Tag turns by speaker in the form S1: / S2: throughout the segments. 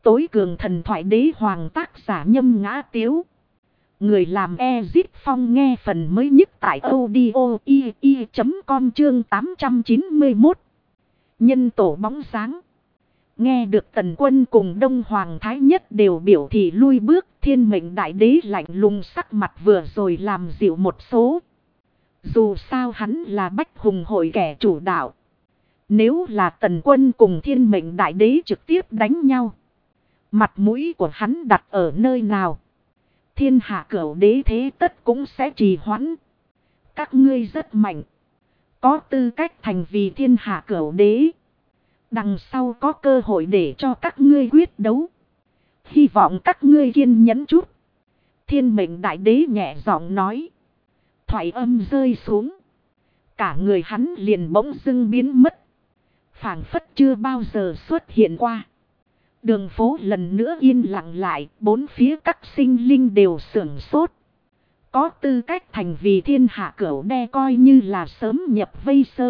S1: tối cường thần thoại đế hoàng tác giả Nhâm Ngã Tiếu. Người làm Ezip Phong nghe phần mới nhất tại audio.com chương 891. Nhân tổ bóng dáng. Nghe được Tần Quân cùng Đông Hoàng Thái Nhất đều biểu thị lui bước, Thiên Mệnh Đại Đế lạnh lùng sắc mặt vừa rồi làm dịu một số. Dù sao hắn là Bách Hùng hội kẻ chủ đạo. Nếu là Tần Quân cùng Thiên Mệnh Đại Đế trực tiếp đánh nhau, mặt mũi của hắn đặt ở nơi nào, thiên hạ cửu đế thế tất cũng sẽ trì hoãn. Các ngươi rất mạnh, có tư cách thành vì thiên hạ cửu đế. Đằng sau có cơ hội để cho các ngươi quyết đấu. Hy vọng các ngươi kiên nhẫn chút. Thiên Mệnh Đại Đế nhẹ giọng nói. Thoại âm rơi xuống, cả người hắn liền bỗng dưng biến mất, phảng phất chưa bao giờ xuất hiện qua. Đường phố lần nữa yên lặng lại, bốn phía các sinh linh đều sửng sốt. Có tư cách thành vì thiên hạ cửu đế coi như là sớm nhập vây sơ.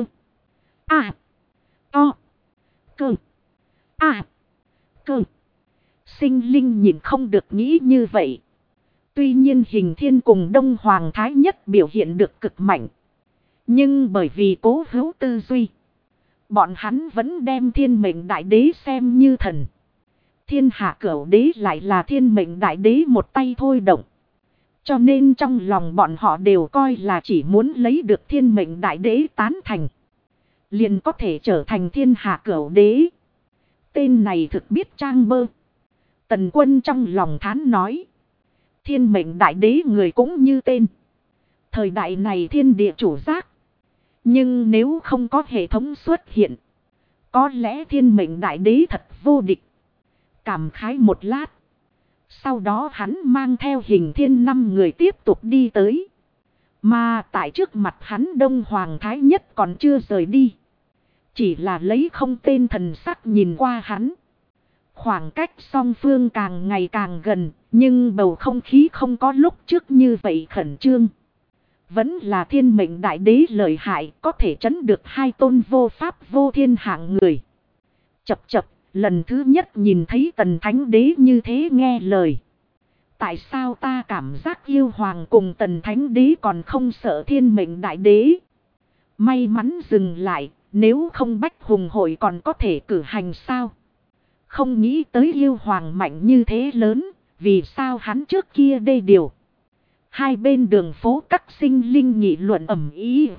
S1: Sinh linh nhìn không được nghĩ như vậy. Tuy nhiên Hình Thiên cùng Đông Hoàng Thái Nhất biểu hiện được cực mạnh, nhưng bởi vì cố hữu tư duy, bọn hắn vẫn đem Thiên Mệnh Đại Đế xem như thần. Thiên hạ cửu đế lại là Thiên Mệnh Đại Đế một tay thôi động. Cho nên trong lòng bọn họ đều coi là chỉ muốn lấy được Thiên Mệnh Đại Đế tán thành, liền có thể trở thành thiên hạ cửu đế. Tên này thực biết trang bơ. Tần Quân trong lòng thán nói. Thiên Mệnh Đại Đế người cũng như tên. Thời đại này thiên địa chủ giác. Nhưng nếu không có hệ thống xuất hiện, có lẽ Thiên Mệnh Đại Đế thật vô địch. Cảm khái một lát, sau đó hắn mang theo Hình Thiên 5 người tiếp tục đi tới. Mà tại trước mặt hắn Đông Hoàng Thái Nhất còn chưa rời đi, chỉ là lấy không tên thần sắc nhìn qua hắn. Khoảng cách song phương càng ngày càng gần, nhưng bầu không khí không có lúc trước như vậy khẩn trương. Vẫn là Thiên Mệnh Đại Đế lợi hại, có thể trấn được hai tôn vô pháp vô thiên hạng người. Chập chập, lần thứ nhất nhìn thấy Tần Thánh Đế như thế nghe lời. Tại sao ta cảm giác Yêu Hoàng cùng Tần Thánh Đế còn không sợ Thiên Mệnh Đại Đế? May mắn dừng lại, nếu không Bách Hùng hội còn có thể cử hành sao? Không nghĩ tới Yêu Hoàng mạnh như thế lớn, vì sao hắn trước kia đê điều? Hai bên đường phố các sinh linh nghị luận ầm ĩ,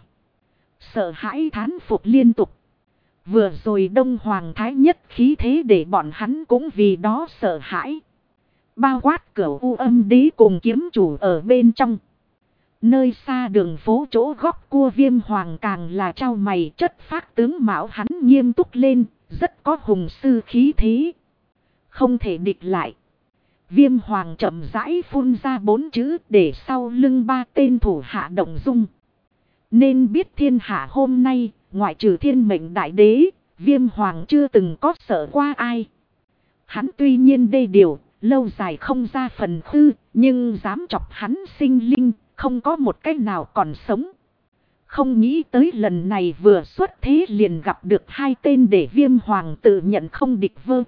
S1: sợ hãi thán phục liên tục. Vừa rồi Đông Hoàng Thái Nhất khí thế để bọn hắn cũng vì đó sợ hãi. Bao quát Cửu U Âm Đế cùng kiếm chủ ở bên trong. Nơi xa đường phố chỗ góc cua Viêm Hoàng càng là trao mày, chất phác tướng mạo hắn nghiêm túc lên, rất có hùng sư khí thế. Không thể địch lại. Viêm Hoàng chậm rãi phun ra 4 chữ để sau lưng 3 tên thủ hạ động dung. Nên biết thiên hạ hôm nay, ngoại trừ Thiên Mệnh Đại Đế, Viêm Hoàng chưa từng có sợ qua ai. Hắn tuy nhiên đê điều, lâu dài không ra phần khư, nhưng dám chọc hắn sinh linh, không có một cái nào còn sống. Không nghĩ tới lần này vừa xuất thế liền gặp được hai tên để Viêm Hoàng tự nhận không địch vơ.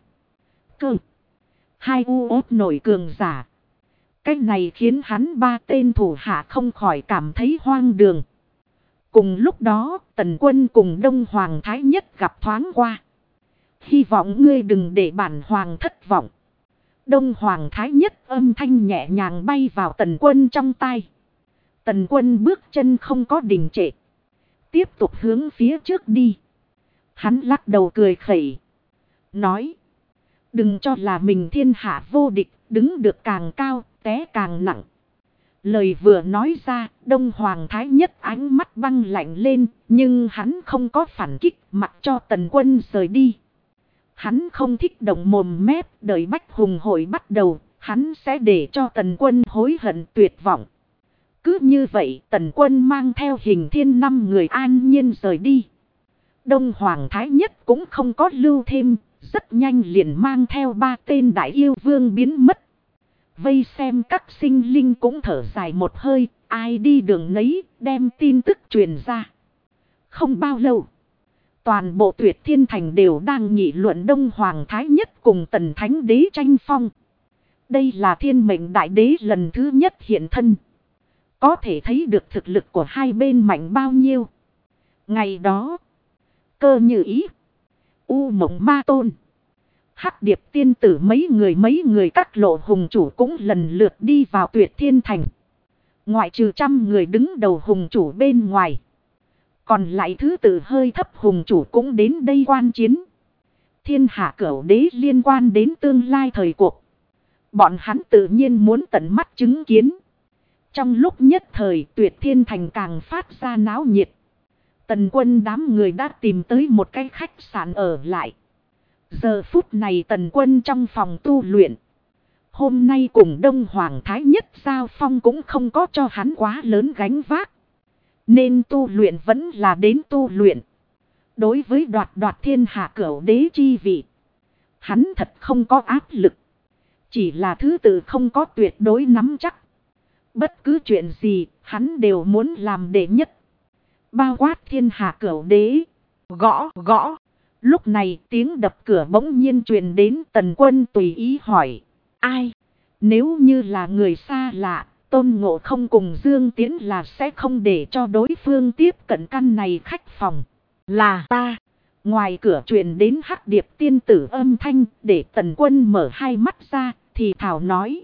S1: Hai ốt nổi cường giả. Cái này khiến hắn 3 tên thủ hạ không khỏi cảm thấy hoang đường. Cùng lúc đó, Tần Quân cùng Đông Hoàng Thái Nhất gặp thoáng qua. Hy vọng ngươi đừng để bản Hoàng thất vọng. Đông Hoàng Thái Nhất âm thanh nhẹ nhàng bay vào Tần Quân trong tai. Tần Quân bước chân không có đình trệ, tiếp tục hướng phía trước đi. Hắn lắc đầu cười khẩy, nói. Đừng cho là mình thiên hạ vô địch, đứng được càng cao, té càng nặng. Lời vừa nói ra, Đông Hoàng Thái Nhất ánh mắt băng lạnh lên, nhưng hắn không có phản kích, mặc cho Tần Quân rời đi. Hắn không thích động mồm mép, đợi Bách Hùng hội bắt đầu, hắn sẽ để cho Tần Quân hối hận tuyệt vọng. Cứ như vậy, Tần Quân mang theo Hình Thiên 5 người an nhiên rời đi. Đông Hoàng Thái Nhất cũng không có lưu thêm, rất nhanh liền mang theo 3 tên đại yêu vương biến mất. Vây xem các sinh linh cũng thở dài một hơi, ai đi đường nấy, đem tin tức truyền ra. Không bao lâu, Toàn bộ Tuyệt Thiên Thành đều đang nghị luận Đông Hoàng Thái Nhất cùng Tần Thánh Đế tranh phong. Đây là Thiên Mệnh Đại Đế lần thứ nhất hiện thân. Có thể thấy được thực lực của hai bên mạnh bao nhiêu. Ngày đó, Cơ Như Ý, U Mộng Ma Tôn, Hắc Điệp Tiên Tử mấy người các lộ hùng chủ cũng lần lượt đi vào Tuyệt Thiên Thành. Ngoại trừ 100 người đứng đầu hùng chủ bên ngoài. Còn lại thứ tự hơi thấp hùng chủ cũng đến đây quan chiến. Thiên hạ cửu đế liên quan đến tương lai thời cuộc. Bọn hắn tự nhiên muốn tận mắt chứng kiến. Trong lúc nhất thời Tuyệt Thiên Thành càng phát ra náo nhiệt. Tần Quân đám người đã tìm tới một cái khách sạn ở lại. Giờ phút này Tần Quân trong phòng tu luyện. Hôm nay cùng Đông Hoàng Thái Nhất giao phong cũng không có cho hắn quá lớn gánh vác. Nên tu luyện vẫn là đến tu luyện. Đối với đoạt thiên hạ cửu đế chi vị, hắn thật không có áp lực. Chỉ là thứ tự không có tuyệt đối nắm chắc. Bất cứ chuyện gì hắn đều muốn làm đệ nhất. Bao quát thiên hạ cửu đế. Gõ. Lúc này tiếng đập cửa bỗng nhiên truyền đến. Tần Quân tùy ý hỏi. Ai? Nếu như là người xa lạ, Tôn Ngộ Không cùng Dương Tiễn là sẽ không để cho đối phương tiếp cận căn này khách phòng. Là ta. Ngoài cửa truyền đến Hắc Điệp Tiên Tử âm thanh, để Tần Quân mở hai mắt ra, thì thảo nói.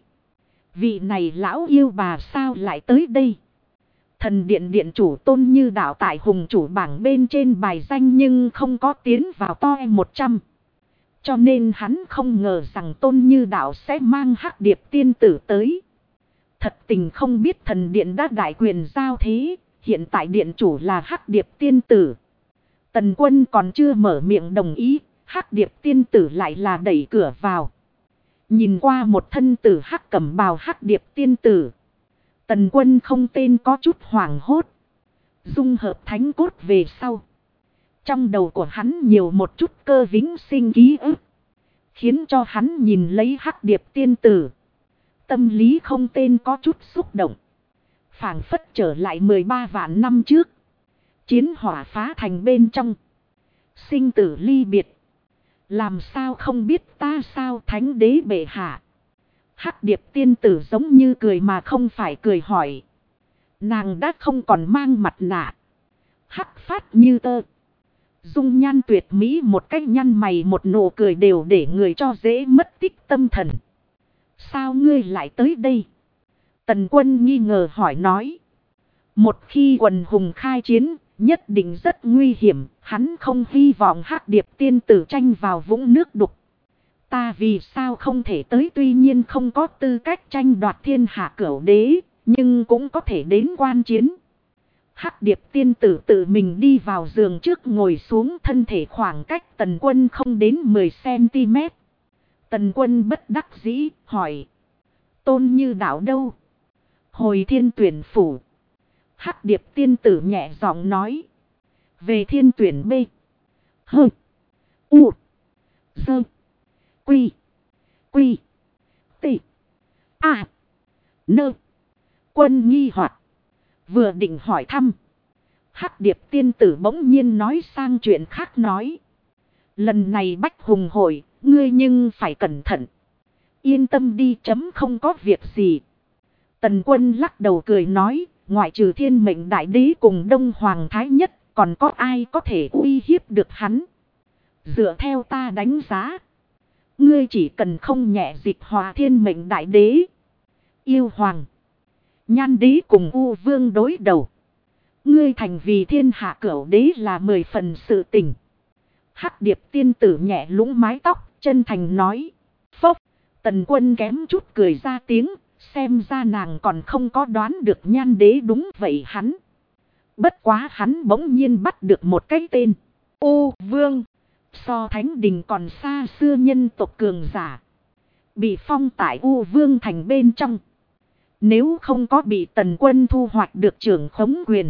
S1: Vị này lão yêu bà sao lại tới đây? Thần điện điện chủ Tôn Như Đạo tại hùng chủ bảng bên trên bài danh nhưng không có tiến vào top 100. Cho nên hắn không ngờ rằng Tôn Như Đạo sẽ mang Hắc Điệp Tiên Tử tới. Thật tình không biết thần điện đã đại quyền giao thế, hiện tại điện chủ là Hắc Điệp Tiên Tử. Tần Quân còn chưa mở miệng đồng ý, Hắc Điệp Tiên Tử lại là đẩy cửa vào. Nhìn qua một thân tử hắc cẩm bào Hắc Điệp Tiên Tử. Tần Quân không tên có chút hoảng hốt. Dung hợp thánh cốt về sau. Trong đầu của hắn nhiều một chút cơ vĩnh sinh ký ức. Khiến cho hắn nhìn lấy Hắc Điệp Tiên Tử. Tâm lý không tên có chút xúc động. Phảng phất trở lại 13 vạn năm trước. Chiến hỏa phá thành bên trong. Sinh tử ly biệt. Làm sao không biết ta sao Thánh Đế bệ hạ. Hắc Điệp Tiên Tử giống như cười mà không phải cười hỏi. Nàng đã không còn mang mặt nạ. Hắc phát như tơ. Dung nhan tuyệt mỹ một cách nhăn mày một nụ cười đều để người cho dễ mất tích tâm thần. Sao ngươi lại tới đây? Tần Quân nghi ngờ hỏi nói. Một khi quần hùng khai chiến, nhất định rất nguy hiểm. Hắn không hy vọng Hắc Điệp Tiên Tử tranh vào vũng nước đục. Ta vì sao không thể tới, tuy nhiên không có tư cách tranh đoạt thiên hạ cửu đế, nhưng cũng có thể đến quan chiến. Hắc Điệp Tiên Tử tự mình đi vào giường trước ngồi xuống, thân thể khoảng cách Tần Quân không đến 10 cm. Tần Quân bất đắc dĩ hỏi. Tôn Như Đạo đâu? Hồi Thiên Tuyển phủ. Hắc Điệp Tiên Tử nhẹ giọng nói. Về Thiên Tuyển B. H. U. Dơ. Quy. Quy. T. A. Nơ. Quân nghi hoặc vừa định hỏi thăm. Hắc Điệp Tiên Tử bỗng nhiên nói sang chuyện khác nói. Lần này Bách Hùng hội, ngươi nhưng phải cẩn thận. Yên tâm đi, chấm không có việc gì. Tần Quân lắc đầu cười nói. Ngoại trừ Thiên Mệnh Đại Đế cùng Đông Hoàng Thái Nhất, còn có ai có thể uy hiếp được hắn? Dựa theo ta đánh giá, ngươi chỉ cần không nhẹ dịch hòa Thiên Mệnh Đại Đế, Yêu Hoàng, Nhan Đế cùng U Vương đối đầu, ngươi thành vì thiên hạ cửu đế là 10 phần sự tình. Hắc Điệp Tiên Tử nhẹ lũng mái tóc, chân thành nói. Phốc. Tần Quân kém chút cười ra tiếng. Xem ra nàng còn không có đoán được Nhan Đế đúng vậy hắn. Bất quá hắn bỗng nhiên bắt được một cái tên. U Vương. So Thánh Đình còn xa xưa nhân tộc cường giả. Bị phong tại U Vương thành bên trong. Nếu không có bị Tần Quân thu hoạch được trưởng khống quyền,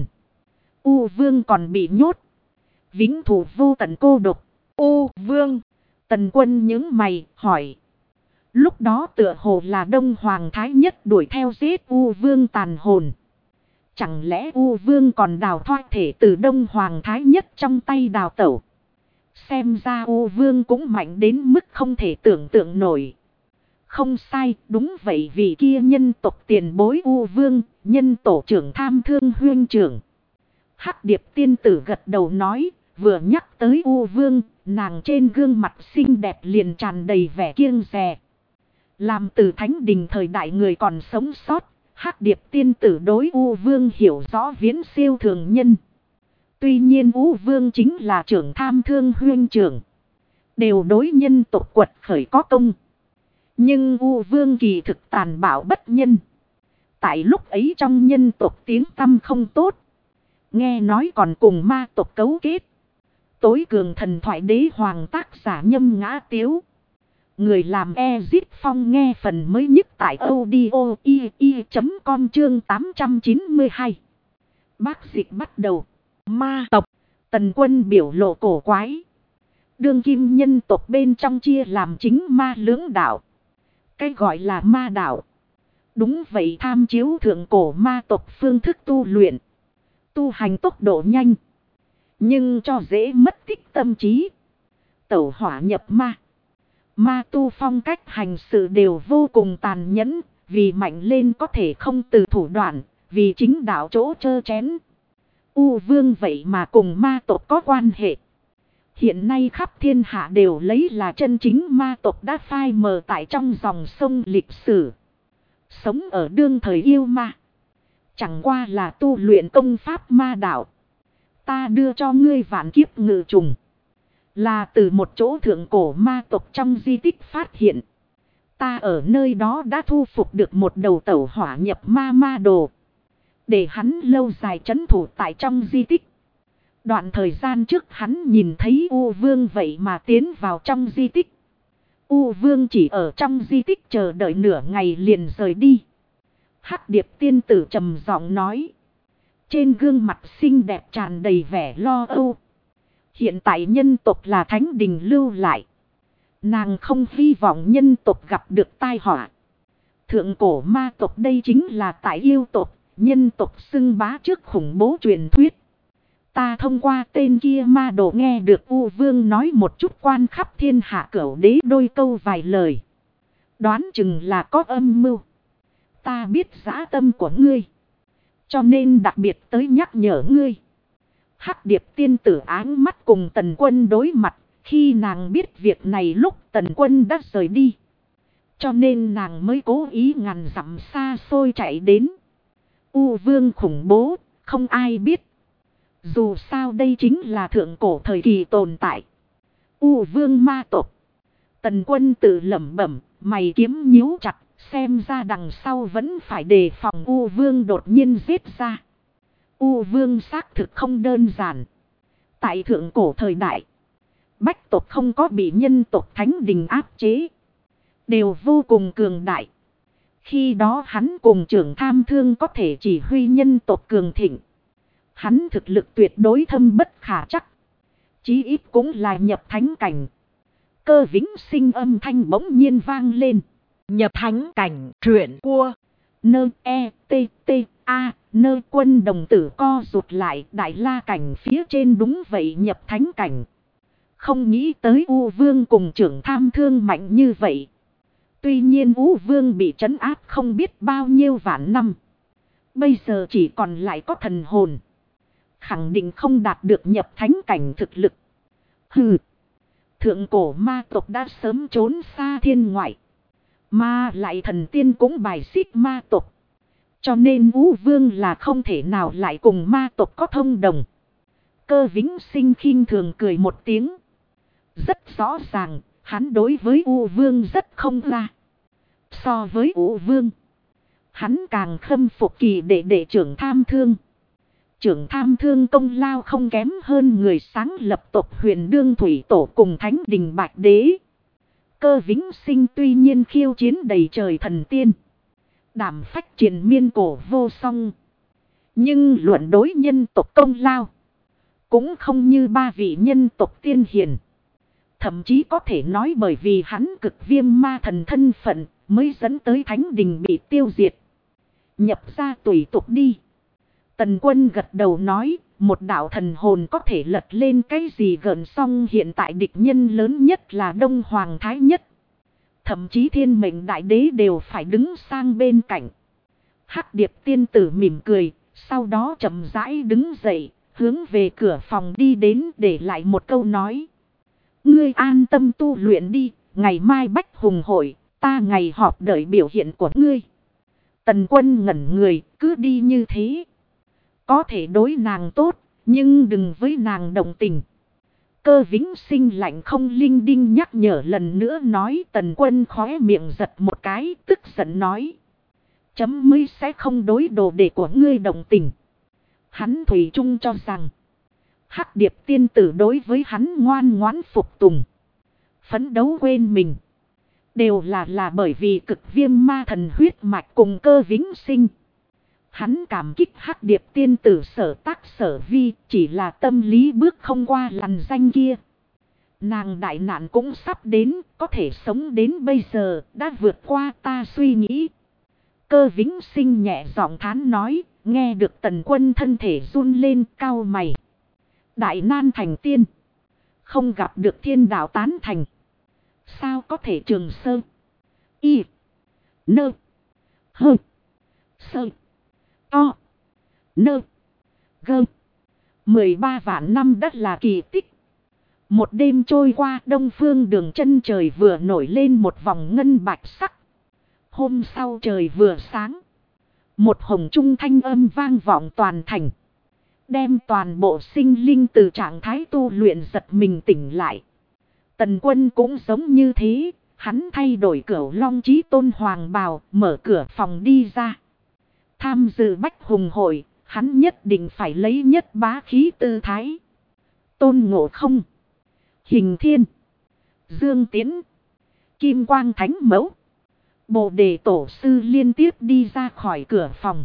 S1: U Vương còn bị nhốt. Vĩnh thủ vô tận cô độc. U Vương. Tần Quân nhướng mày hỏi. Lúc đó tựa hồ là Đông Hoàng Thái Nhất đuổi theo giết U Vương tàn hồn. Chẳng lẽ U Vương còn đào thoát thể từ Đông Hoàng Thái Nhất trong tay đào tẩu? Xem ra U Vương cũng mạnh đến mức không thể tưởng tượng nổi. Không sai, đúng vậy, vì kia nhân tộc tiền bối U Vương, nhân tổ trưởng Tham Thương huynh trưởng. Hắc Điệp tiên tử gật đầu nói, vừa nhắc tới U Vương, nàng trên gương mặt xinh đẹp liền tràn đầy vẻ kiêng dè. Làm từ thánh đình thời đại người còn sống sót, Hắc Điệp tiên tử đối U Vương hiểu rõ viễn siêu thường nhân. Tuy nhiên U Vương chính là trưởng Tham Thương huynh trưởng, đều đối nhân tộc quật khởi có công. Nhưng U Vương kỳ thực tàn bạo bất nhân. Tại lúc ấy trong nhân tộc tiếng tăm không tốt. Nghe nói còn cùng ma tộc cấu kết. Tối cường thần thoại đế hoàng tác giả Nhâm Ngã Tiếu. Người làm Ezit Phong nghe phần mới nhất tại audio.com chương 892. Bác dịch bắt đầu. Ma tộc. Tần Quân biểu lộ cổ quái. Đương kim nhân tộc bên trong chia làm chính ma lưỡng đạo. Cái gọi là ma đạo. Đúng vậy, tham chiếu thượng cổ ma tộc phương thức tu luyện. Tu hành tốc độ nhanh. Nhưng cho dễ mất tích tâm trí. Tẩu hỏa nhập ma. Ma tu phong cách hành sự đều vô cùng tàn nhẫn. Vì mạnh lên có thể không từ thủ đoạn. Vì chính đạo chỗ chơ chén. U Vương vậy mà cùng ma tộc có quan hệ. Hiện nay khắp thiên hạ đều lấy là chân chính ma tộc đã phai mờ tại trong dòng sông lịch sử. Sống ở đương thời yêu ma. Chẳng qua là tu luyện công pháp ma đạo. Ta đưa cho ngươi vạn kiếp ngự trùng. Là từ một chỗ thượng cổ ma tộc trong di tích phát hiện. Ta ở nơi đó đã thu phục được một đầu tẩu hỏa nhập ma ma đồ. Để hắn lâu dài trấn thủ tại trong di tích. Đoạn thời gian trước hắn nhìn thấy U Vương vậy mà tiến vào trong di tích. U Vương chỉ ở trong di tích chờ đợi nửa ngày liền rời đi. Hắc Điệp tiên tử trầm giọng nói. Trên gương mặt xinh đẹp tràn đầy vẻ lo âu. Hiện tại nhân tộc là thánh đình lưu lại. Nàng không hy vọng nhân tộc gặp được tai họa. Thượng cổ ma tộc đây chính là tại yêu tộc, nhân tộc xưng bá trước khủng bố truyền thuyết. Ta thông qua tên kia ma đồ nghe được U Vương nói một chút quan khắp thiên hạ cửu đế đôi câu vài lời. Đoán chừng là có âm mưu. Ta biết dã tâm của ngươi. Cho nên đặc biệt tới nhắc nhở ngươi. Hắc Điệp tiên tử áng mắt cùng Tần Quân đối mặt. Khi nàng biết việc này lúc Tần Quân đã rời đi. Cho nên nàng mới cố ý ngàn dặm xa xôi chạy đến. U Vương khủng bố, không ai biết. Dù sao đây chính là thượng cổ thời kỳ tồn tại. U Vương ma tộc. Tần Quân tự lẩm bẩm, mày kiếm nhíu chặt, xem ra đằng sau vẫn phải đề phòng U Vương đột nhiên giết ra. U Vương xác thực không đơn giản. Tại thượng cổ thời đại, bách tộc không có bị nhân tộc thánh đình áp chế. Đều vô cùng cường đại. Khi đó hắn cùng trưởng Tham Thương có thể chỉ huy nhân tộc cường thịnh. Hắn thực lực tuyệt đối thâm bất khả chắc. Chí ít cũng là nhập thánh cảnh. Cơ Vĩnh Sinh âm thanh bỗng nhiên vang lên. Nhập thánh cảnh truyện cua. Nơ e t t a nơ Quân đồng tử co rụt lại. Đại la cảnh phía trên đúng vậy, nhập thánh cảnh. Không nghĩ tới U Vương cùng trưởng Tham Thương mạnh như vậy. Tuy nhiên U Vương bị trấn áp không biết bao nhiêu vạn năm. Bây giờ chỉ còn lại có thần hồn. Khẳng định không đạt được nhập thánh cảnh thực lực. Hừ. Thượng cổ ma tộc đã sớm trốn xa thiên ngoại. Mà lại thần tiên cũng bài xích ma tộc. Cho nên U Vương là không thể nào lại cùng ma tộc có thông đồng. Cơ Vĩnh Sinh khinh thường cười một tiếng. Rất rõ ràng, hắn đối với U Vương rất không la. So với U Vương, hắn càng khâm phục kỳ đệ trưởng Tham Thương. Trưởng Tham Thương công lao không kém hơn người sáng lập tộc Huyền Đương Thủy Tổ cùng Thánh Đình Bạch Đế. Cơ Vĩnh Sinh tuy nhiên khiêu chiến đầy trời thần tiên. Đảm phách triền miên cổ vô song. Nhưng luận đối nhân tộc công lao. Cũng không như ba vị nhân tộc tiên hiền. Thậm chí có thể nói bởi vì hắn cực viêm ma thần thân phận mới dẫn tới Thánh Đình bị tiêu diệt. Nhập ra tùy tục đi. Tần Quân gật đầu nói, một đạo thần hồn có thể lật lên cái gì gợn song hiện tại địch nhân lớn nhất là Đông Hoàng Thái Nhất. Thậm chí thiên mệnh đại đế đều phải đứng sang bên cạnh. Hắc Điệp tiên tử mỉm cười, sau đó chậm rãi đứng dậy, hướng về cửa phòng đi đến để lại một câu nói. Ngươi an tâm tu luyện đi, ngày mai bách hùng hội, ta ngày họp đợi biểu hiện của ngươi. Tần Quân ngẩn người, cứ đi như thế. Có thể đối nàng tốt, nhưng đừng với nàng đồng tình. Cơ Vĩnh Sinh lạnh không linh đinh nhắc nhở lần nữa nói. Tần Quân khóe miệng giật một cái, tức giận nói. Chấm mới sẽ không đối đồ đệ của ngươi đồng tình. Hắn thủy chung cho rằng Hắc Điệp tiên tử đối với hắn ngoan ngoãn phục tùng, phấn đấu quên mình, đều là bởi vì cực viêm ma thần huyết mạch cùng Cơ Vĩnh Sinh. Hắn cảm kích Hắc Điệp tiên tử sở tác sở vi, chỉ là tâm lý bước không qua lằn danh kia. Nàng đại nạn cũng sắp đến, có thể sống đến bây giờ, đã vượt qua ta suy nghĩ. Cơ Vĩnh Sinh nhẹ giọng thán nói, nghe được Tần Quân thân thể run lên, cau mày. Đại nan thành tiên, không gặp được thiên đạo tán thành, sao có thể trường sơ, y, nơ, hơ, sơ, to, nơ, gơ. 13 vạn năm đất là kỳ tích. Một đêm trôi qua, đông phương đường chân trời vừa nổi lên một vòng ngân bạch sắc. Hôm sau trời vừa sáng, một hồng trung thanh âm vang vọng toàn thành, đem toàn bộ sinh linh từ trạng thái tu luyện giật mình tỉnh lại. Tần Quân cũng giống như thế, hắn thay đổi Cửu Long Chí Tôn hoàng bào, mở cửa phòng đi ra. Tham dự bách hùng hội, hắn nhất định phải lấy nhất bá khí tư thái. Tôn Ngộ Không, Hình Thiên, Dương Tiễn, Kim Quang Thánh Mẫu, Bồ Đề Tổ Sư liên tiếp đi ra khỏi cửa phòng.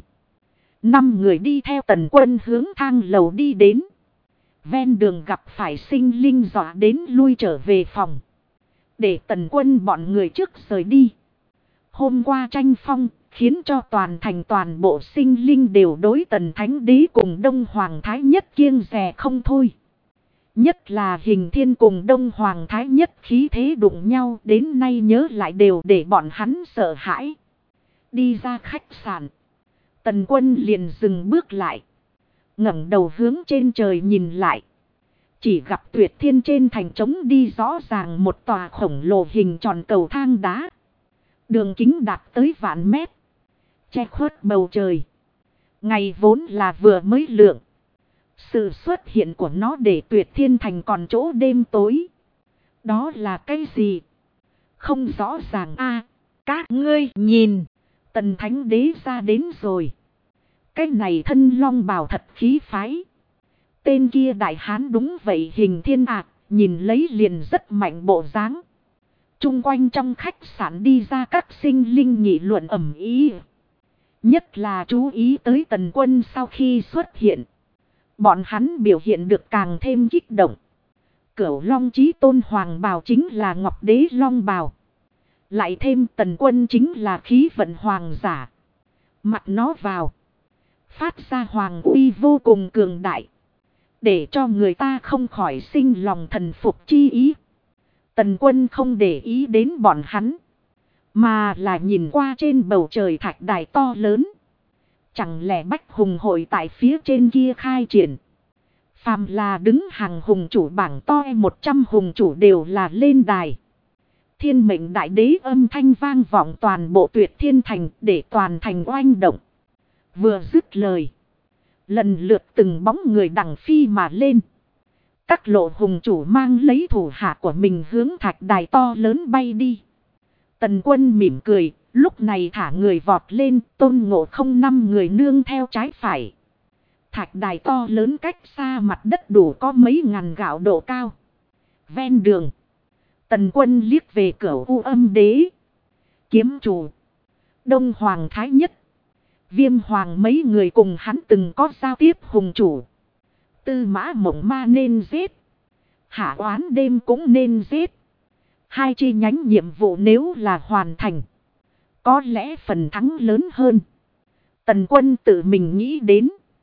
S1: 5 người đi theo Tần Quân hướng thang lầu đi đến. Ven đường gặp phải sinh linh dọa đến lui trở về phòng, để Tần Quân bọn người trước rời đi. Hôm qua tranh phong, khiến cho toàn thành toàn bộ sinh linh đều đối Tần Thánh Đế cùng Đông Hoàng Thái Nhất kiêng dè không thôi. Nhất là Hình Thiên cùng Đông Hoàng Thái Nhất khí thế đụng nhau, đến nay nhớ lại đều để bọn hắn sợ hãi. Đi ra khách sạn, Tần Quân liền dừng bước lại, ngẩng đầu hướng trên trời nhìn lại. Chỉ gặp Tuyệt Thiên trên thành trống đi rõ ràng một tòa khổng lồ hình tròn cầu thang đá. Đường kính đạt tới vạn mét, che khuất bầu trời. Ngày vốn là vừa mới lượng, sự xuất hiện của nó để Tuyệt Thiên thành còn chỗ đêm tối. Đó là cái gì? Không rõ ràng a. Các ngươi nhìn, Tần Thánh Đế ra đến rồi. Cái này thân long bào thật khí phái. Tên kia đại hán đúng vậy Hình Thiên ạ, nhìn lấy liền rất mạnh bộ dáng. Trung quanh trong khách sạn đi ra các sinh linh nghị luận ầm ĩ. Nhất là chú ý tới Tần Quân sau khi xuất hiện, bọn hắn biểu hiện được càng thêm kích động. Cửu Long Chí Tôn hoàng bào chính là Ngọc Đế long bào, lại thêm Tần Quân chính là khí vận hoàng giả. Mặc nó vào, phát ra hoàng uy vô cùng cường đại, để cho người ta không khỏi sinh lòng thần phục chi ý. Tần Quân không để ý đến bọn hắn, mà là nhìn qua trên bầu trời thạch đài to lớn. Chẳng lẽ bách hùng hội tại phía trên kia khai triển? Phàm là đứng hàng hùng chủ bảng to 100 hùng chủ đều là lên đài. Thiên mệnh đại đế âm thanh vang vọng toàn bộ Tuyệt Thiên thành, để toàn thành oanh động. Vừa dứt lời, lần lượt từng bóng người đằng phi mà lên. Các lộ hùng chủ mang lấy thủ hạ của mình hướng thạch đài to lớn bay đi. Tần Quân mỉm cười, lúc này thả người vọt lên, Tôn Ngộ Không 5 người nương theo trái phải. Thạch đài to lớn cách xa mặt đất đủ có mấy ngàn gạo độ cao. Ven đường, Tần Quân liếc về Cửu U Âm Đế, Kiếm Chủ, Đông Hoàng Thái Nhất, Viêm Hoàng mấy người cùng hắn từng có giao tiếp hùng chủ. Tư Mã Mộng Ma nên giết, Hạ Oán Đêm cũng nên giết. Hai chi nhánh nhiệm vụ nếu là hoàn thành, có lẽ phần thắng lớn hơn. Tần Quân tự mình nghĩ đến.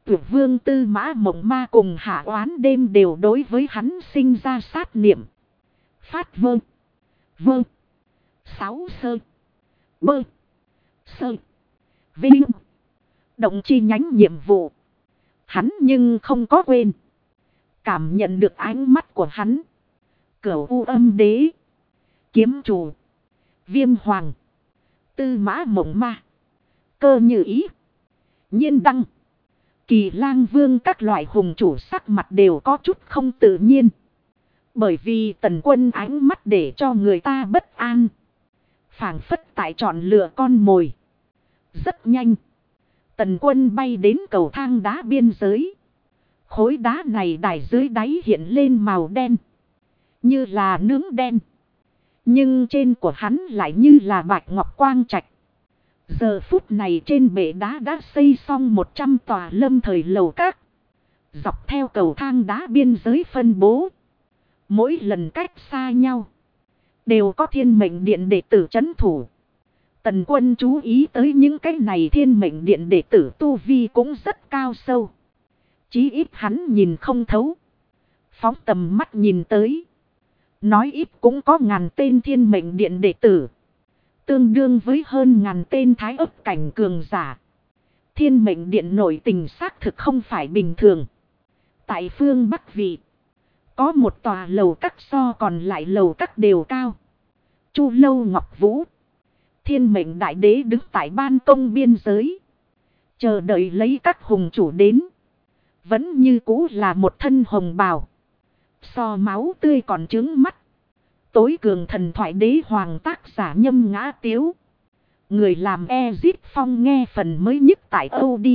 S1: Tuyệt vương Tư Mã Mộng Ma cùng Hạ Oán Đêm đều đối với hắn sinh ra sát niệm. Phát vâng. Vâng. 6 sơ. Bơ. Sơ. Vinh. Động chi nhánh nhiệm vụ. Hắn nhưng không có quên. Cảm nhận được ánh mắt của hắn. Cửu U Âm Đế. Kiếm Chủ. Viêm Hoàng. Tư Mã Mộng Ma. Cơ Như Ý. Nhiên Đăng. Kỳ Lang Vương các loại hùng chủ sắc mặt đều có chút không tự nhiên. Bởi vì Tần Quân ánh mắt để cho người ta bất an. Phảng phất tại chọn lựa con mồi. Rất nhanh. Tần Quân bay đến cầu thang đá biên giới. Khối đá này đài dưới đáy hiện lên màu đen. Như là nướng đen. Nhưng trên của hắn lại như là bạch ngọc quang trạch. Giờ phút này trên bệ đá đã xây xong 100 tòa lâm thời lầu các. Dọc theo cầu thang đá biên giới phân bố. Mỗi lần cách xa nhau. Đều có thiên mệnh điện đệ tử trấn thủ. Tần Quân chú ý tới những cái này thiên mệnh điện đệ tử tu vi cũng rất cao sâu. Chí ít hắn nhìn không thấu. Phóng tầm mắt nhìn tới. Nói ít cũng có ngàn tên thiên mệnh điện đệ tử. Tương đương với hơn ngàn tên thái ấp cảnh cường giả. Thiên mệnh điện nổi tình xác thực không phải bình thường. Tại phương Bắc Vị. Có một tòa lầu các so còn lại lầu các đều cao. Chu Lâu Ngọc Vũ. Thiên mệnh đại đế đứng tại ban công biên giới. Chờ đợi lấy các hùng chủ đến. Vẫn như cũ là một thân hồng bào. So máu tươi còn trướng mắt. Tối cường thần thoại đế hoàng tác giả Nhâm Ngã Tiếu. Người làm Ezip Phong nghe phần mới nhất tại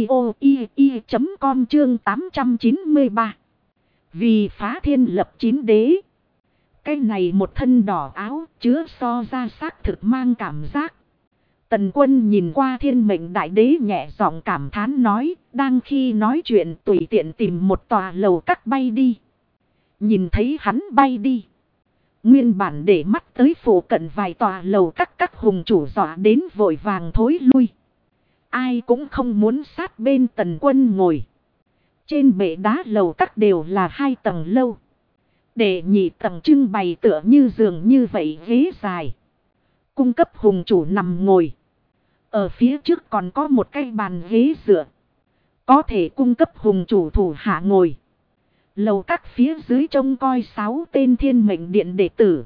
S1: audio.com chương 893. Vì phá thiên lập 9 đế. Cái này một thân đỏ áo chứa so ra xác thực mang cảm giác. Tần Quân nhìn qua thiên mệnh đại đế nhẹ giọng cảm thán nói. Đang khi nói chuyện tùy tiện tìm một tòa lầu các bay đi. Nhìn thấy hắn bay đi. Nguyên bản để mắt tới phủ cận vài tòa lầu các hùng chủ dọa đến vội vàng thối lui. Ai cũng không muốn sát bên Tần Quân ngồi. Trên bệ đá lầu các đều là 2 tầng lâu. Để nhị tầng trưng bày tựa như giường như vậy ghế dài. Cung cấp hùng chủ nằm ngồi. Ở phía trước còn có một cái bàn ghế dựa. Có thể cung cấp hùng chủ thủ hạ ngồi. Lầu các phía dưới trông coi 6 tên thiên mệnh điện đệ tử.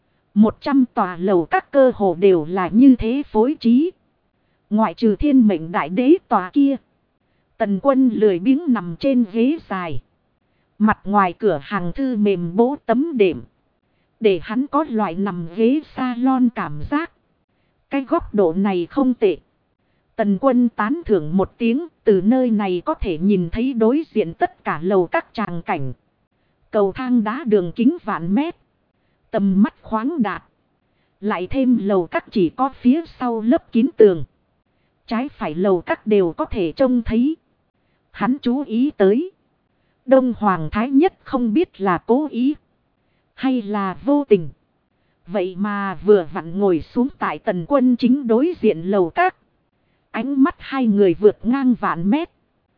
S1: 100 tòa lầu các cơ hồ đều là như thế phối trí. Ngoại trừ thiên mệnh đại đế tòa kia. Tần Quân lười biếng nằm trên ghế dài. Mặt ngoài cửa hàng thư mềm bố tấm đệm. Để hắn có loại nằm ghế salon cảm giác. Cái góc độ này không tệ. Tần Quân tán thưởng một tiếng, từ nơi này có thể nhìn thấy đối diện tất cả lầu các tràng cảnh. Cầu thang đá đường kính vạn mét. Tầm mắt khoáng đạt. Lại thêm lầu các chỉ có phía sau lớp kín tường. Trái phải lầu các đều có thể trông thấy. Hắn chú ý tới. Đông Hoàng Thái Nhất không biết là cố ý. Hay là vô tình. Vậy mà vừa vặn ngồi xuống tại Tần Quân chính đối diện lầu các. Ánh mắt hai người vượt ngang vạn mét.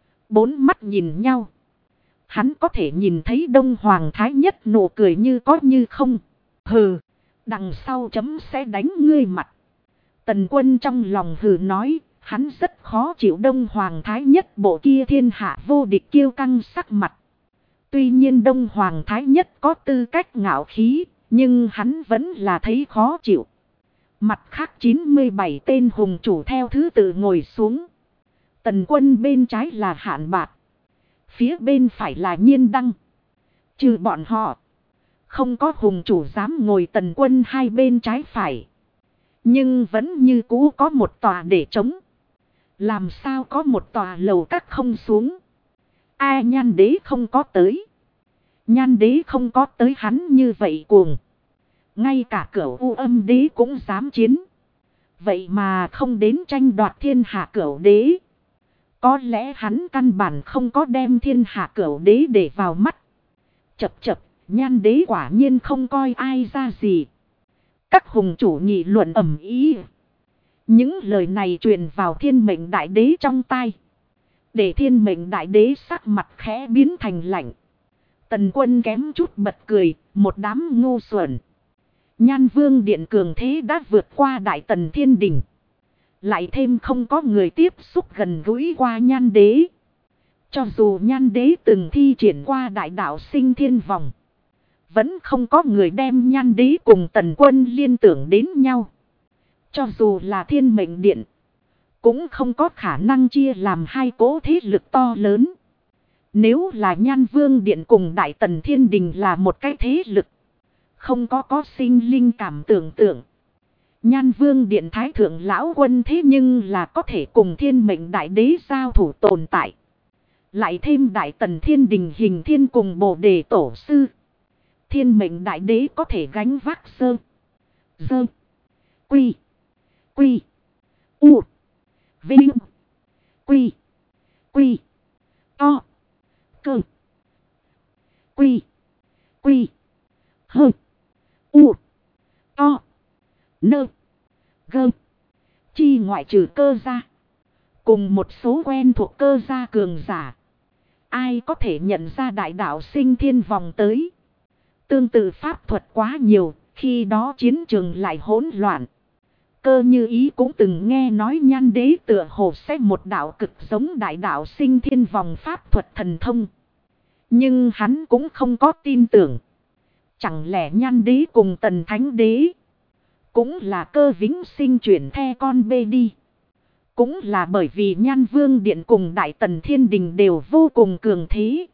S1: 4 mắt nhìn nhau. Hắn có thể nhìn thấy Đông Hoàng Thái Nhất nụ cười như có như không. Hừ, đằng sau chấm sẽ đánh ngươi mặt. Tần Quân trong lòng hừ nói, hắn rất khó chịu Đông Hoàng Thái Nhất bộ kia thiên hạ vô địch kiêu căng sắc mặt. Tuy nhiên Đông Hoàng Thái Nhất có tư cách ngạo khí, nhưng hắn vẫn là thấy khó chịu. Mặt khác 97 tên hùng chủ theo thứ tự ngồi xuống. Tần Quân bên trái là Hạn Bạc. Phía bên phải là Nhiên Đăng. Trừ bọn họ. Không có hùng chủ dám ngồi Tần Quân hai bên trái phải. Nhưng vẫn như cũ có một tòa để trống. Làm sao có một tòa lầu các không xuống. Ai Nhan Đế không có tới. Nhan Đế không có tới hắn như vậy cuồng. Ngay cả Cửu U Âm Đế cũng dám chiến. Vậy mà không đến tranh đoạt thiên hạ Cửu Đế. Có lẽ hắn căn bản không có đem thiên hạ Cửu Đế để vào mắt. Chập chập, Nhan Đế quả nhiên không coi ai ra gì. Các hùng chủ nghị luận ầm ĩ. Những lời này truyền vào thiên mệnh đại đế trong tai. Để thiên mệnh đại đế sắc mặt khẽ biến thành lạnh. Tần Quân kém chút bật cười, một đám ngu xuẩn. Nhan Vương điện cường thế đã vượt qua Đại Tần Thiên Đình. Lại thêm không có người tiếp xúc gần gũi qua Nhan Đế. Cho dù Nhan Đế từng thi triển qua đại đạo sinh thiên vòng, vẫn không có người đem Nhan Đế cùng Tần Quân liên tưởng đến nhau. Cho dù là Thiên Mệnh Điện, cũng không có khả năng chia làm hai cỗ thế lực to lớn. Nếu là Nhan Vương Điện cùng Đại Tần Thiên Đình là một cái thế lực, không có sinh linh cảm tưởng tượng. Nhan Vương Điện Thái Thượng Lão Quân thế nhưng là có thể cùng Thiên Mệnh Đại Đế giao thủ tồn tại. Lại thêm Đại Tần Thiên Đình Hình Thiên cùng Bồ Đề Tổ Sư. Thiên Mệnh Đại Đế có thể gánh vác sơ. Dơ. Quy. Quy. U. Vinh. Quy. Quy. To. Cơ. Quy. Quy. Hơ. U. To. Nơ. Gơ. Chi ngoại trừ cơ ra. Cùng một số quen thuộc cơ gia cường giả. Ai có thể nhận ra đại đạo sinh thiên vòng tới. Tương tự pháp thuật quá nhiều. Khi đó chiến trường lại hỗn loạn. Cơ Như Ý cũng từng nghe nói Nhan Đế tựa hồ sẽ một đạo cực giống đại đạo sinh thiên vòng pháp thuật thần thông. Nhưng hắn cũng không có tin tưởng. Chẳng lẽ Nhan Đế cùng Tần Thánh Đế cũng là Cơ Vĩnh Sinh chuyển the con bê đi. Cũng là bởi vì Nhan Vương Điện cùng Đại Tần Thiên Đình đều vô cùng cường thế.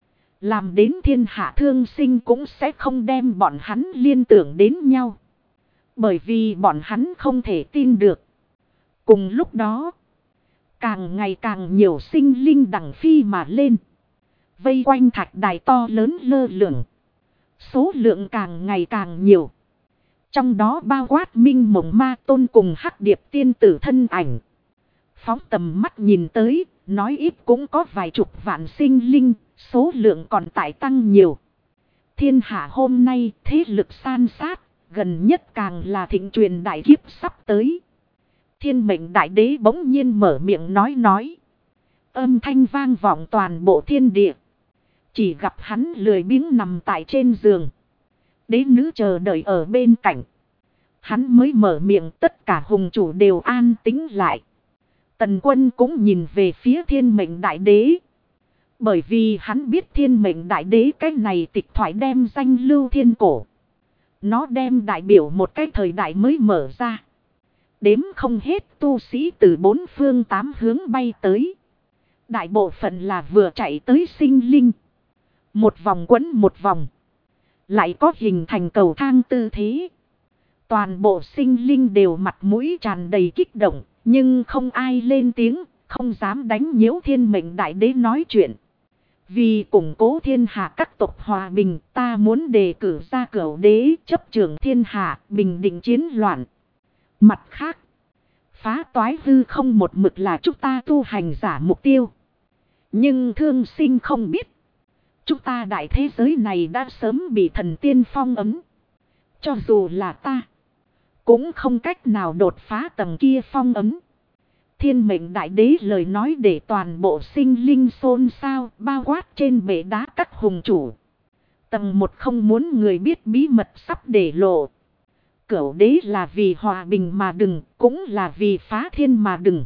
S1: Làm đến thiên hạ thương sinh cũng sẽ không đem bọn hắn liên tưởng đến nhau. Bởi vì bọn hắn không thể tin được. Cùng lúc đó, càng ngày càng nhiều sinh linh đằng phi mà lên. Vây quanh thạch đài to lớn lơ lửng. Số lượng càng ngày càng nhiều. Trong đó bao quát Minh Mộng Ma Tôn cùng Hắc Điệp tiên tử thân ảnh. Phóng tầm mắt nhìn tới, nói ít cũng có vài chục vạn sinh linh, số lượng còn tại tăng nhiều. Thiên hạ hôm nay thế lực san sát, gần nhất càng là thịnh truyền đại kiếp sắp tới. Thiên Mệnh Đại Đế bỗng nhiên mở miệng nói. Âm thanh vang vọng toàn bộ thiên địa. Chỉ gặp hắn lười biếng nằm tại trên giường. Đế nữ chờ đợi ở bên cạnh. Hắn mới mở miệng, tất cả hùng chủ đều an tĩnh lại. Tần Quân cũng nhìn về phía Thiên Mệnh Đại Đế. Bởi vì hắn biết Thiên Mệnh Đại Đế cái này tịch thoại đem danh lưu thiên cổ. Nó đem đại biểu một cái thời đại mới mở ra. Đếm không hết tu sĩ từ bốn phương tám hướng bay tới. Đại bộ phận là vừa chạy tới sinh linh. Một vòng quấn một vòng. Lại có hình thành cầu thang tư thế. Toàn bộ sinh linh đều mặt mũi tràn đầy kích động. Nhưng không ai lên tiếng, không dám đánh nhiễu Thiên Mệnh Đại Đế nói chuyện. Vì củng cố thiên hạ các tộc hòa bình, ta muốn đề cử ra Cửu Đế chấp trưởng thiên hạ, bình định chiến loạn. Mặt khác, phá toái hư không một mực là chúng ta tu hành giả mục tiêu. Nhưng thương sinh không biết. Chúng ta đại thế giới này đã sớm bị thần tiên phong ấn. Cho dù là ta, cũng không cách nào đột phá tầng kia phong ấn. Thiên Mệnh Đại Đế lời nói để toàn bộ sinh linh xôn xao, bao quát trên bệ đá các hùng chủ. Tầng một không muốn người biết bí mật sắp để lộ. Cửu Đế là vì hòa bình mà đừng, cũng là vì phá thiên mà đừng.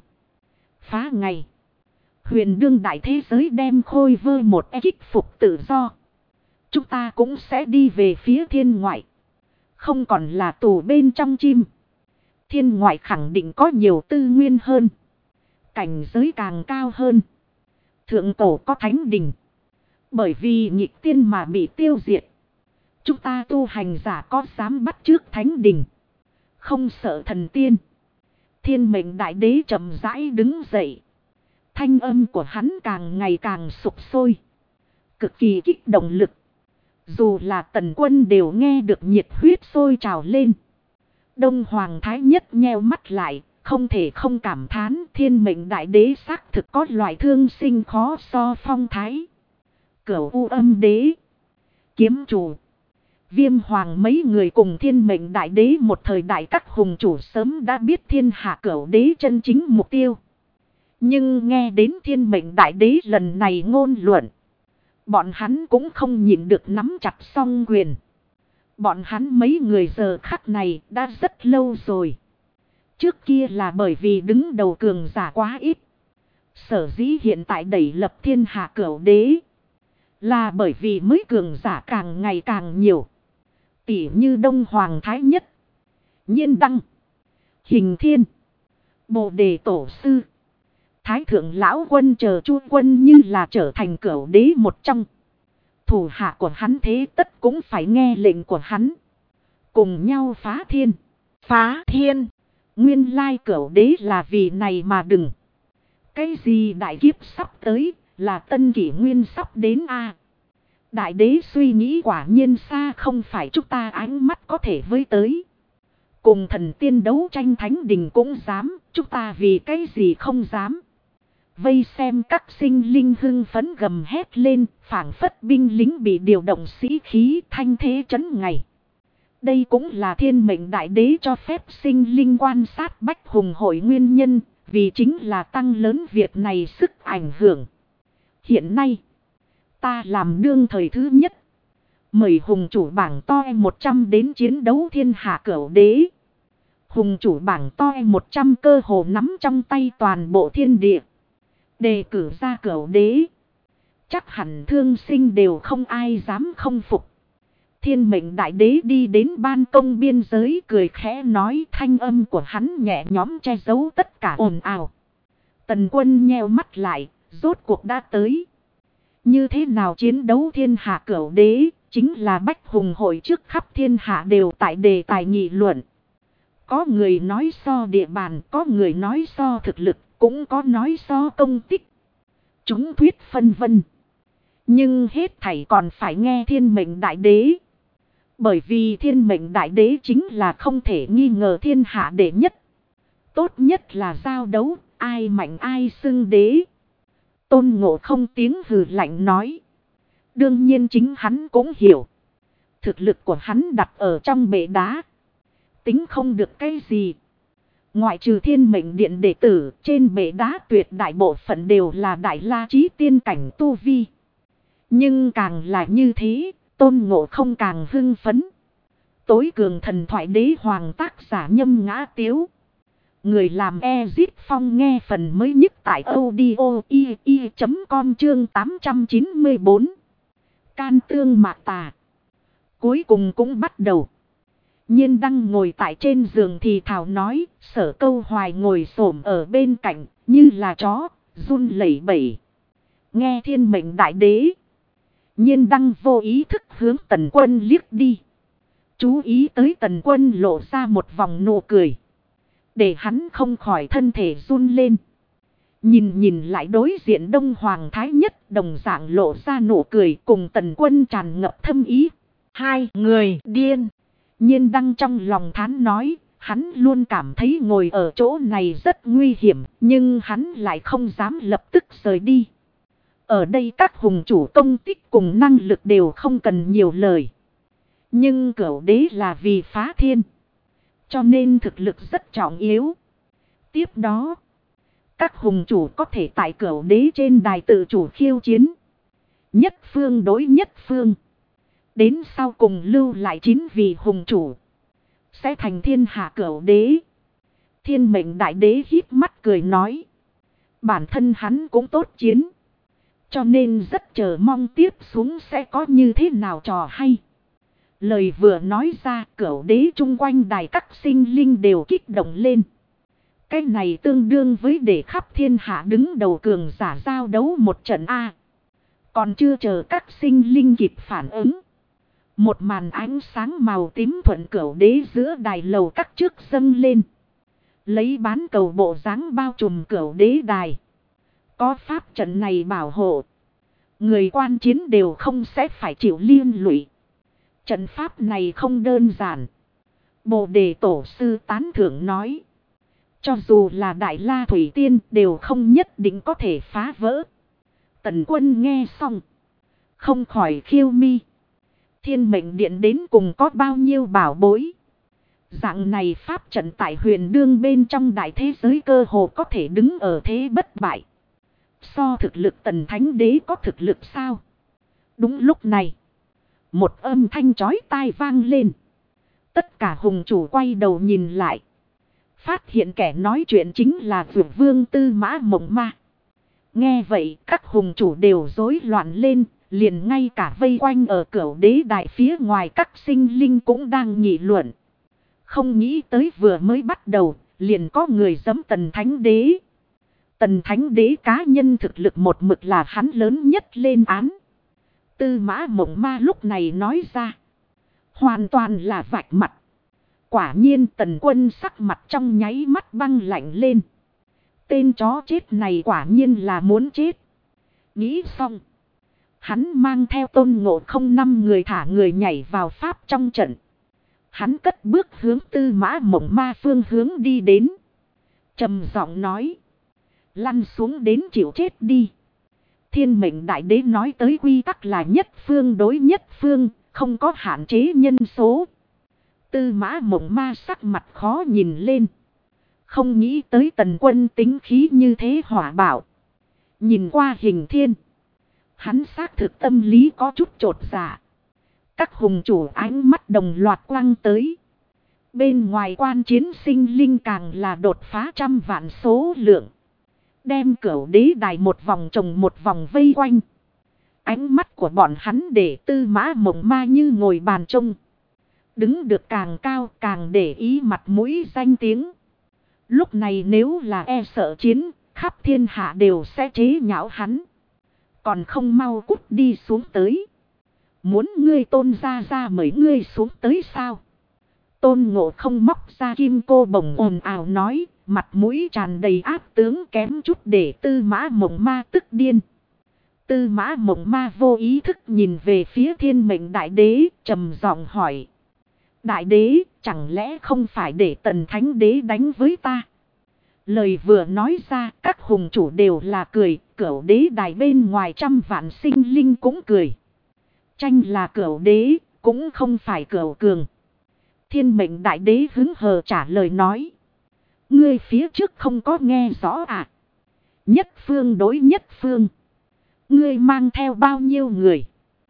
S1: Phá ngày. Huyền đương đại thế giới đem khôi vơ một kích phục tự do. Chúng ta cũng sẽ đi về phía thiên ngoại. Không còn là tù bên trong chim. Thiên ngoại khẳng định có nhiều tư nguyên hơn. Cảnh giới càng cao hơn. Thượng cổ có thánh đình. Bởi vì nghịch tiên mà bị tiêu diệt. Chúng ta tu hành giả có dám bắt trước thánh đình. Không sợ thần tiên. Thiên Mệnh Đại Đế chậm rãi đứng dậy. Thanh âm của hắn càng ngày càng sục sôi. Cực kỳ kích động lực. Dù là Tần Quân đều nghe được nhiệt huyết sôi trào lên. Đông Hoàng Thái Nhất nheo mắt lại. Không thể không cảm thán Thiên Mệnh Đại Đế xác thực có loại thương sinh khó so phong thái. Cửu U Âm Đế, Kiếm Chủ, Viêm Hoàng mấy người cùng Thiên Mệnh Đại Đế một thời đại các hùng chủ sớm đã biết thiên hạ Cửu Đế chân chính mục tiêu. Nhưng nghe đến thiên mệnh đại đế lần này ngôn luận. Bọn hắn cũng không nhịn được nắm chặt song quyền. Bọn hắn mấy người giờ khắc này đã rất lâu rồi. Trước kia là bởi vì đứng đầu cường giả quá ít. Sở dĩ hiện tại đẩy lập thiên hạ cửu đế. Là bởi vì mới cường giả càng ngày càng nhiều. Tỉ như Đông Hoàng Thái Nhất, Nhiên Đăng, Hình Thiên, Bồ Đề Tổ Sư, Thái Thượng Lão Quân chờ Chu Quân như là trở thành cửu đế một trong. Thủ hạ của hắn thế tất cũng phải nghe lệnh của hắn. Cùng nhau phá thiên. Phá thiên. Nguyên lai cửu đế là vì này mà đừng. Cái gì đại kiếp sắp tới là tân kỷ nguyên sắp đến a. Đại đế suy nghĩ quả nhiên xa không phải chúng ta ánh mắt có thể với tới. Cùng thần tiên đấu tranh thánh đình cũng dám, chúng ta vì cái gì không dám. Vây xem các sinh linh hưng phấn gầm hét lên, phảng phất binh lính bị điều động sĩ khí thanh thế chấn ngày. Đây cũng là thiên mệnh đại đế cho phép sinh linh quan sát bách hùng hội nguyên nhân, vì chính là tăng lớn việc này sức ảnh hưởng. Hiện nay, ta làm đương thời thứ nhất. Mời hùng chủ bảng to 100 đến chiến đấu thiên hạ cửu đế. Hùng chủ bảng to 100 cơ hồ nắm trong tay toàn bộ thiên địa. Đề cử ra cửu đế. Chắc hẳn thương sinh đều không ai dám không phục. Thiên mệnh đại đế đi đến ban công biên giới cười khẽ nói, thanh âm của hắn nhẹ nhõm che giấu tất cả ồn ào. Tần Quân nheo mắt lại, rốt cuộc đã tới. Như thế nào chiến đấu thiên hạ cửu đế, chính là bách hùng hội trước khắp thiên hạ đều tại đề tài nghị luận. Có người nói so địa bàn, có người nói so thực lực, cũng có nói so công tích. Chúng thuyết phân vân. Nhưng hết thảy còn phải nghe thiên mệnh đại đế. Bởi vì thiên mệnh đại đế chính là không thể nghi ngờ thiên hạ đệ nhất. Tốt nhất là giao đấu, ai mạnh ai xưng đế. Tôn Ngộ Không tiếng hừ lạnh nói. Đương nhiên chính hắn cũng hiểu. Thực lực của hắn đặt ở trong bệ đá. Tính không được cái gì. Ngoại trừ thiên mệnh điện đệ tử, trên bệ đá tuyệt đại bộ phận đều là đại la chí tiên cảnh tu vi. Nhưng càng là như thế, Tôn Ngộ Không càng hưng phấn. Tối cường thần thoại đế hoàng tác giả Nhâm Ngã Tiếu. Người làm Ezit Phong nghe phần mới nhất tại audio.com chương 894. Can tương mạc tà. Cuối cùng cũng bắt đầu. Nhiên Đăng ngồi tại trên giường thì thào nói, Sở Câu Hoài ngồi xổm ở bên cạnh, như là chó, run lẩy bẩy. Nghe thiên mệnh đại đế. Nhiên Đăng vô ý thức hướng Tần Quân liếc đi. Chú ý tới Tần Quân lộ ra một vòng nụ cười. Để hắn không khỏi thân thể run lên. Nhìn lại đối diện Đông Hoàng Thái Nhất đồng dạng lộ ra nụ cười cùng Tần Quân tràn ngập thâm ý. Hai người điên. Nhiên Đăng trong lòng thán nói, hắn luôn cảm thấy ngồi ở chỗ này rất nguy hiểm, nhưng hắn lại không dám lập tức rời đi. Ở đây các hùng chủ công tích cùng năng lực đều không cần nhiều lời. Nhưng cửu đế là vì phá thiên. Cho nên thực lực rất trọng yếu. Tiếp đó, các hùng chủ có thể tại cửu đế trên đài tự chủ khiêu chiến. Nhất phương đối nhất phương. Đến sau cùng lưu lại 9 vị hùng chủ. Sẽ thành thiên hạ cửu đế. Thiên mệnh đại đế híp mắt cười nói. Bản thân hắn cũng tốt chiến. Cho nên rất chờ mong tiếp xuống sẽ có như thế nào trò hay. Lời vừa nói ra cửu đế chung quanh đài các sinh linh đều kích động lên. Cái này tương đương với để khắp thiên hạ đứng đầu cường giả giao đấu một trận A. Còn chưa chờ các sinh linh kịp phản ứng. Một màn ánh sáng màu tím thuận cửu đế giữa đài lầu các trước dâng lên. Lấy bán cầu bộ dáng bao trùm cửu đế đài. Có pháp trận này bảo hộ. Người quan chiến đều không sẽ phải chịu liên lụy. Trận pháp này không đơn giản. Bồ Đề Tổ Sư tán thưởng nói. Cho dù là Đại La Thủy Tiên đều không nhất định có thể phá vỡ. Tần Quân nghe xong. Không khỏi khiêu mi. Thiên mệnh điện đến cùng có bao nhiêu bảo bối. Dạng này pháp trận tại huyền đương bên trong đại thế giới cơ hồ có thể đứng ở thế bất bại. So thực lực tần thánh đế có thực lực sao? Đúng lúc này, một âm thanh chói tai vang lên. Tất cả hùng chủ quay đầu nhìn lại. Phát hiện kẻ nói chuyện chính là Dược Vương Tư Mã Mộng Ma. Nghe vậy các hùng chủ đều rối loạn lên. Liền ngay cả vây quanh ở Cửu Đế Đại phía ngoài các sinh linh cũng đang nghị luận. Không nghĩ tới vừa mới bắt đầu, liền có người giẫm Tần Thánh Đế. Tần Thánh Đế cá nhân thực lực một mực là hắn lớn nhất lên án. Tư Mã Mộng Ma lúc này nói ra. Hoàn toàn là vạch mặt. Quả nhiên Tần Quân sắc mặt trong nháy mắt băng lạnh lên. Tên chó chết này quả nhiên là muốn chết. Nghĩ xong. Hắn mang theo Tôn Ngộ Không 5 người thả người nhảy vào pháp trong trận. Hắn cất bước hướng Tư Mã Mộng Ma phương hướng đi đến. Trầm giọng nói. Lăn xuống đến chịu chết đi. Thiên Mệnh Đại Đế nói tới quy tắc là nhất phương đối nhất phương, không có hạn chế nhân số. Tư Mã Mộng Ma sắc mặt khó nhìn lên. Không nghĩ tới Tần Quân tính khí như thế hỏa bạo. Nhìn qua Hình Thiên. Hắn xác thực tâm lý có chút chột dạ. Các hùng chủ ánh mắt đồng loạt quăng tới. Bên ngoài quan chiến sinh linh càng là đột phá trăm vạn số lượng. Đem Cửu Đế Đài một vòng trồng một vòng vây quanh. Ánh mắt của bọn hắn để Tư Mã Mộng Ma như ngồi bàn trông. Đứng được càng cao càng để ý mặt mũi danh tiếng. Lúc này nếu là e sợ chiến, khắp thiên hạ đều sẽ chế nhạo hắn. Còn không mau cút đi xuống tới. Muốn ngươi Tôn ra mời ngươi xuống tới sao? Tôn Ngộ Không móc ra kim cô bồng ồn ào nói, mặt mũi tràn đầy ác tướng kém chút để Tư Mã Mộng Ma tức điên. Tư Mã Mộng Ma vô ý thức nhìn về phía Thiên Mệnh Đại Đế, trầm giọng hỏi. Đại Đế, chẳng lẽ không phải để Tần Thánh Đế đánh với ta? Lời vừa nói ra, các hùng chủ đều là cười, Cửu Đế Đài bên ngoài trăm vạn sinh linh cũng cười. Tranh là Cửu Đế, cũng không phải Cửu Cường. Thiên Mệnh Đại Đế hứng hờ trả lời nói. Ngươi phía trước không có nghe rõ à? Nhất phương đối nhất phương. Ngươi mang theo bao nhiêu người?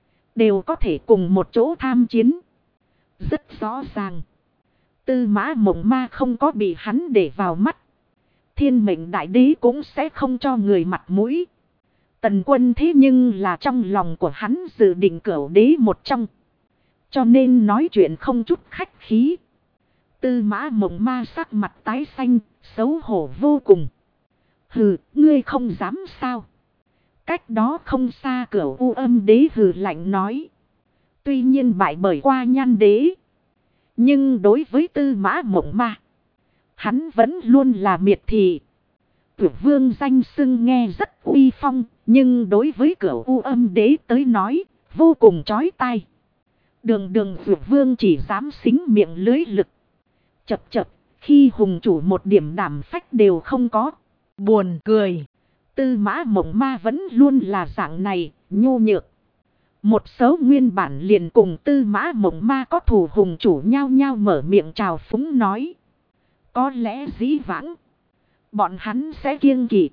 S1: Đều có thể cùng một chỗ tham chiến. Rất rõ ràng. Tư Mã Mộng Ma không có bị hắn để vào mắt. Thiên Mệnh Đại Đế cũng sẽ không cho người mặt mũi. Tần Quân thế nhưng là trong lòng của hắn dự định Cửu Đế một trong. Cho nên nói chuyện không chút khách khí. Tư Mã Mộng Ma sắc mặt tái xanh, xấu hổ vô cùng. Hừ, ngươi không dám sao? Cách đó không xa Cửu U Âm Đế hừ lạnh nói. Tuy nhiên bại bởi Qua Nhan Đế. Nhưng đối với Tư Mã Mộng Ma, hắn vẫn luôn là miệt thị. Tuyệt Vương danh xưng nghe rất uy phong, nhưng đối với Cửu U Âm Đế tới nói, vô cùng chói tai. Đường Tuyệt Vương chỉ dám xính miệng lưới lực. Chập chập, khi hùng chủ một điểm đảm phách đều không có. Buồn cười. Tư Mã Mộng Ma vẫn luôn là dạng này, nhô nhược. Một số nguyên bản liền cùng Tư Mã Mộng Ma có thù hùng chủ nhao nhao mở miệng chào phúng nói. Có lẽ dĩ vãng, bọn hắn sẽ kiêng kỵ.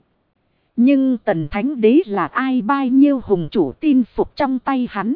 S1: Nhưng Tần Thánh Đế là ai bao nhiêu hùng chủ tin phục trong tay hắn.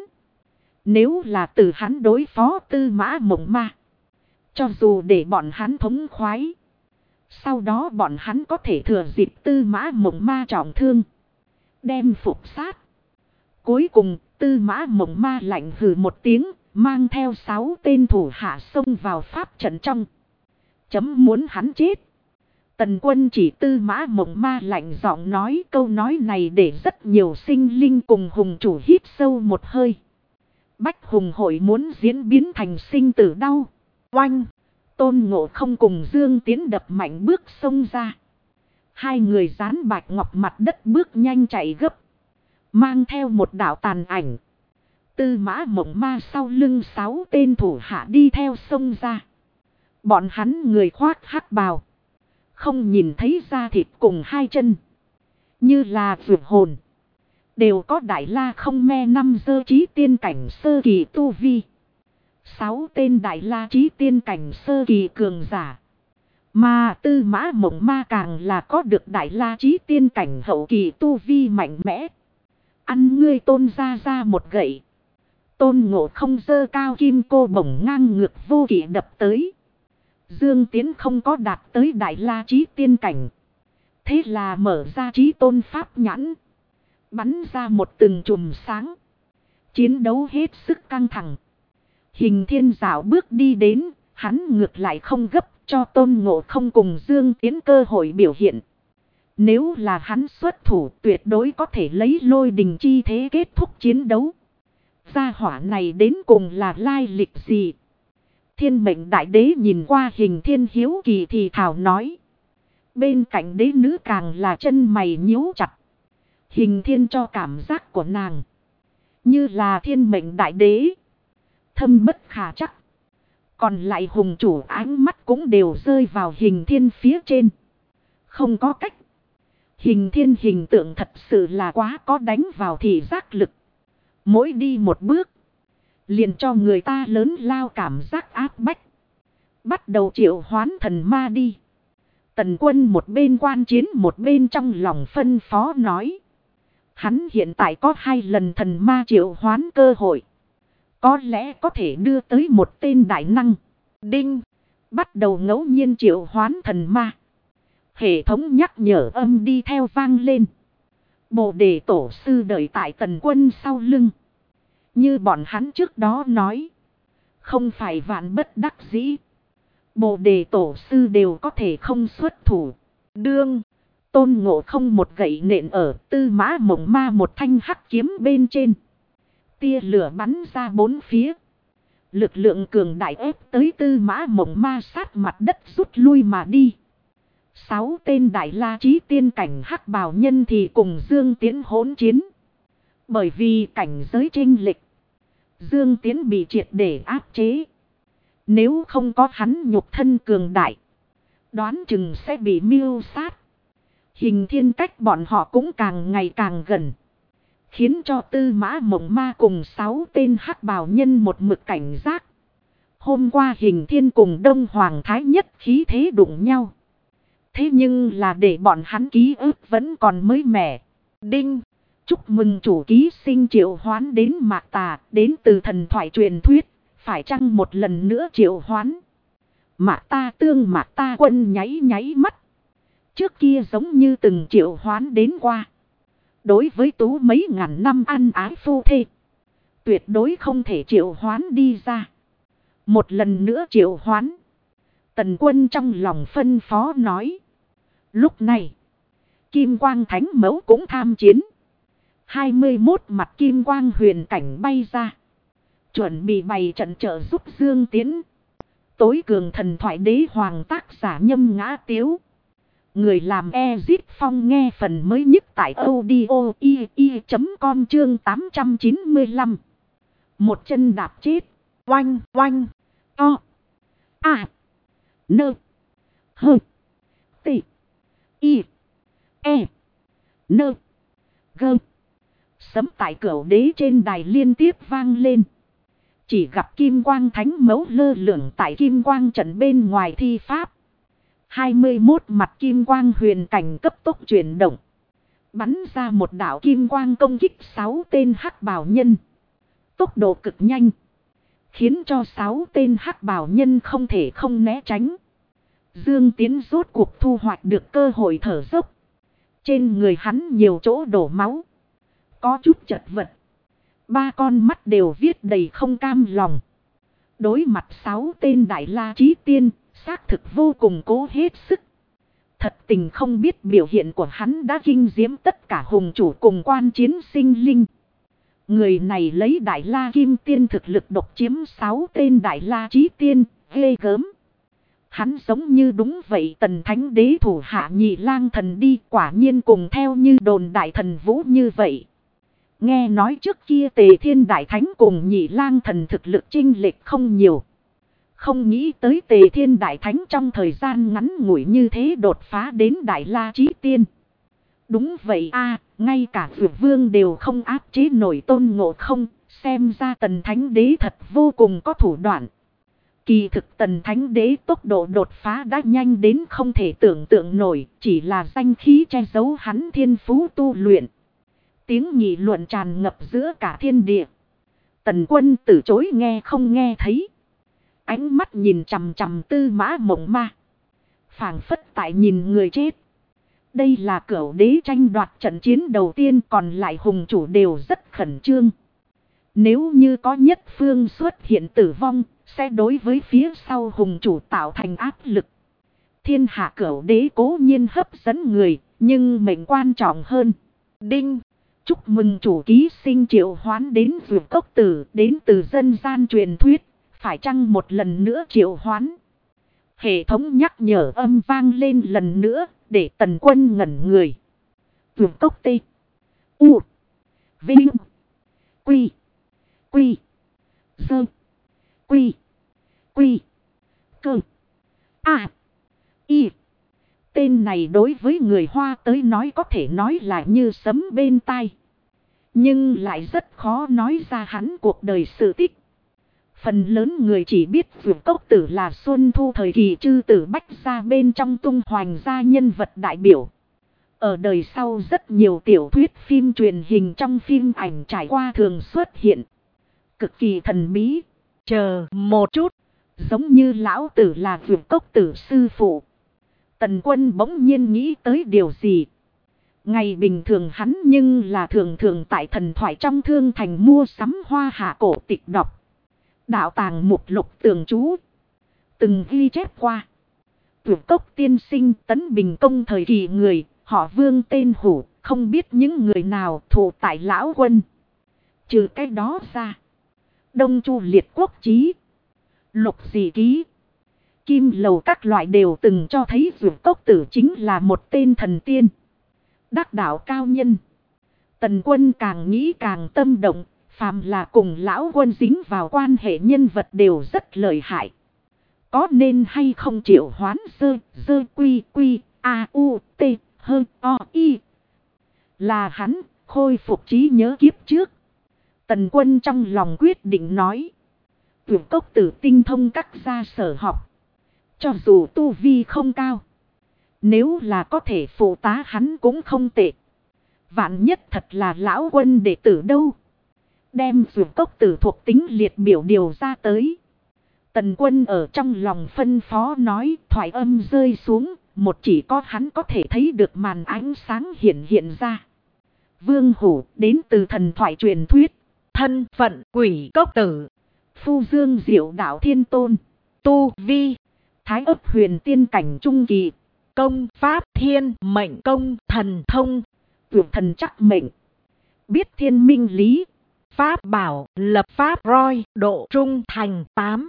S1: Nếu là từ hắn đối phó Tư Mã Mộng Ma, cho dù để bọn hắn thống khoái, sau đó bọn hắn có thể thừa dịp Tư Mã Mộng Ma trọng thương, đem phục sát. Cuối cùng Tư Mã Mộng Ma lạnh hừ một tiếng, mang theo 6 tên thủ hạ xông vào pháp trận trong. Chấm muốn hắn chết. Tần Quân chỉ Tư Mã Mộng Ma lạnh giọng nói câu nói này để rất nhiều sinh linh cùng hùng chủ hít sâu một hơi. Bách hùng hội muốn diễn biến thành sinh tử đau. Oanh! Tôn Ngộ Không cùng Dương Tiến đập mạnh bước xông ra. Hai người dán bạch ngọc mặt đất bước nhanh chạy gấp. Mang theo một đạo tàn ảnh. Tư Mã Mộng Ma sau lưng 6 tên thủ hạ đi theo xông ra. Bọn hắn người khoác hắc bào. Không nhìn thấy da thịt cùng hai chân. Như là vượt hồn. Đều có Đại La Không Me 5 dơ trí tiên cảnh sơ kỳ tu vi. 6 tên Đại La Chí Tiên cảnh sơ kỳ cường giả. Mà Tư Mã Mộng Ma càng là có được Đại La Chí Tiên cảnh hậu kỳ tu vi mạnh mẽ. Ăn ngươi Tôn ra ra một gậy. Tôn Ngộ Không giơ cao kim cô bổng ngang ngược vô kỵ đập tới. Dương Tiến không có đạt tới Đại La Chí Tiên cảnh. Thế là mở ra Chí Tôn Pháp nhãn. Bắn ra một từng chùm sáng. Chiến đấu hết sức căng thẳng. Hình Thiên dạo bước đi đến. Hắn ngược lại không gấp cho Tôn Ngộ Không cùng Dương Tiến cơ hội biểu hiện. Nếu là hắn xuất thủ tuyệt đối có thể lấy lôi đình chi thế kết thúc chiến đấu. Gia hỏa này đến cùng là lai lịch gì? Thiên Mệnh Đại Đế nhìn qua Hình Thiên hiếu kỳ thì thảo nói. Bên cạnh đế nữ càng là chân mày nhíu chặt. Hình Thiên cho cảm giác của nàng như là Thiên Mệnh Đại Đế, thâm bất khả chắc. Còn lại hùng chủ ánh mắt cũng đều rơi vào Hình Thiên phía trên. Không có cách. Hình Thiên hình tượng thật sự là quá có đánh vào thị giác lực. Mỗi đi một bước liền cho người ta lớn lao cảm giác áp bách. Bắt đầu triệu hoán thần ma đi. Tần Quân một bên quan chiến một bên trong lòng phân phó nói. Hắn hiện tại có 2 lần thần ma triệu hoán cơ hội. Có lẽ có thể đưa tới một tên đại năng. Đinh. Bắt đầu ngẫu nhiên triệu hoán thần ma. Hệ thống nhắc nhở âm đi theo vang lên. Bồ Đề Tổ sư đợi tại Tần Quân sau lưng. Như bọn hắn trước đó nói. Không phải vạn bất đắc dĩ. Bồ Đề Tổ sư đều có thể không xuất thủ. Đương. Tôn Ngộ Không một gậy nện ở Tư Mã Mộng Ma một thanh hắc kiếm bên trên. Tia lửa bắn ra 4 phía. Lực lượng cường đại ép tới Tư Mã Mộng Ma sát mặt đất rút lui mà đi. 6 tên Đại La Chí Tiên cảnh hắc bào nhân thì cùng Dương Tiến hỗn chiến. Bởi vì cảnh giới chênh lệch, Dương Tiến bị triệt để áp chế. Nếu không có hắn nhục thân cường đại, đoán chừng sẽ bị mưu sát. Hình Thiên cách bọn họ cũng càng ngày càng gần. Khiến cho Tư Mã Mộng Ma cùng 6 tên hắc bào nhân một mực cảnh giác. Hôm qua Hình Thiên cùng Đông Hoàng Thái Nhất khí thế đụng nhau. Thế nhưng là để bọn hắn ký ức vẫn còn mới mẻ. Đinh. Chúc mừng chủ ký sinh triệu hoán đến Mạc Tà. Đến từ thần thoại truyền thuyết. Phải chăng một lần nữa triệu hoán? Mạc Ta Quân nháy mắt. Trước kia giống như từng triệu hoán đến qua. Đối với tú mấy ngàn năm ăn ái phu thê, tuyệt đối không thể triệu hoán đi ra. Một lần nữa triệu hoán. Tần Quân trong lòng phân phó nói. Lúc này, Kim Quang Thánh Mẫu cũng tham chiến. 21 mặt Kim Quang huyền cảnh bay ra. Chuẩn bị bày trận trợ giúp Dương Tiến. Tối cường thần thoại đế hoàng tác giả Nhâm Ngã Tiếu. Người làm Ezit Phong nghe phần mới nhất tại audio.com chương 895. Một chân đạp chết. Oanh oanh. To. À. Nơ. Hơ. Tị. Y. E. Nơ. Gơ. Sấm tại cửu đế trên đài liên tiếp vang lên. Chỉ gặp Kim Quang Thánh Mẫu lơ lửng tại Kim Quang trận bên ngoài thi pháp. 21 mặt Kim Quang huyền cảnh cấp tốc chuyển động. Bắn ra một đạo Kim Quang công kích 6 tên hắc bào nhân. Tốc độ cực nhanh. Khiến cho 6 tên hắc bào nhân không thể không né tránh. Dương Tiến rốt cuộc thu hoạch được cơ hội thở dốc. Trên người hắn nhiều chỗ đổ máu. Có chút chật vật. 3 con mắt đều viết đầy không cam lòng. Đối mặt 6 tên Đại La Chí Tiên, xác thực vô cùng cố hết sức. Thật tình không biết biểu hiện của hắn đã kinh diễm tất cả hùng chủ cùng quan chiến sinh linh. Người này lấy Đại La Kim Tiên thực lực độc chiếm 6 tên Đại La Chí Tiên, ghê gớm. Hắn giống như đúng vậy Tần Thánh Đế thủ hạ Nhị Lang Thần đi, quả nhiên cùng theo như đồn đại thần vũ như vậy. Nghe nói trước kia Tề Thiên Đại Thánh cùng Nhị Lang Thần thực lực chênh lệch không nhiều. Không nghĩ tới Tề Thiên Đại Thánh trong thời gian ngắn ngủi như thế đột phá đến Đại La Chí Tiên. Đúng vậy a, ngay cả Dược Vương đều không áp chế nổi Tôn Ngộ Không, Xem ra Tần Thánh Đế thật vô cùng có thủ đoạn. Kỳ thực Tần Thánh Đế tốc độ đột phá đã nhanh đến không thể tưởng tượng nổi. Chỉ là danh khí che giấu hắn thiên phú tu luyện. Tiếng nghị luận tràn ngập giữa cả thiên địa. Tần Quân từ chối nghe không nghe thấy. Ánh mắt nhìn chằm chằm Tư Mã Mộng Ma. Phảng phất tại nhìn người chết. Đây là Cửu Đế tranh đoạt trận chiến đầu tiên, còn lại hùng chủ đều rất khẩn trương. Nếu như có nhất phương xuất hiện tử vong, sẽ đối với phía sau hùng chủ tạo thành áp lực. Thiên hạ Cửu Đế cố nhiên hấp dẫn người, nhưng mệnh quan trọng hơn. Đinh! Chúc mừng chủ ký sinh triệu hoán đến Dược Cốc Tử, đến từ dân gian truyền thuyết, phải chăng một lần nữa triệu hoán? Hệ thống nhắc nhở âm vang lên lần nữa, để Tần Quân ngẩn người. Dược Cốc T. U. Vinh. Quy. Quy. Dơ. Quy. Quy. Cơ. A. Y. Tên này đối với người Hoa tới nói có thể nói là như sấm bên tai. Nhưng lại rất khó nói ra hắn cuộc đời sự tích. Phần lớn người chỉ biết Dược Cốc Tử là Xuân Thu thời kỳ chư tử Bách gia bên trong tung hoành gia nhân vật đại biểu. Ở đời sau rất nhiều tiểu thuyết phim truyền hình trong phim ảnh trải qua thường xuất hiện. Cực kỳ thần bí. Chờ một chút. Giống như lão tử là Dược Cốc Tử sư phụ. Tần Quân bỗng nhiên nghĩ tới điều gì. Ngày bình thường hắn nhưng là thường thường tại thần thoại trong thương thành mua sắm hoa hạ cổ tịch đọc. Đạo tàng mục lục tường chú. Từng ghi chép qua. Dược Cốc tiên sinh Tấn Bình Công thời kỳ người, họ Vương tên Hủ, không biết những người nào thụ tại lão quân. Trừ cái đó ra. Đông Chu Liệt Quốc Chí. Lục Dị Ký. Kim Lầu các loại đều từng cho thấy Dược Cốc Tử chính là một tên thần tiên. Đắc đạo cao nhân. Tần Quân càng nghĩ càng tâm động. Phàm là cùng lão quân dính vào quan hệ nhân vật đều rất lợi hại. Có nên hay không triệu hoán dơ quy quy a u t hơn o y. Là hắn khôi phục trí nhớ kiếp trước. Tần Quân trong lòng quyết định nói. Dược Cốc Tử tinh thông các gia sở học. Cho dù tu vi không cao. Nếu là có thể phụ tá hắn cũng không tệ. Vạn nhất thật là lão quân đệ tử đâu. Đem Dược Cốc Tử thuộc tính liệt biểu điều ra tới. Tần Quân ở trong lòng phân phó nói, thoại âm rơi xuống, một chỉ có hắn có thể thấy được màn ánh sáng hiện ra. Vương Hủ đến từ thần thoại truyền thuyết, thân phận Quỷ Cốc Tử, phu dương diệu đạo thiên tôn, tu vi Thái Ấp huyền tiên cảnh trung kỳ, công pháp thiên mệnh công thần thông, vượt thần chắc mệnh, biết thiên minh lý. Pháp bảo, lập pháp roi, độ trung thành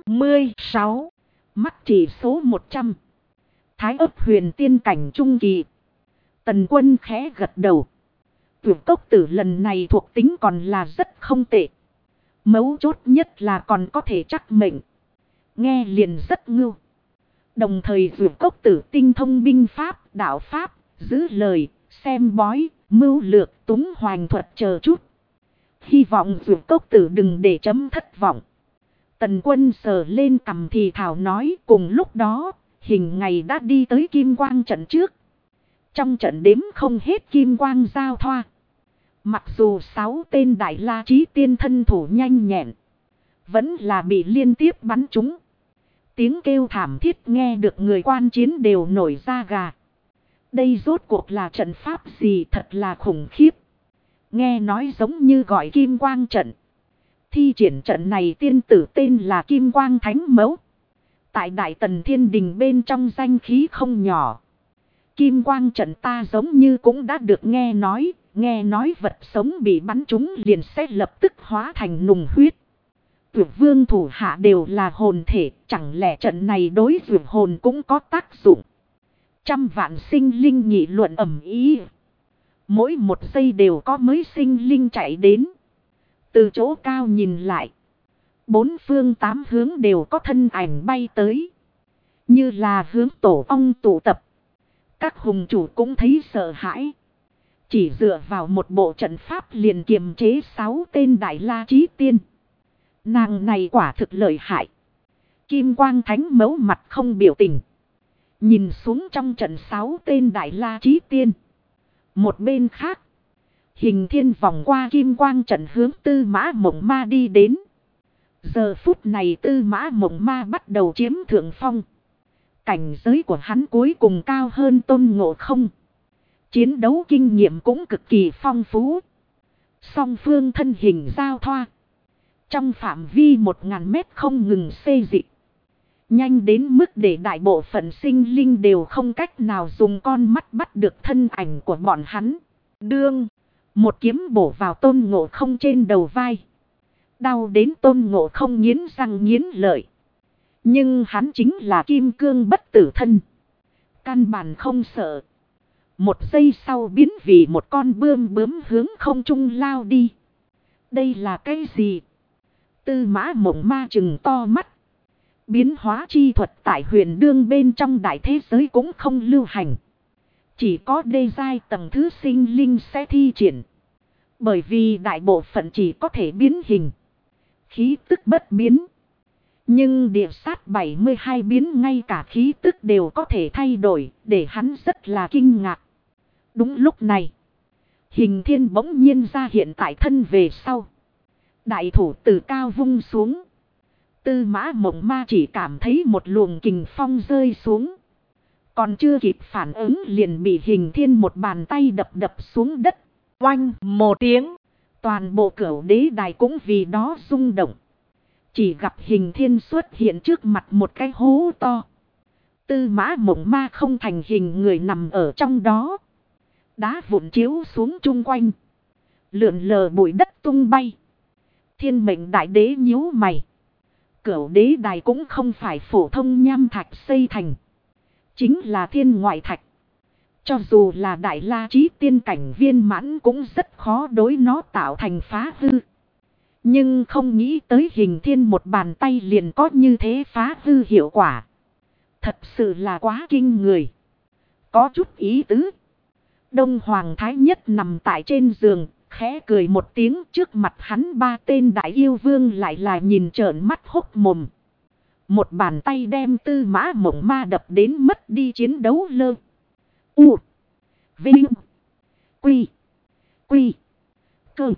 S1: 86. Mắt chỉ số 100. Thái Ấp huyền tiên cảnh trung kỳ. Tần Quân khẽ gật đầu. Dược Cốc Tử lần này thuộc tính còn là rất không tệ. Mấu chốt nhất là còn có thể chắc mệnh. Nghe liền rất ngưu. Đồng thời Dược Cốc Tử tinh thông binh pháp, đạo pháp, giữ lời, xem bói, mưu lược, túng hoành thuật chờ chút. Hy vọng Dược Cốc Tử đừng để chấm thất vọng. Tần Quân sờ lên cằm thì thảo nói, cùng lúc đó, hình ngày đã đi tới Kim Quang trận trước. Trong trận đếm không hết Kim Quang giao thoa. Mặc dù 6 tên Đại La Chí Tiên thân thủ nhanh nhẹn, vẫn là bị liên tiếp bắn trúng. Tiếng kêu thảm thiết nghe được người quan chiến đều nổi da gà. Đây rốt cuộc là trận pháp gì thật là khủng khiếp. Nghe nói giống như gọi Kim Quang trận. Thi triển trận này tiên tử tên là Kim Quang Thánh Mẫu. Tại Đại Tần Thiên Đình bên trong danh khí không nhỏ. Kim Quang trận ta giống như cũng đã được nghe nói vật sống bị bắn trúng liền sẽ lập tức hóa thành nùng huyết. Dược vương thủ hạ đều là hồn thể, chẳng lẽ trận này đối dược hồn cũng có tác dụng. Trăm vạn sinh linh nghị luận ầm ĩ. Mỗi một giây đều có mới sinh linh chạy đến. Từ chỗ cao nhìn lại. 4 phương 8 hướng đều có thân ảnh bay tới. Như là hướng tổ ong tụ tập. Các hùng chủ cũng thấy sợ hãi. Chỉ dựa vào một bộ trận pháp liền kiềm chế 6 tên Đại La Chí Tiên. Nàng này quả thực lợi hại. Kim Quang Thánh Mẫu mặt không biểu tình. Nhìn xuống trong trận 6 tên Đại La Chí Tiên. Một bên khác. Hình Thiên vòng qua Kim Quang trận hướng Tư Mã Mộng Ma đi đến. Giờ phút này Tư Mã Mộng Ma bắt đầu chiếm thượng phong. Cảnh giới của hắn cuối cùng cao hơn Tôn Ngộ Không. Chiến đấu kinh nghiệm cũng cực kỳ phong phú. Song phương thân hình giao thoa. Trong phạm vi 1000 mét không ngừng xê dịch. Nhanh đến mức để đại bộ phận sinh linh đều không cách nào dùng con mắt bắt được thân ảnh của bọn hắn. Đương, một kiếm bổ vào Tôn Ngộ Không trên đầu vai. Đau đến Tôn Ngộ Không nghiến răng nghiến lợi. Nhưng hắn chính là kim cương bất tử thân. Căn bản không sợ. Một giây sau biến vì một con bướm hướng không trung lao đi. Đây là cái gì? Tư Mã Mộng Ma trừng to mắt. Biến hóa chi thuật tại huyền đương bên trong đại thế giới cũng không lưu hành. Chỉ có đê giai tầng thứ sinh linh sẽ thi triển. Bởi vì đại bộ phận chỉ có thể biến hình. Khí tức bất biến. Nhưng địa sát 72 biến ngay cả khí tức đều có thể thay đổi, để hắn rất là kinh ngạc. Đúng lúc này, Hình Thiên bỗng nhiên ra hiện tại thân về sau. Đại thủ từ cao vung xuống. Tư Mã Mộng Ma chỉ cảm thấy một luồng kình phong rơi xuống. Còn chưa kịp phản ứng liền bị Hình Thiên một bàn tay đập xuống đất. Oanh một tiếng. Toàn bộ Cửu Đế đài cũng vì đó rung động. Chỉ gặp Hình Thiên xuất hiện trước mặt một cái hố to. Tư Mã Mộng Ma không thành hình người nằm ở trong đó. Đá vụn chiếu xuống chung quanh. Lượn lờ bụi đất tung bay. Thiên Mệnh Đại Đế nhíu mày. Cửu Đế đài cũng không phải phổ thông nham thạch xây thành. Chính là thiên ngoại thạch. Cho dù là Đại La Chí Tiên cảnh viên mãn cũng rất khó đối nó tạo thành phá hư. Nhưng không nghĩ tới Hình Thiên một bàn tay liền có như thế phá hư hiệu quả. Thật sự là quá kinh người. Có chút ý tứ. Đông Hoàng Thái Nhất nằm tại trên giường, khẽ cười một tiếng. Trước mặt hắn 3 tên đại yêu vương lại là nhìn trợn mắt hốc mồm. Một bàn tay đem Tư Mã Mộng Ma đập đến mất đi chiến đấu lơ. U. Vinh. Quy. Quy. Cơ.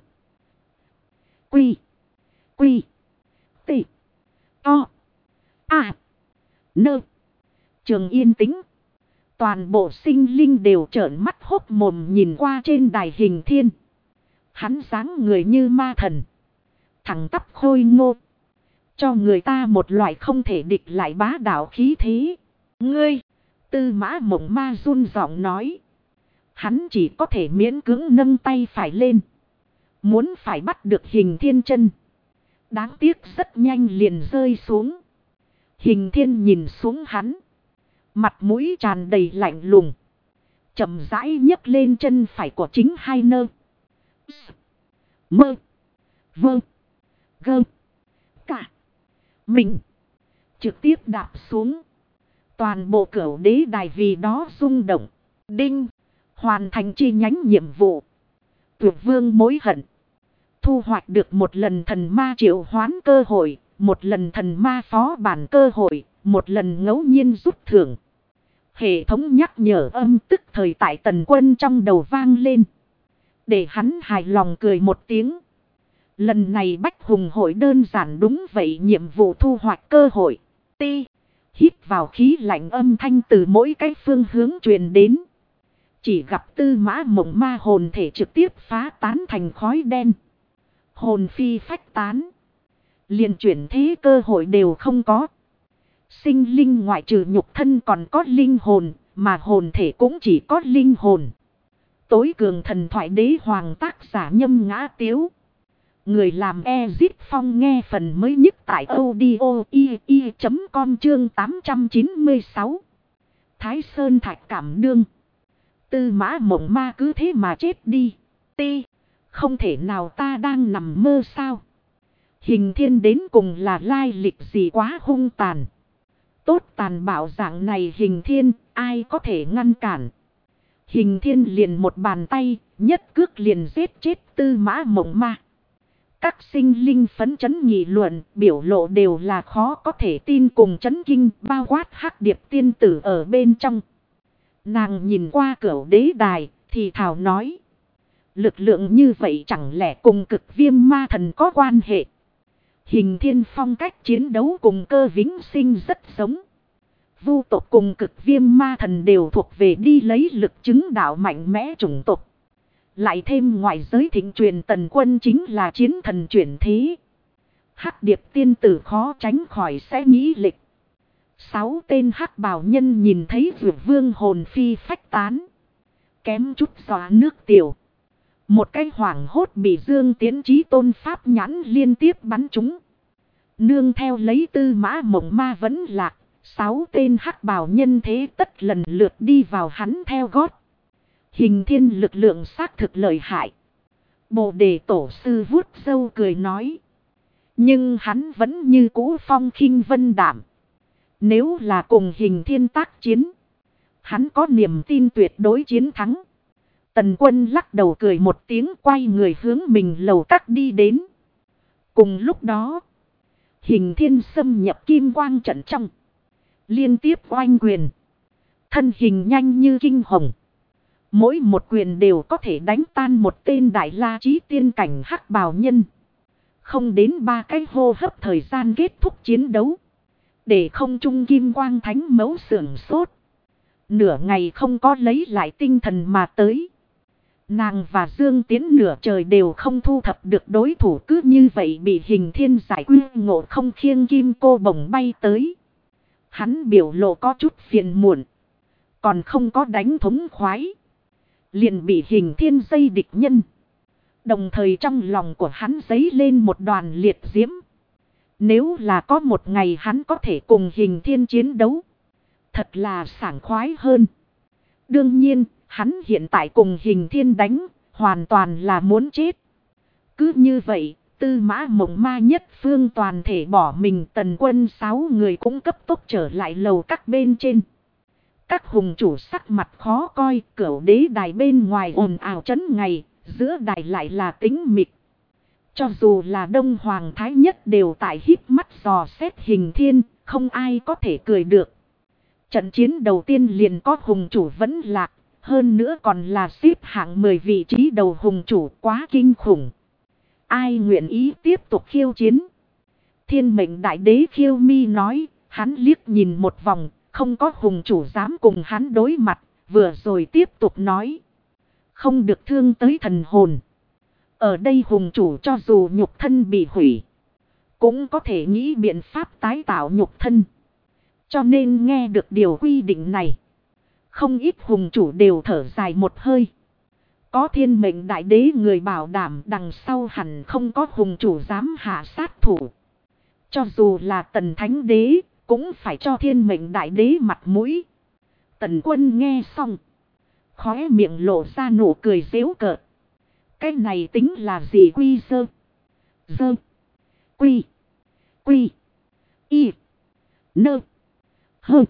S1: Quy. Quy. T. O. A. Nơ. Trường yên tĩnh. Toàn bộ sinh linh đều trợn mắt hốc mồm nhìn qua trên đài Hình Thiên. Hắn dáng người như ma thần. Thẳng tắp khôi ngô. Cho người ta một loại không thể địch lại bá đạo khí thế. Ngươi. Tư Mã Mộng Ma run giọng nói. Hắn chỉ có thể miễn cưỡng nâng tay phải lên. Muốn phải bắt được Hình Thiên chân. Đáng tiếc rất nhanh liền rơi xuống. Hình Thiên nhìn xuống hắn. Mặt mũi tràn đầy lạnh lùng. Chậm rãi nhấc lên chân phải của chính hai nơ. Mơ. Vơ. Gơ. Cả. Mình. Trực tiếp đạp xuống. Toàn bộ Cửu Đế đài vì đó rung động. Đinh. Hoàn thành chi nhánh nhiệm vụ. Tuyệt vương mối hận. Thu hoạch được một lần thần ma triệu hoán cơ hội. Một lần thần ma phó bản cơ hội. Một lần ngẫu nhiên rút thưởng. Hệ thống nhắc nhở âm tức thời tại Tần Quân trong đầu vang lên. Để hắn hài lòng cười một tiếng. Lần này Bách Hùng hội đơn giản đúng vậy, nhiệm vụ thu hoạch cơ hội. Ti. Hít vào khí lạnh, âm thanh từ mỗi cái phương hướng truyền đến. Chỉ gặp Tư Mã Mộng Ma hồn thể trực tiếp phá tán thành khói đen. Hồn phi phách tán. Liền chuyển thế cơ hội đều không có. Sinh linh ngoại trừ nhục thân còn có linh hồn, mà hồn thể cũng chỉ có linh hồn. Tối cường thần thoại đế hoàng tác giả Nhâm Ngã Tiếu. Người làm Ezit Phong nghe phần mới nhất tại audio.com chương 896. Thái Sơn Thạch Cảm Đương. Tư Mã Mộng Ma cứ thế mà chết đi. Ti. Không thể nào, ta đang nằm mơ sao? Hình Thiên đến cùng là lai lịch gì quá hung tàn. Tốt tàn bạo dạng này Hình Thiên, ai có thể ngăn cản? Hình Thiên liền một bàn tay, nhất cước liền giết chết Tư Mã Mộng Ma. Các sinh linh phấn chấn nghị luận, biểu lộ đều là khó có thể tin cùng chấn kinh, bao quát Hắc Điệp tiên tử ở bên trong. Nàng nhìn qua Cửu Đế đài, thì thào nói. Lực lượng như vậy chẳng lẽ cùng Cực Viêm Ma Thần có quan hệ? Hình Thiên phong cách chiến đấu cùng Cơ Vĩnh Sinh rất giống. Vu tộc cùng Cực Viêm Ma Thần đều thuộc về đi lấy lực chứng đạo mạnh mẽ chủng tộc. Lại thêm ngoại giới thịnh truyền Tần Quân chính là chiến thần chuyển thế. Hắc Điệp tiên tử khó tránh khỏi sẽ nghĩ lịch. 6 tên hắc bào nhân nhìn thấy Dược Vương hồn phi phách tán. Kém chút xóa nước tiểu. Một cái hoảng hốt bị Dương Tiến Chí tôn pháp nhãn liên tiếp bắn trúng. Nương theo lấy Tư Mã Mộng Ma vẫn lạc. 6 tên hắc bào nhân thế tất lần lượt đi vào hắn theo gót. Hình Thiên lực lượng xác thực lợi hại. Bồ Đề tổ sư vuốt râu cười nói. Nhưng hắn vẫn như cũ phong khinh vân đảm. Nếu là cùng Hình Thiên tác chiến, hắn có niềm tin tuyệt đối chiến thắng. Tần Quân lắc đầu cười một tiếng, quay người hướng mình lầu các đi đến. Cùng lúc đó, Hình Thiên xâm nhập kim quang trận trong. Liên tiếp oanh quyền. Thân hình nhanh như kinh hồng. Mỗi một quyền đều có thể đánh tan một tên đại la chí tiên cảnh hắc bào nhân. Không đến 3 cái hô hấp thời gian kết thúc chiến đấu. Để không trung kim quang thánh mẫu sưởng sốt. Nửa ngày không có lấy lại tinh thần mà tới. Nàng và Dương Tiến nửa trời đều không thu thập được đối thủ, cứ như vậy bị Hình Thiên giải quyết, ngộ không khiêng kim cô bổng bay tới. Hắn biểu lộ có chút phiền muộn. Còn không có đánh thống khoái. Liền bị Hình Thiên dây địch nhân. Đồng thời trong lòng của hắn dấy lên một đoàn liệt diễm. Nếu là có một ngày hắn có thể cùng Hình Thiên chiến đấu, thật là sảng khoái hơn. Đương nhiên, hắn hiện tại cùng Hình Thiên đánh, hoàn toàn là muốn chết. Cứ như vậy, Tư Mã Mộng Ma nhất phương toàn thể bỏ mình, Tần Quân 6 người cũng cấp tốc trở lại lầu các bên trên. Các hùng chủ sắc mặt khó coi, Cửu Đế đài bên ngoài ồn ào chấn ngày, giữa đài lại là tĩnh mịch. Cho dù là Đông Hoàng Thái Nhất đều tại híp mắt dò xét Hình Thiên, không ai có thể cười được. Trận chiến đầu tiên liền có hùng chủ vẫn lạc, hơn nữa còn là xếp hạng 10 vị trí đầu hùng chủ, quá kinh khủng. Ai nguyện ý tiếp tục khiêu chiến? Thiên Mệnh Đại Đế Khiêu Mi nói, hắn liếc nhìn một vòng, không có hùng chủ dám cùng hắn đối mặt, vừa rồi tiếp tục nói. Không được thương tới thần hồn. Ở đây hùng chủ cho dù nhục thân bị hủy, cũng có thể nghĩ biện pháp tái tạo nhục thân. Cho nên nghe được điều quy định này, không ít hùng chủ đều thở dài một hơi. Có Thiên Mệnh Đại Đế người bảo đảm đằng sau hẳn không có hùng chủ dám hạ sát thủ. Cho dù là Tần Thánh Đế, cũng phải cho Thiên Mệnh Đại Đế mặt mũi. Tần Quân nghe xong, khóe miệng lộ ra nụ cười giễu cợt. Cái này tính là gì? Quy sơ, dơ, quy, quy, y, nơ, hơ,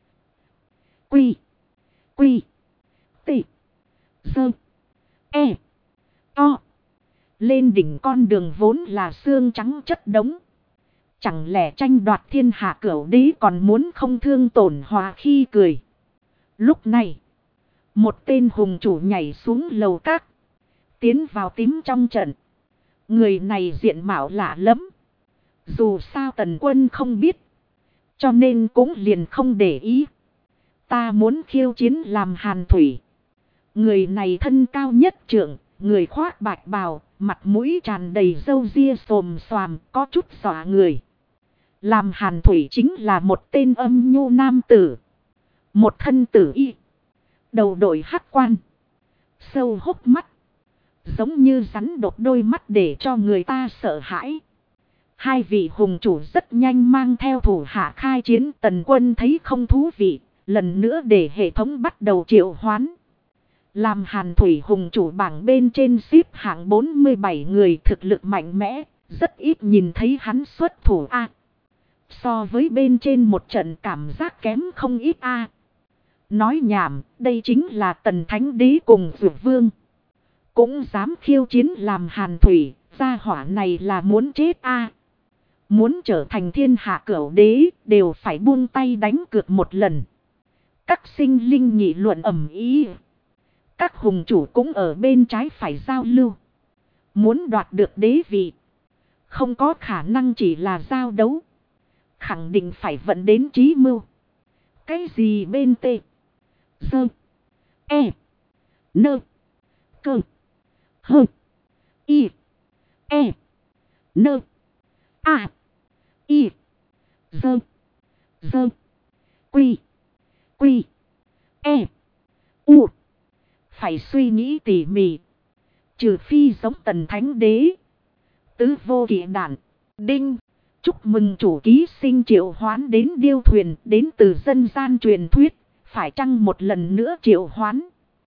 S1: quy, quy, tị, dơ, e, to. Lên đỉnh con đường vốn là xương trắng chất đống. Chẳng lẽ tranh đoạt thiên hạ Cửu Đế còn muốn không thương tổn hòa khi cười. Lúc này, một tên hùng chủ nhảy xuống lầu các, tiến vào tím trong trận. Người này diện mạo lạ lắm. Dù sao Tần Quân không biết, cho nên cũng liền không để ý. Ta muốn khiêu chiến làm hàn thủy. Người này thân cao nhất trượng, người khoác bạch bào, mặt mũi tràn đầy râu ria xồm xoàm, có chút dọa người. Làm hàn thủy chính là một tên âm nhu nam tử. Một thân tử y, đầu đội hắc quan, sâu hốc mắt, giống như rắn độc đôi mắt để cho người ta sợ hãi. Hai vị hùng chủ rất nhanh mang theo thủ hạ khai chiến. Tần Quân thấy không thú vị, lần nữa để hệ thống bắt đầu triệu hoán. Làm hàn thủy hùng chủ bảng bên trên xếp hạng 47 người, thực lực mạnh mẽ, rất ít nhìn thấy hắn xuất thủ a. So với bên trên một trận cảm giác kém không ít a. Nói nhảm, đây chính là Tần Thánh Đế cùng Dược Vương. Cũng dám khiêu chiến làm hàn thủy, gia hỏa này là muốn chết a. Muốn trở thành thiên hạ cửu đế, đều phải buông tay đánh cược một lần. Các sinh linh nghị luận ầm ĩ. Các hùng chủ cũng ở bên trái phải giao lưu. Muốn đoạt được đế vị, không có khả năng chỉ là giao đấu. Khẳng định phải vận đến trí mưu. Cái gì bên tê? Dơ. E. Nơ. Cơ. Hơ. Y. E. Nơ. A. Y. Dơ. Dơ. Quy. Quy. E. U. Phải suy nghĩ tỉ mỉ. Trừ phi giống Tần Thánh Đế. Tứ vô kỵ đản. Đinh. Chúc mừng chủ ký sinh triệu hoán đến điêu thuyền, đến từ dân gian truyền thuyết. Phải chăng một lần nữa triệu hoán?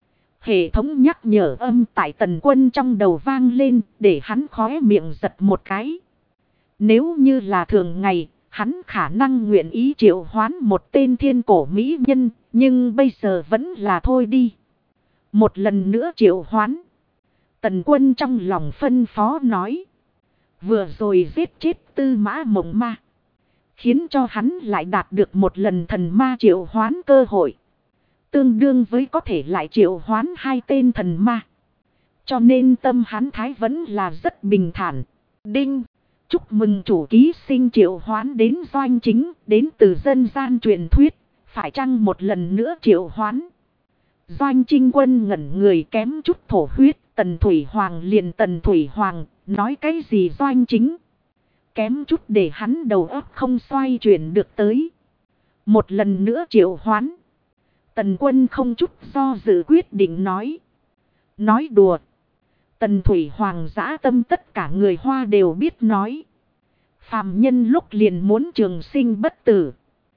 S1: Hệ thống nhắc nhở âm tại Tần Quân trong đầu vang lên, để hắn khóe miệng giật một cái. Nếu như là thường ngày, hắn khả năng nguyện ý triệu hoán một tên thiên cổ mỹ nhân, nhưng bây giờ vẫn là thôi đi. Một lần nữa triệu hoán. Tần Quân trong lòng phân phó nói. Vừa rồi giết chết Tư Mã Mộng Ma, khiến cho hắn lại đạt được một lần thần ma triệu hoán cơ hội. Tương đương với có thể lại triệu hoán hai tên thần ma. Cho nên tâm hắn thái vẫn là rất bình thản. Đinh. Chúc mừng chủ ký sinh triệu hoán đến Doanh Chính, đến từ dân gian truyền thuyết. Phải chăng một lần nữa triệu hoán? Doanh Trinh Quân ngẩn người kém chút thổ huyết. Tần Thủy Hoàng liền Tần Thủy Hoàng, nói cái gì Doanh Chính? Kém chút để hắn đầu óc không xoay chuyển được tới. Một lần nữa triệu hoán. Tần Quân không chút do dự quyết định nói. Nói đùa. Tần Thủy Hoàng dã tâm tất cả người Hoa đều biết nói. Phàm nhân lúc liền muốn trường sinh bất tử.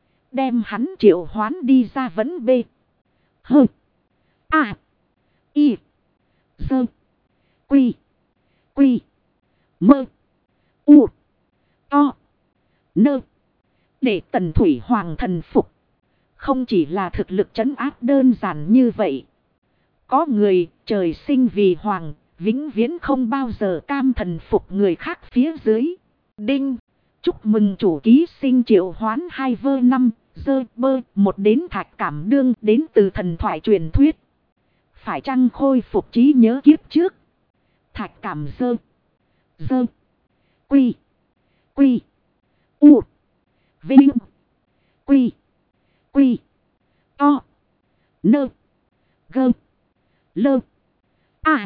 S1: Đem hắn triệu hoán đi ra vẫn bê. Hơ. A. Y. Dơ. Quy. Quy. Mơ. U. O. Nơ. Để Tần Thủy Hoàng thần phục. Không chỉ là thực lực trấn áp đơn giản như vậy. Có người trời sinh vì hoàng, vĩnh viễn không bao giờ cam thần phục người khác phía dưới. Đinh. Chúc mừng chủ ký sinh triệu hoán 2V5, dơ bơ, một đến Thạch Cảm Đương, đến từ thần thoại truyền thuyết. Phải chăng khôi phục trí nhớ kiếp trước? Thạch Cảm dơ. Dơ. Quy. Quy. U. Vinh. Quy. Quy. O. Nơ. Gơ. Lơ. A.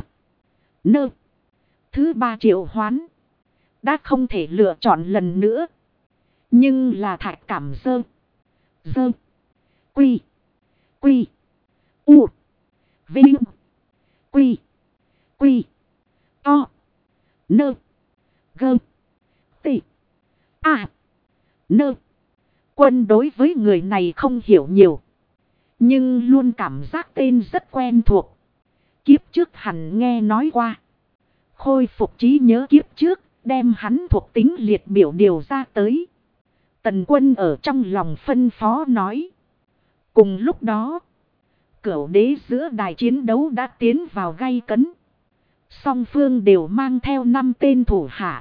S1: Nơ. Thứ ba triệu hoán. Đã không thể lựa chọn lần nữa. Nhưng là Thạch Cảm dơ. Dơ. Quy. Quy. U. Vinh. Quy. Quy. O. Nơ. Gơ. Tị. A. Nơ. Quân đối với người này không hiểu nhiều. Nhưng luôn cảm giác tên rất quen thuộc. Kiếp trước hẳn nghe nói qua. Khôi phục trí nhớ kiếp trước. Đem hắn thuộc tính liệt biểu điều ra tới. Tần Quân ở trong lòng phân phó nói. Cùng lúc đó. Cửu đế giữa đài chiến đấu đã tiến vào gay cấn. Song phương đều mang theo 5 tên thủ hạ.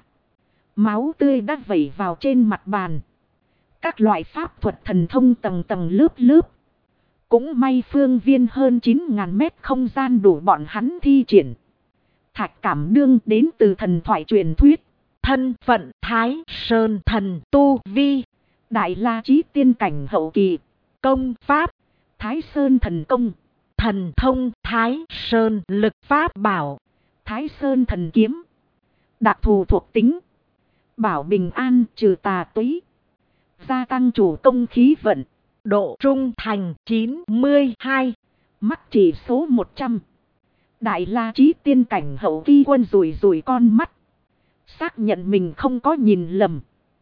S1: Máu tươi đã vẩy vào trên mặt bàn. Các loại pháp thuật thần thông tầng tầng lớp lớp. Cũng may phương viên hơn 9.000 mét không gian đủ bọn hắn thi triển. Thạch Cảm Đương đến từ thần thoại truyền thuyết. Thân phận Thái Sơn thần tu vi. Đại La Chí tiên cảnh hậu kỳ. Công pháp Thái Sơn thần công. Thần thông Thái Sơn lực pháp bảo. Thái Sơn thần kiếm. Đặc thù thuộc tính. Bảo bình an trừ tà túy. Gia tăng chủ công khí vận. Độ trung thành 92. Mắc chỉ số 100. Đại La Chí tiên cảnh hậu kỳ quân rủi rủi con mắt. Xác nhận mình không có nhìn lầm.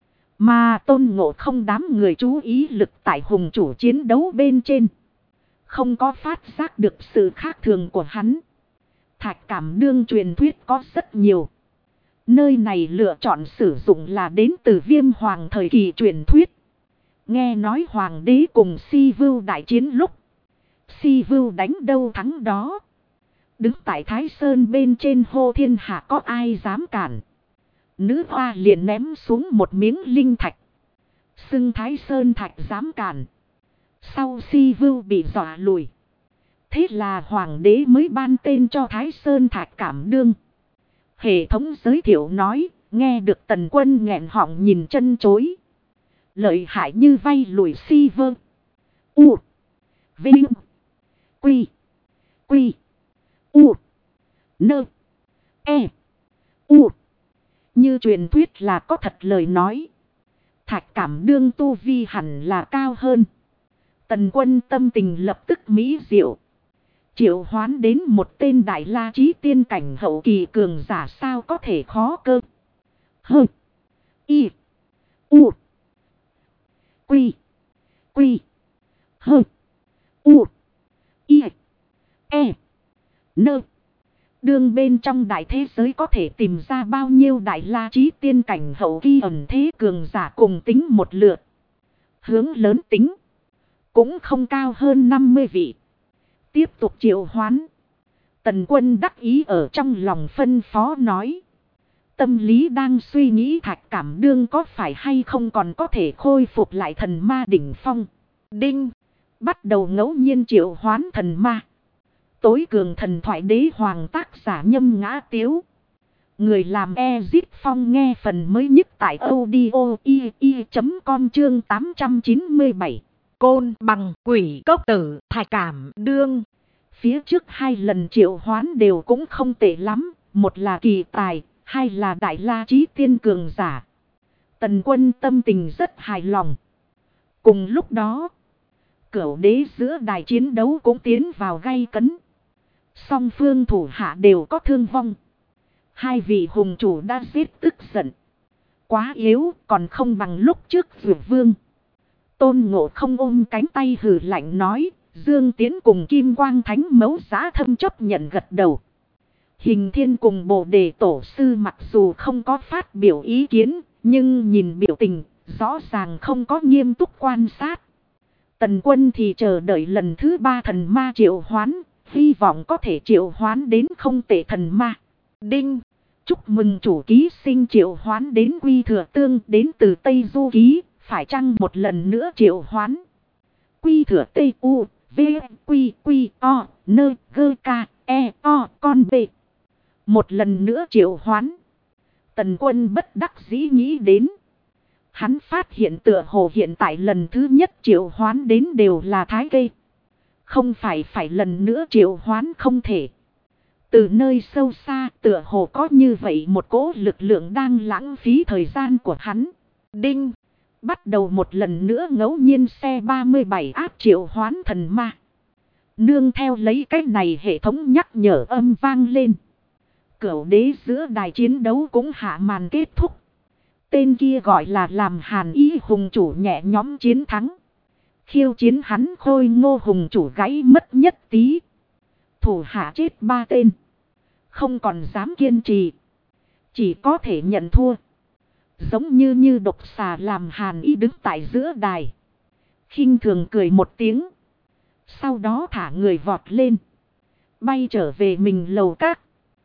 S1: Mà Tôn Ngộ Không đám người chú ý lực tại hùng chủ chiến đấu bên trên. Không có phát giác được sự khác thường của hắn. Thạch Cảm Đương truyền thuyết có rất nhiều. Nơi này lựa chọn sử dụng là đến từ Viêm Hoàng thời kỳ truyền thuyết. Nghe nói Hoàng đế cùng Si Vưu đại chiến lúc. si vưu đánh đâu thắng đó. Đứng tại Thái Sơn bên trên hô thiên hạ có ai dám cản. Nữ hoa liền ném xuống một miếng linh thạch. Xưng Thái Sơn thạch dám cản. Sau si vưu bị dọa lùi. Thế là hoàng đế mới ban tên cho Thái Sơn thạch Cảm Đương. Hệ thống giới thiệu nói, nghe được Tần Quân nghẹn họng nhìn chân chối. Lợi hại như vay lùi si vơ. U. Vinh. Quy. Quy. U. Nơ. E. U. Như truyền thuyết là có thật lời nói. Thạch Cảm Đương tu vi hẳn là cao hơn. Tần Quân tâm tình lập tức mỹ diệu. Triệu hoán đến một tên đại la chí tiên cảnh hậu kỳ cường giả sao có thể khó cơ. Hơ. Y. U. Quy. Quy. Hơ. U. Y. E. Nơ. Đương bên trong đại thế giới có thể tìm ra bao nhiêu đại la chí tiên cảnh hậu kỳ ẩn thế cường giả cùng tính một lượt. Hướng lớn tính. Cũng không cao hơn 50 vị. Tiếp tục triệu hoán. Tần Quân đắc ý ở trong lòng phân phó nói. Tâm lý đang suy nghĩ Thạch Cảm Đương có phải hay không còn có thể khôi phục lại thần ma đỉnh phong. Đinh. Bắt đầu ngẫu nhiên triệu hoán thần ma. Tối cường thần thoại đế hoàng tác giả Nhâm Ngã Tiếu. Người làm Ezip Phong nghe phần mới nhất tại audio.com chương 897.
S2: Côn Bằng Quỷ Cốc Tử Thạch Cảm Đương.
S1: Phía trước 2 lần triệu hoán đều cũng không tệ lắm. Một là kỳ tài, 2 là đại la chí tiên cường giả. Tần Quân tâm tình rất hài lòng. Cùng lúc đó, Cửu đế giữa đài chiến đấu cũng tiến vào gay cấn. Song phương thủ hạ đều có thương vong. 2 vị hùng chủ đã giết tức giận. Quá yếu còn không bằng lúc trước Dược Vương. Tôn Ngộ Không ôm cánh tay hừ lạnh nói. Dương Tiến cùng Kim Quang Thánh Mẫu Giá Thâm chấp nhận gật đầu. Hình Thiên cùng Bồ Đề Tổ Sư mặc dù không có phát biểu ý kiến. Nhưng nhìn biểu tình rõ ràng không có nghiêm túc quan sát. Tần Quân thì chờ đợi lần thứ 3 thần ma triệu hoán. Hy vọng có thể triệu hoán đến không tệ thần ma. Đinh. Chúc mừng chủ ký sinh triệu hoán đến Quy Thừa Tương đến từ Tây Du Ký. Phải chăng một lần nữa triệu hoán? Quy Thừa Tây U. V. Quy. Quy. O. Nơ. Gơ. Ca. E. O. Con B. Một lần nữa triệu hoán. Tần Quân bất đắc dĩ nghĩ đến. Hắn phát hiện tựa hồ hiện tại lần thứ nhất triệu hoán đến đều là thái cây. Không phải lần nữa triệu hoán không thể. Từ nơi sâu xa tựa hồ có như vậy một cỗ lực lượng đang lãng phí thời gian của hắn. Đinh. Bắt đầu một lần nữa ngẫu nhiên xe 37 áp triệu hoán thần ma. Nương theo lấy cái này hệ thống nhắc nhở âm vang lên. Cửu đế giữa đài chiến đấu cũng hạ màn kết thúc. Tên kia gọi là làm Hàn Ý hùng chủ nhẹ nhóm chiến thắng. Khiêu chiến hắn Khôi Ngô hùng chủ gãy mất nhất tí. Thủ hạ chết 3 tên. Không còn dám kiên trì. Chỉ có thể nhận thua. Giống như độc xà làm Hàn Ý đứng tại giữa đài. Khinh thường cười một tiếng. Sau đó thả người vọt lên. Bay trở về mình lầu các.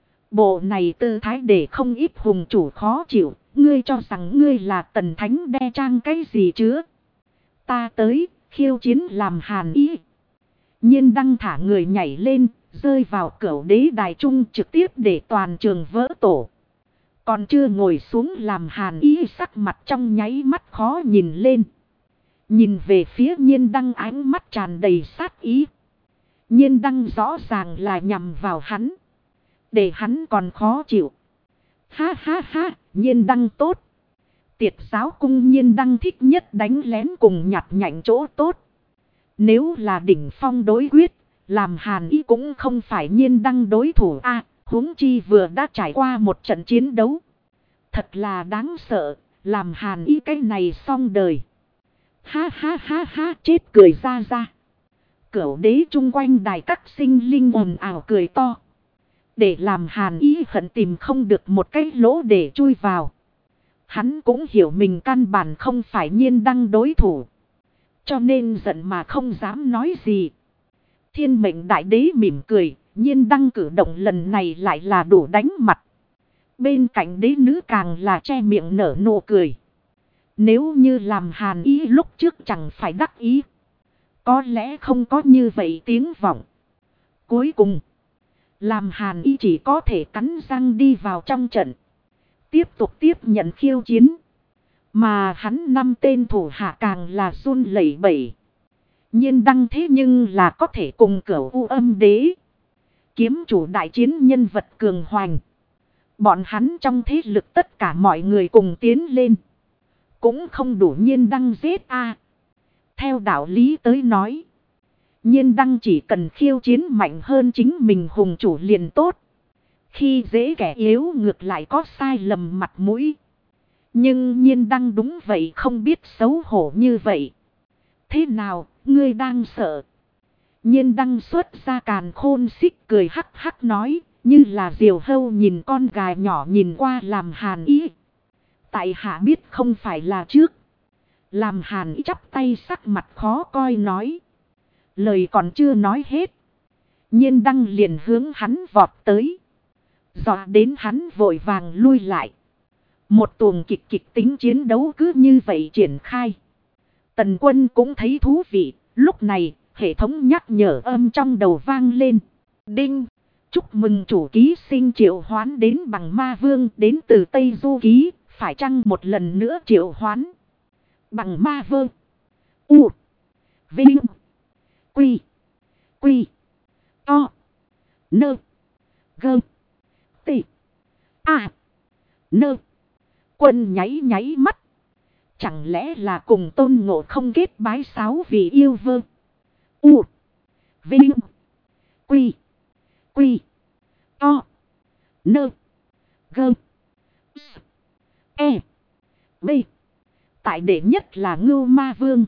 S1: Bộ này tư thái để không ít hùng chủ khó chịu. Ngươi cho rằng ngươi là Tần Thánh đe trang cái gì chứ? Ta tới, khiêu chiến làm Hàn Ý. Nhiên đăng thả người nhảy lên, rơi vào Cửu đế đài trung trực tiếp để toàn trường vỡ tổ. Còn chưa ngồi xuống làm Hàn Ý sắc mặt trong nháy mắt khó nhìn lên. Nhìn về phía Nhiên đăng ánh mắt tràn đầy sát ý. Nhiên đăng rõ ràng là nhằm vào hắn. Để hắn còn khó chịu. Ha ha ha, Nhiên đăng tốt. Tiệt giáo cung Nhiên đăng thích nhất đánh lén cùng nhặt nhạnh chỗ tốt. Nếu là đỉnh phong đối quyết, làm Hàn Ý cũng không phải Nhiên đăng đối thủ a. Huống chi vừa đã trải qua một trận chiến đấu. Thật là đáng sợ, làm Hàn Ý cái này xong đời. Ha ha ha ha, chết cười ra ra. Cửu đế chung quanh đài các sinh linh ồn ào cười to. Để làm Hàn Ý hận tìm không được một cái lỗ để chui vào. Hắn cũng hiểu mình căn bản không phải Nhiên đăng đối thủ. Cho nên giận mà không dám nói gì. Thiên mệnh đại đế mỉm cười, Nhiên Đăng cử động lần này lại là đủ đánh mặt. Bên cạnh đế nữ càng là che miệng nở nụ cười. Nếu như làm Hàn Ý lúc trước chẳng phải đắc ý. Có lẽ không có như vậy tiếng vọng. Cuối cùng, làm Hàn Ý chỉ có thể cắn răng đi vào trong trận. Tiếp tục tiếp nhận khiêu chiến. Mà hắn 5 tên thủ hạ càng là run lẩy bẩy. Nhiên Đăng thế nhưng là có thể cùng Cửu U Âm Đế, kiếm chủ đại chiến nhân vật cường hoành. Bọn hắn trong thế lực tất cả mọi người cùng tiến lên. Cũng không đủ Nhiên Đăng giết a. Theo đạo lý tới nói, Nhiên Đăng chỉ cần khiêu chiến mạnh hơn chính mình hùng chủ liền tốt. Khi dễ kẻ yếu ngược lại có sai lầm mặt mũi. Nhưng Nhiên Đăng đúng vậy không biết xấu hổ như vậy. Thế nào, ngươi đang sợ? Nhiên Đăng xuất ra càn khôn xích cười hắc hắc nói, như là diều hâu nhìn con gà nhỏ nhìn qua làm Hàn Ý. Tại hạ biết không phải là trước. Làm Hàn Ý chắp tay sắc mặt khó coi nói. Lời còn chưa nói hết. Nhiên Đăng liền hướng hắn vọt tới. Dọa đến hắn vội vàng lui lại. Một tuồng kịch tính chiến đấu cứ như vậy triển khai. Tần Quân cũng thấy thú vị. Lúc này, hệ thống nhắc nhở âm trong đầu vang lên. Đinh! Chúc mừng chủ ký sinh triệu hoán đến bằng ma vương đến từ Tây Du Ký. Phải chăng một lần nữa triệu hoán? Bằng ma vương. U. Vinh. Quy. Quy. To. Nơ. Gơ. Tị. À. Nơ. Quân nháy mắt. Chẳng lẽ là cùng Tôn Ngộ Không kết bái sáo vì yêu vơ. U. Vinh. Quy. Quy. To. Nơ. Gơ. S. E. B. Tại đệ nhất là Ngưu Ma Vương.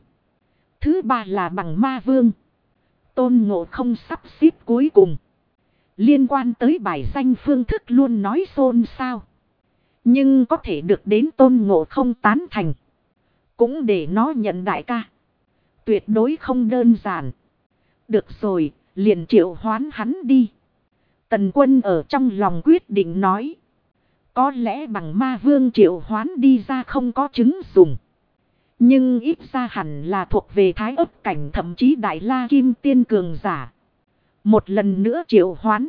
S1: Thứ ba là Bằng Ma Vương. Tôn Ngộ Không sắp xếp cuối cùng. Liên quan tới bài danh phương thức luôn nói xôn xao. Nhưng có thể được đến Tôn Ngộ Không tán thành. Cũng để nó nhận đại ca. Tuyệt đối không đơn giản. Được rồi, liền triệu hoán hắn đi. Tần Quân ở trong lòng quyết định nói. Có lẽ Bằng Ma Vương triệu hoán đi ra không có chứng dùng. Nhưng ít ra hẳn là thuộc về Thái Ấp cảnh thậm chí Đại La Kim Tiên cường giả. Một lần nữa triệu hoán.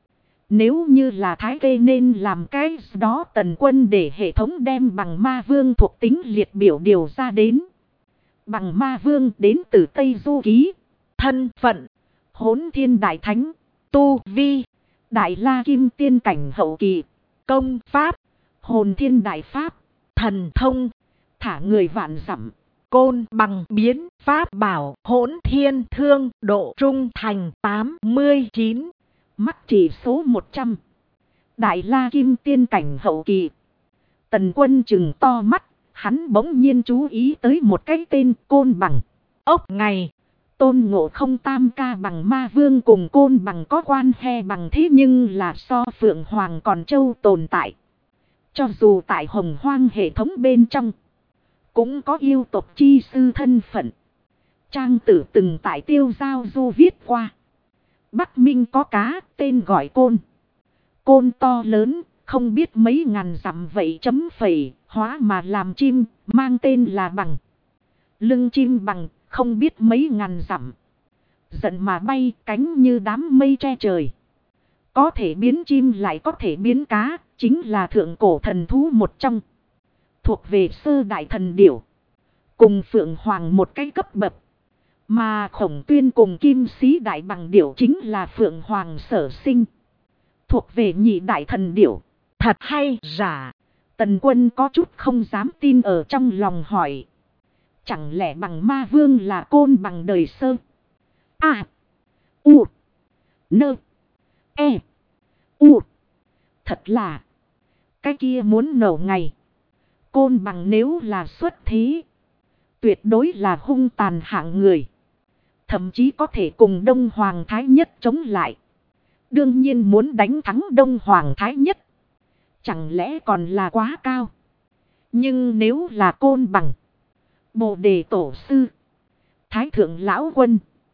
S1: Nếu như là Thái Tê nên làm cái đó Tần Quân để hệ thống đem Bằng Ma Vương thuộc tính liệt biểu điều ra đến. Bằng Ma Vương đến từ Tây Du Ký. Thân phận. Hỗn Thiên Đại Thánh. Tu Vi. Đại La Kim Tiên cảnh hậu kỳ. Công Pháp. Hồn Thiên Đại Pháp. Thần Thông. Thả người vạn dặm. Côn Bằng biến pháp bảo. Hỗn Thiên Thương độ trung thành 89. Mắt chỉ số 100. Đại La Kim Tiên cảnh hậu kỳ. Tần Quân trừng to mắt. Hắn bỗng nhiên chú ý tới một cái tên Côn Bằng. Ốc ngày. Tôn Ngộ Không tam ca Bằng Ma Vương cùng Côn Bằng có quan he bằng thế nhưng là so Phượng Hoàng còn châu tồn tại. Cho dù tại Hồng Hoang hệ thống bên trong. Cũng có yêu tộc chi sư thân phận. Trang tử từng tại Tiêu Giao Du viết qua. Bắc Minh có cá tên gọi Côn. Côn to lớn, không biết mấy ngàn dặm vậy chấm phẩy, hóa mà làm chim, mang tên là Bằng. Lưng chim bằng, không biết mấy ngàn dặm. Giận mà bay, cánh như đám mây che trời. Có thể biến chim lại có thể biến cá, chính là thượng cổ thần thú một trong. Thuộc về sơ đại thần điểu. Cùng Phượng Hoàng một cái cấp bậc. Mà Khổng Tuyên cùng Kim Sĩ Đại Bằng điểu chính là Phượng Hoàng sở sinh. Thuộc về nhị đại thần điểu. Thật hay giả? Tần Quân có chút không dám tin ở trong lòng hỏi. Chẳng lẽ Bằng Ma Vương là Côn Bằng đời sơ? A. U. Nơ. E. U. Thật là. Cái kia muốn nổ ngày. Côn Bằng nếu là xuất thế. Tuyệt đối là hung tàn hạng người. Thậm chí có thể cùng Đông Hoàng Thái Nhất chống lại. Đương nhiên muốn đánh thắng Đông Hoàng Thái Nhất. Chẳng lẽ còn là quá cao. Nhưng nếu là Côn Bằng. Bồ Đề Tổ Sư. Thái Thượng Lão Quân.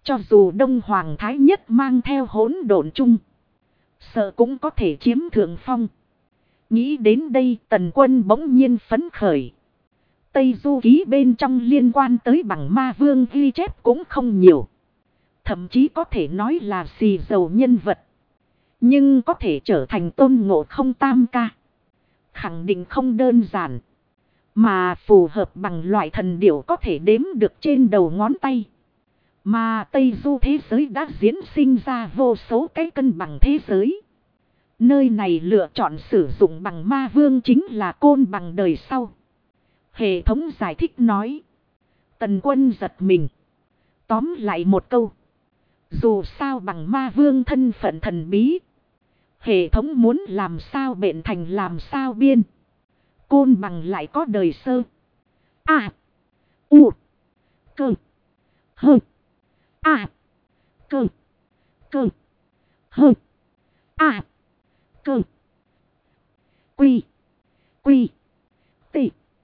S1: Cho dù Đông Hoàng Thái Nhất mang theo hỗn độn chung, sợ cũng có thể chiếm thượng phong. Nghĩ đến đây Tần Quân bỗng nhiên phấn khởi. Tây Du Ký bên trong liên quan tới Bằng Ma Vương ghi chép cũng không nhiều. Thậm chí có thể nói là xì dầu nhân vật. Nhưng có thể trở thành Tôn Ngộ Không tam ca, khẳng định không đơn giản. Mà phù hợp bằng loại thần điểu có thể đếm được trên đầu ngón tay. Mà Tây Du thế giới đã diễn sinh ra vô số cái cân bằng thế giới. Nơi này lựa chọn sử dụng Bằng Ma Vương chính là Côn Bằng đời sau. Hệ thống giải thích nói. Tần Quân giật mình. Tóm lại một câu. Dù sao Bằng Ma Vương thân phận thần bí, hệ thống muốn làm sao bện thành làm sao biên. Côn Bằng lại có đời sơ. A. U. Cơ. Hơ. A. Cơ. Cơ. Hơ. A. Cơ. Quy. Quy. T.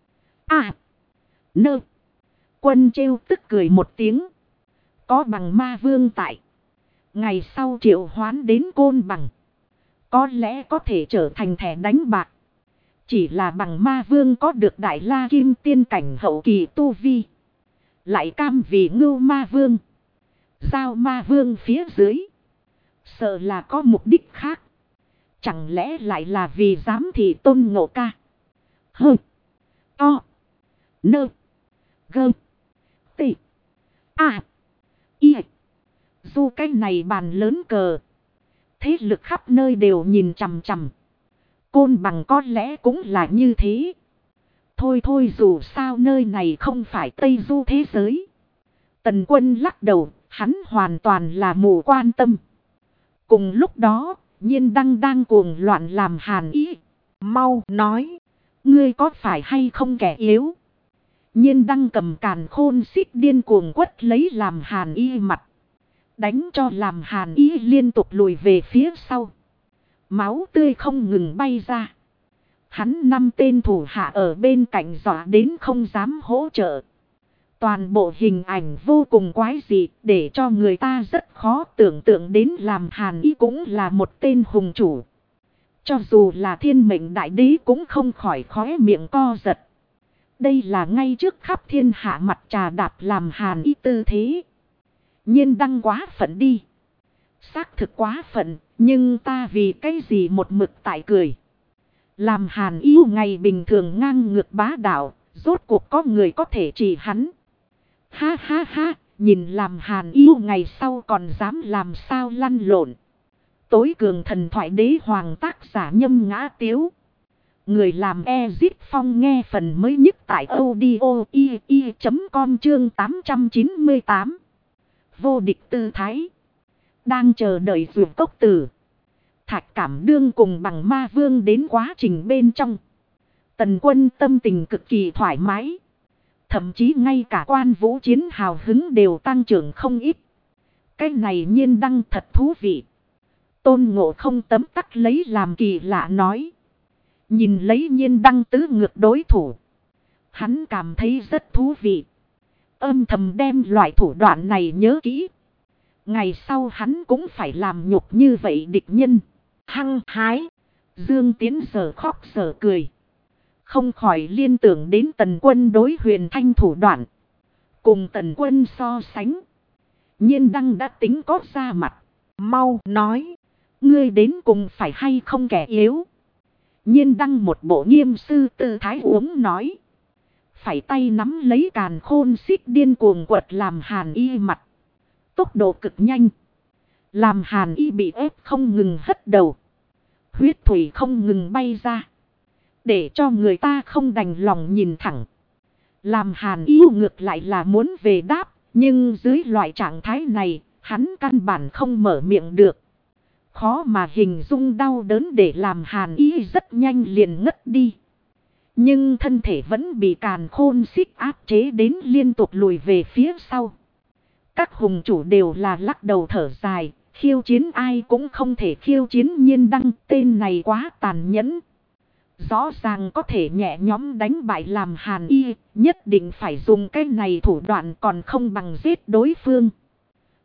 S1: A. Nơ. Quân trêu tức cười một tiếng. Có Bằng Ma Vương tại, ngày sau triệu hoán đến Côn Bằng, có lẽ có thể trở thành thẻ đánh bạc. Chỉ là Bằng Ma Vương có được Đại La Kim Tiên cảnh hậu kỳ tu vi, lại cam vì Ngưu Ma Vương, Giao Ma Vương phía dưới, sợ là có mục đích khác. Chẳng lẽ lại là vì giám thị Tôn Ngộ Ca? Hơ. To. Nơ. Gơ. Tị. A. Y. Dù cái này bàn lớn cờ, thế lực khắp nơi đều nhìn chằm chằm. Côn Bằng có lẽ cũng là như thế. Thôi thôi, dù sao nơi này không phải Tây Du thế giới. Tần Quân lắc đầu, hắn hoàn toàn là mù quan tâm. Cùng lúc đó, Nhiên Đăng đang cuồng loạn làm Hàn Ý. Mau nói, ngươi có phải hay không kẻ yếu? Nhiên Đăng cầm càn khôn xích điên cuồng quất lấy làm Hàn Ý mặt. Đánh cho làm Hàn Ý liên tục lùi về phía sau. Máu tươi không ngừng bay ra. Hắn 5 tên thủ hạ ở bên cạnh dọa đến không dám hỗ trợ. Toàn bộ hình ảnh vô cùng quái dị, để cho người ta rất khó tưởng tượng đến làm Hàn Ý cũng là một tên hùng chủ. Cho dù là thiên mệnh đại đế cũng không khỏi khóe miệng co giật. Đây là ngay trước khắp thiên hạ mặt trà đạp làm Hàn Ý tư thế. Nhiên Đăng quá phận đi. Xác thực quá phận, nhưng ta vì cái gì một mực tại cười. Làm Hàn Ý ngày bình thường ngang ngược bá đạo, rốt cuộc có người có thể chỉ hắn. Ha ha ha, nhìn làm Hàn Ý ngày sau còn dám làm sao lăn lộn. Tối cường thần thoại đế hoàng tác giả Nhâm Ngã Tiếu. Người làm Ezip Phong nghe phần mới nhất tại audio.com chương 898. Vô địch tư thái. Đang chờ đợi Dược Cốc Tử, Thạch Cảm Đương cùng Bằng Ma Vương đến quá trình bên trong. Tần Quân tâm tình cực kỳ thoải mái. Thậm chí ngay cả Quan Vũ chiến hào hứng đều tăng trưởng không ít. Cái này Nhiên Đăng thật thú vị. Tôn Ngộ Không tấm tắc lấy làm kỳ lạ nói. Nhìn lấy Nhiên Đăng tứ ngược đối thủ, hắn cảm thấy rất thú vị. Âm thầm đem loại thủ đoạn này nhớ kỹ. Ngày sau hắn cũng phải làm nhục như vậy địch nhân. Hăng hái. Dương Tiến giờ khóc giờ cười. Không khỏi liên tưởng đến Tần Quân đối Huyền Thanh thủ đoạn. Cùng Tần Quân so sánh, Nhiên Đăng đã tính có ra mặt. Mau nói, ngươi đến cùng phải hay không kẻ yếu? Nhiên Đăng một bộ nghiêm sư tư thái uống nói. Phải tay nắm lấy càn khôn xích điên cuồng quật làm Hàn Ý mặt. Tốc độ cực nhanh. Làm Hàn Ý bị ép không ngừng hất đầu. Huyết thủy không ngừng bay ra. Để cho người ta không đành lòng nhìn thẳng. Làm Hàn Ý ngược lại là muốn về đáp. Nhưng dưới loại trạng thái này, hắn căn bản không mở miệng được. Khó mà hình dung đau đớn để làm Hàn Ý rất nhanh liền ngất đi. Nhưng thân thể vẫn bị càn khôn xích áp chế đến liên tục lùi về phía sau. Các hùng chủ đều là lắc đầu thở dài. Khiêu chiến ai cũng không thể khiêu chiến Nhiên Đăng. Tên này quá tàn nhẫn. Rõ ràng có thể nhẹ nhóm đánh bại làm Hàn Ý. Nhất định phải dùng cái này thủ đoạn còn không bằng giết đối phương.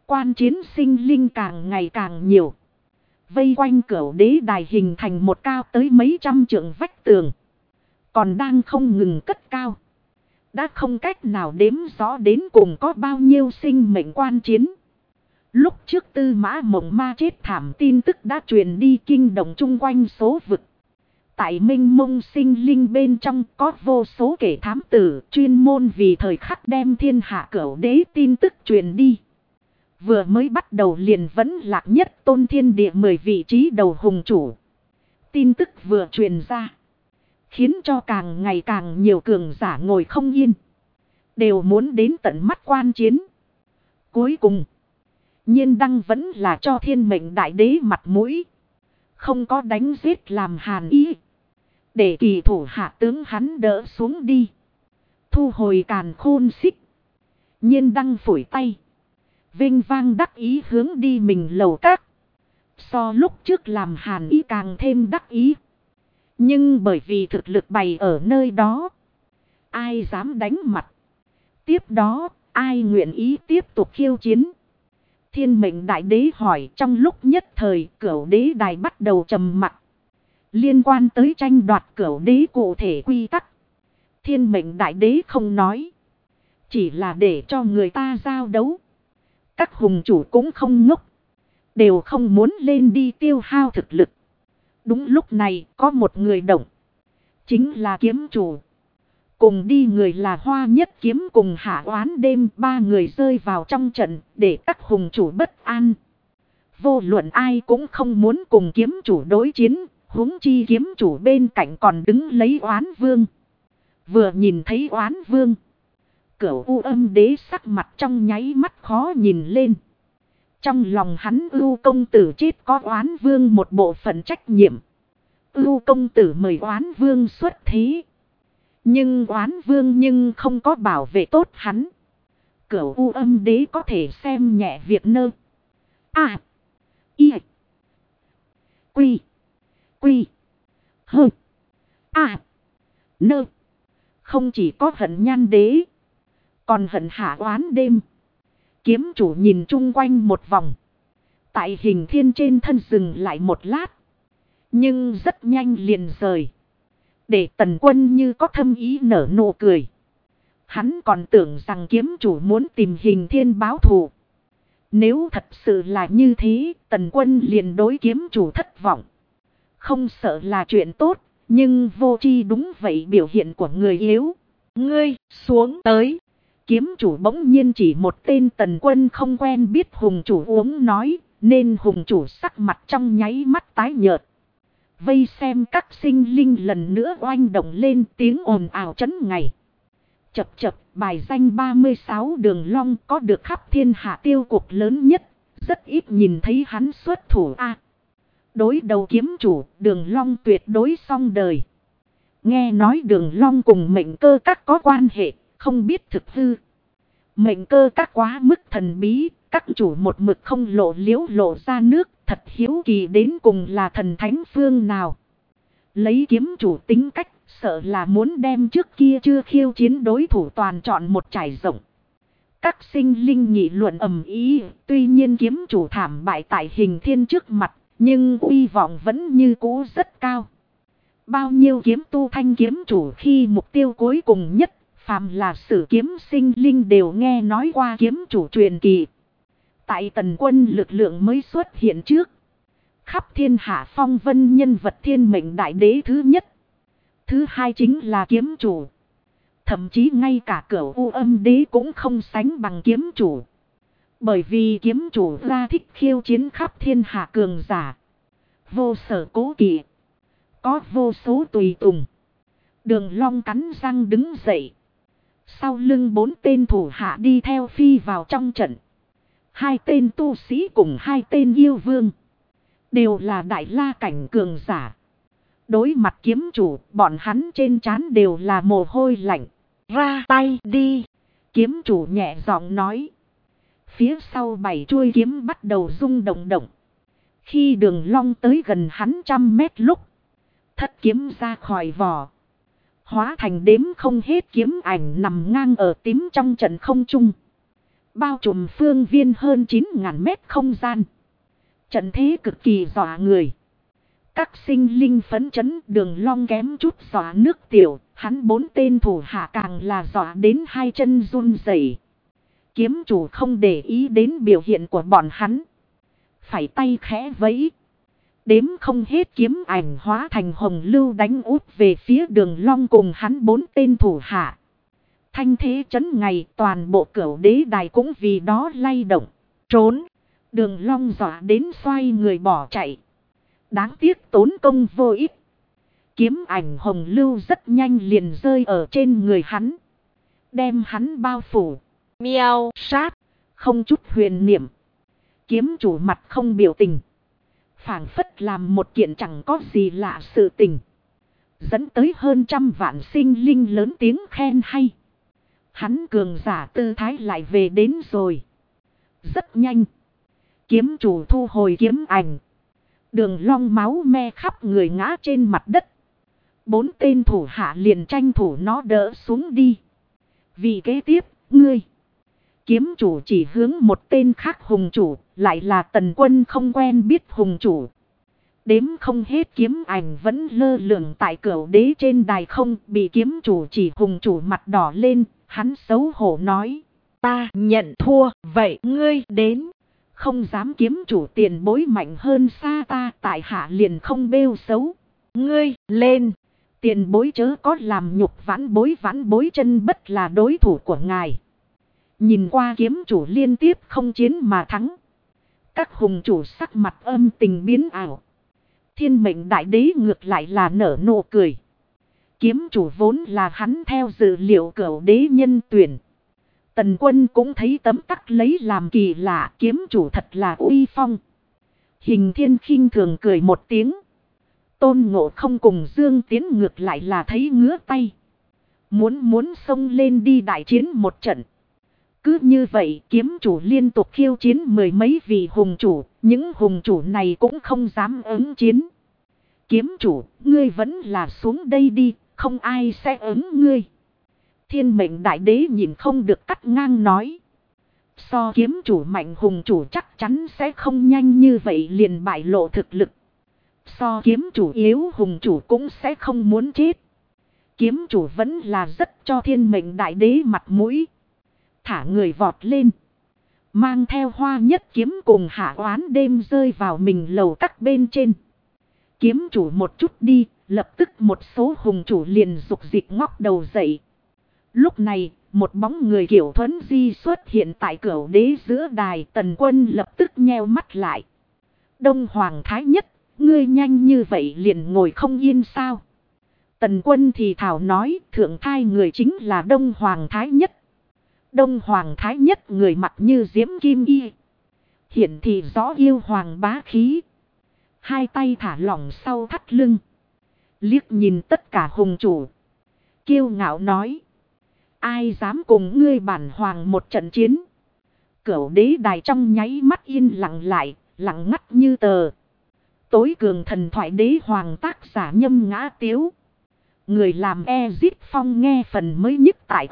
S1: Quan chiến sinh linh càng ngày càng nhiều. Vây quanh Cửu Đế đài hình thành một cao tới mấy trăm trượng vách tường. Còn đang không ngừng cất cao. Đã không cách nào đếm rõ đến cùng có bao nhiêu sinh mệnh quan chiến. Lúc trước Tư Mã Mộng Ma chết thảm tin tức đã truyền đi kinh động chung quanh số vực. Tại minh mông sinh linh bên trong có vô số kẻ thám tử chuyên môn vì thời khắc đem thiên hạ Cửu Đế tin tức truyền đi. Vừa mới bắt đầu liền vẫn lạc nhất tôn thiên địa 10 vị trí đầu hùng chủ. Tin tức vừa truyền ra. Khiến cho càng ngày càng nhiều cường giả ngồi không yên. Đều muốn đến tận mắt quan chiến. Cuối cùng. Nhiên đăng vẫn là cho thiên mệnh đại đế mặt mũi. Không có đánh giết làm hàn ý. Để kỳ thủ hạ tướng hắn đỡ xuống đi. Thu hồi càn khôn xích. Nhiên đăng phủi tay. Vinh vang đắc ý hướng đi mình lầu các. So lúc trước làm hàn ý càng thêm đắc ý. Nhưng bởi vì thực lực bày ở nơi đó. Ai dám đánh mặt. Tiếp đó ai nguyện ý tiếp tục khiêu chiến. Thiên mệnh đại đế hỏi trong lúc nhất thời Cửu Đế đài bắt đầu trầm mặc. Liên quan tới tranh đoạt Cửu Đế cụ thể quy tắc. Thiên mệnh đại đế không nói. Chỉ là để cho người ta giao đấu. Các hùng chủ cũng không ngốc. Đều không muốn lên đi tiêu hao thực lực. Đúng lúc này có một người động. Chính là kiếm chủ. Cùng đi người là Hoa Nhất Kiếm cùng Hạ Oán Đêm. Ba người rơi vào trong trận để các hùng chủ bất an. Vô luận ai cũng không muốn cùng kiếm chủ đối chiến. Huống chi kiếm chủ bên cạnh còn đứng lấy Oán Vương. Vừa nhìn thấy Oán Vương. Cửu U Âm Đế sắc mặt trong nháy mắt khó nhìn lên. Trong lòng hắn Ưu công tử chết có Oán Vương một bộ phận trách nhiệm. Ưu công tử mời Oán Vương xuất thế. Nhưng Oán Vương nhưng không có bảo vệ tốt hắn. Cửu U Âm Đế có thể xem nhẹ việc nơ. À. Y. Quy. Quy. Hơ. À. Nơ. Không chỉ có hận Nhan Đế. Còn hận Hạ Oán Đêm. Kiếm chủ nhìn chung quanh một vòng. Tại Hình Thiên trên thân dừng lại một lát. Nhưng rất nhanh liền rời. Để Tần Quân như có thâm ý nở nụ cười. Hắn còn tưởng rằng kiếm chủ muốn tìm Hình Thiên báo thù. Nếu thật sự là như thế, Tần Quân liền đối kiếm chủ thất vọng. Không sợ là chuyện tốt, nhưng vô tri đúng vậy biểu hiện của người yếu. Ngươi xuống tới. Kiếm chủ bỗng nhiên chỉ một tên Tần Quân không quen biết hùng chủ uống nói, nên hùng chủ sắc mặt trong nháy mắt tái nhợt. Vây xem các sinh linh lần nữa oanh động lên tiếng ồn ào chấn ngày. Chập chập bài danh 36 Đường Long có được khắp thiên hạ tiêu cục lớn nhất, rất ít nhìn thấy hắn xuất thủ a. Đối đầu kiếm chủ, Đường Long tuyệt đối xong đời. Nghe nói Đường Long cùng Mệnh Cơ Các có quan hệ, không biết thực hư. Mệnh Cơ Các quá mức thần bí, các chủ một mực không lộ ra nước, thật hiếu kỳ đến cùng là thần thánh phương nào. Lấy kiếm chủ tính cách, sợ là muốn đem trước kia chưa khiêu chiến đối thủ toàn chọn một trải rộng. Các sinh linh nghị luận ầm ĩ, tuy nhiên kiếm chủ thảm bại tại Hình Thiên trước mặt, nhưng uy vọng vẫn như cũ rất cao. Bao nhiêu kiếm tu thanh kiếm chủ khi mục tiêu cuối cùng nhất, phàm là sử kiếm sinh linh đều nghe nói qua kiếm chủ truyền kỳ. Tại Tần Quân lực lượng mới xuất hiện trước. Khắp thiên hạ phong vân nhân vật thiên mệnh đại đế thứ nhất. Thứ hai chính là kiếm chủ. Thậm chí ngay cả Cửu U Âm Đế cũng không sánh bằng kiếm chủ. Bởi vì kiếm chủ ra thích khiêu chiến khắp thiên hạ cường giả. Vô sở cố kỵ. Có vô số tùy tùng. Đường Long cắn răng đứng dậy. Sau lưng 4 tên thủ hạ đi theo phi vào trong trận. 2 tên tu sĩ cùng 2 tên yêu vương. Đều là đại la cảnh cường giả. Đối mặt kiếm chủ, bọn hắn trên trán đều là mồ hôi lạnh. Ra tay đi. Kiếm chủ nhẹ giọng nói. Phía sau 7 chuôi kiếm bắt đầu rung động động. Khi Đường Long tới gần hắn 100 mét lúc. Thất kiếm ra khỏi vỏ. Hóa thành đếm không hết kiếm ảnh nằm ngang ở tím trong trận không trung. bao trùm phương viên hơn 9.000 mét không gian. Trận thế cực kỳ dọa người. Các sinh linh phấn chấn, Đường Long kém chút dọa nước tiểu, hắn 4 tên thủ hạ càng là dọa đến hai chân run rẩy. Kiếm chủ không để ý đến biểu hiện của bọn hắn, phải tay khẽ vẫy. Đếm không hết kiếm ảnh hóa thành hồng lưu đánh út về phía Đường Long cùng hắn 4 tên thủ hạ. Thanh thế chấn ngày, toàn bộ Cửu Đế đài cũng vì đó lay động. Trốn! Đường Long dọa đến xoay người bỏ chạy. Đáng tiếc tốn công vô ích. Kiếm ảnh hồng lưu rất nhanh liền rơi ở trên người hắn, đem hắn bao phủ.
S2: Miao sát!
S1: Không chút huyền niệm. Kiếm chủ mặt không biểu tình, phảng phất làm một kiện chẳng có gì lạ sự tình, dẫn tới hơn 100 vạn sinh linh lớn tiếng khen hay. Hắn cường giả tư thái lại về đến rồi. Rất nhanh, kiếm chủ thu hồi kiếm ảnh. Đường Long máu me khắp người ngã trên mặt đất. 4 tên thủ hạ liền tranh thủ nó đỡ xuống đi. Vì kế tiếp, ngươi. Kiếm chủ chỉ hướng một tên khác hùng chủ, lại là Tần Quân không quen biết hùng chủ. Đếm không hết kiếm ảnh vẫn lơ lửng tại Cửu Đế trên đài không, bị kiếm chủ chỉ hùng chủ mặt đỏ lên, hắn xấu hổ nói.
S2: Ta nhận thua, vậy ngươi đến.
S1: Không dám, kiếm chủ tiền bối mạnh hơn xa ta, tại hạ liền không bêu xấu.
S2: Ngươi lên.
S1: Tiền bối chớ có làm nhục, vãn bối chân bất là đối thủ của ngài. Nhìn qua kiếm chủ liên tiếp không chiến mà thắng, các hùng chủ sắc mặt âm tình biến ảo. Thiên Mệnh Đại Đế ngược lại là nở nụ cười. Kiếm chủ vốn là hắn theo dự liệu Cửu Đế nhân tuyển. Tần Quân cũng thấy tấm tắc lấy làm kỳ lạ, kiếm chủ thật là uy phong. Hình Thiên khinh thường cười một tiếng. Tôn Ngộ Không cùng Dương Tiến ngược lại là thấy ngứa tay, muốn xông lên đi đại chiến một trận. Cứ như vậy, kiếm chủ liên tục khiêu chiến 10 mấy vị hùng chủ, những hùng chủ này cũng không dám ứng chiến. Kiếm chủ, ngươi vẫn là xuống đây đi, không ai sẽ ứng ngươi. Thiên Mệnh Đại Đế nhìn không được cắt ngang nói. So kiếm chủ mạnh, hùng chủ chắc chắn sẽ không nhanh như vậy liền bại lộ thực lực. So kiếm chủ yếu, hùng chủ cũng sẽ không muốn chết. Kiếm chủ vẫn là rất cho Thiên Mệnh Đại Đế mặt mũi. Thả người vọt lên, mang theo Hoa Nhất kiếm cùng Hạ Oán Đêm rơi vào mình lầu các bên trên. Kiếm chủ một chút đi, lập tức một số hùng chủ liền dục dịch ngóc đầu dậy. Lúc này, một bóng người kiểu thuấn di xuất hiện tại Cửu Đế giữa đài. Tần Quân lập tức nheo mắt lại. Đông Hoàng Thái Nhất, ngươi nhanh như vậy liền ngồi không yên sao? Tần Quân thì thảo nói, thượng thai người chính là Đông Hoàng Thái Nhất. Đông Hoàng Thái Nhất người mặc như diễm kim y, hiện thì rõ yêu hoàng bá khí. Hai tay thả lỏng sau thắt lưng, liếc nhìn tất cả hùng chủ, kiêu ngạo nói. Ai dám cùng ngươi bản hoàng một trận chiến? Cửu Đế đài trong nháy mắt yên lặng lại, lặng ngắt như tờ. Tối cường thần thoại đế hoàng tác giả Nhâm Ngã Tiếu. Người làm Ezit Phong nghe phần mới nhất tại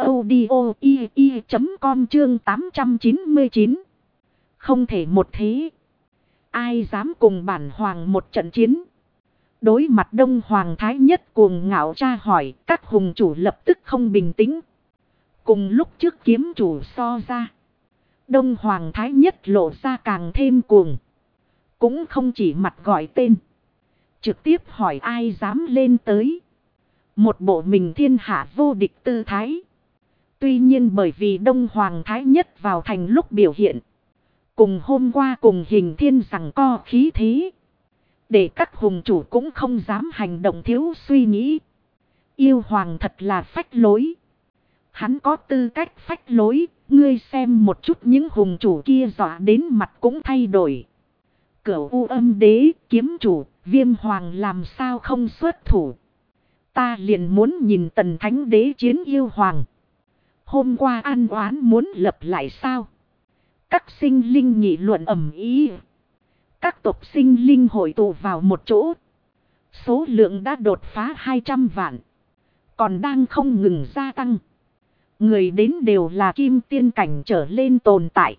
S1: audio.com chương 899. Không thể một thế. Ai dám cùng bản hoàng một trận chiến? Đối mặt Đông Hoàng Thái Nhất cuồng ngạo tra hỏi, các hùng chủ lập tức không bình tĩnh. Cùng lúc trước kiếm chủ so ra, Đông Hoàng Thái Nhất lộ ra càng thêm cuồng. Cũng không chỉ mặt gọi tên, trực tiếp hỏi ai dám lên tới. Một bộ mình thiên hạ vô địch tư thái. Tuy nhiên bởi vì Đông Hoàng Thái Nhất vào thành lúc biểu hiện, cùng hôm qua cùng Hình Thiên rằng co khí thế, để các hùng chủ cũng không dám hành động thiếu suy nghĩ. Yêu hoàng thật là phách lối. Hắn có tư cách phách lối, ngươi xem một chút những hùng chủ kia dọa đến mặt cũng thay đổi. Cửu U Âm Đế, kiếm chủ, Viêm Hoàng làm sao không xuất thủ? Ta liền muốn nhìn Tần Thánh Đế chiến yêu hoàng. Hôm qua ăn oán muốn lập lại sao? Các sinh linh nghị luận ầm ĩ. Các tộc sinh linh hội tụ vào một chỗ. Số lượng đã đột phá 200 vạn. Còn đang không ngừng gia tăng. Người đến đều là kim tiên cảnh trở lên tồn tại.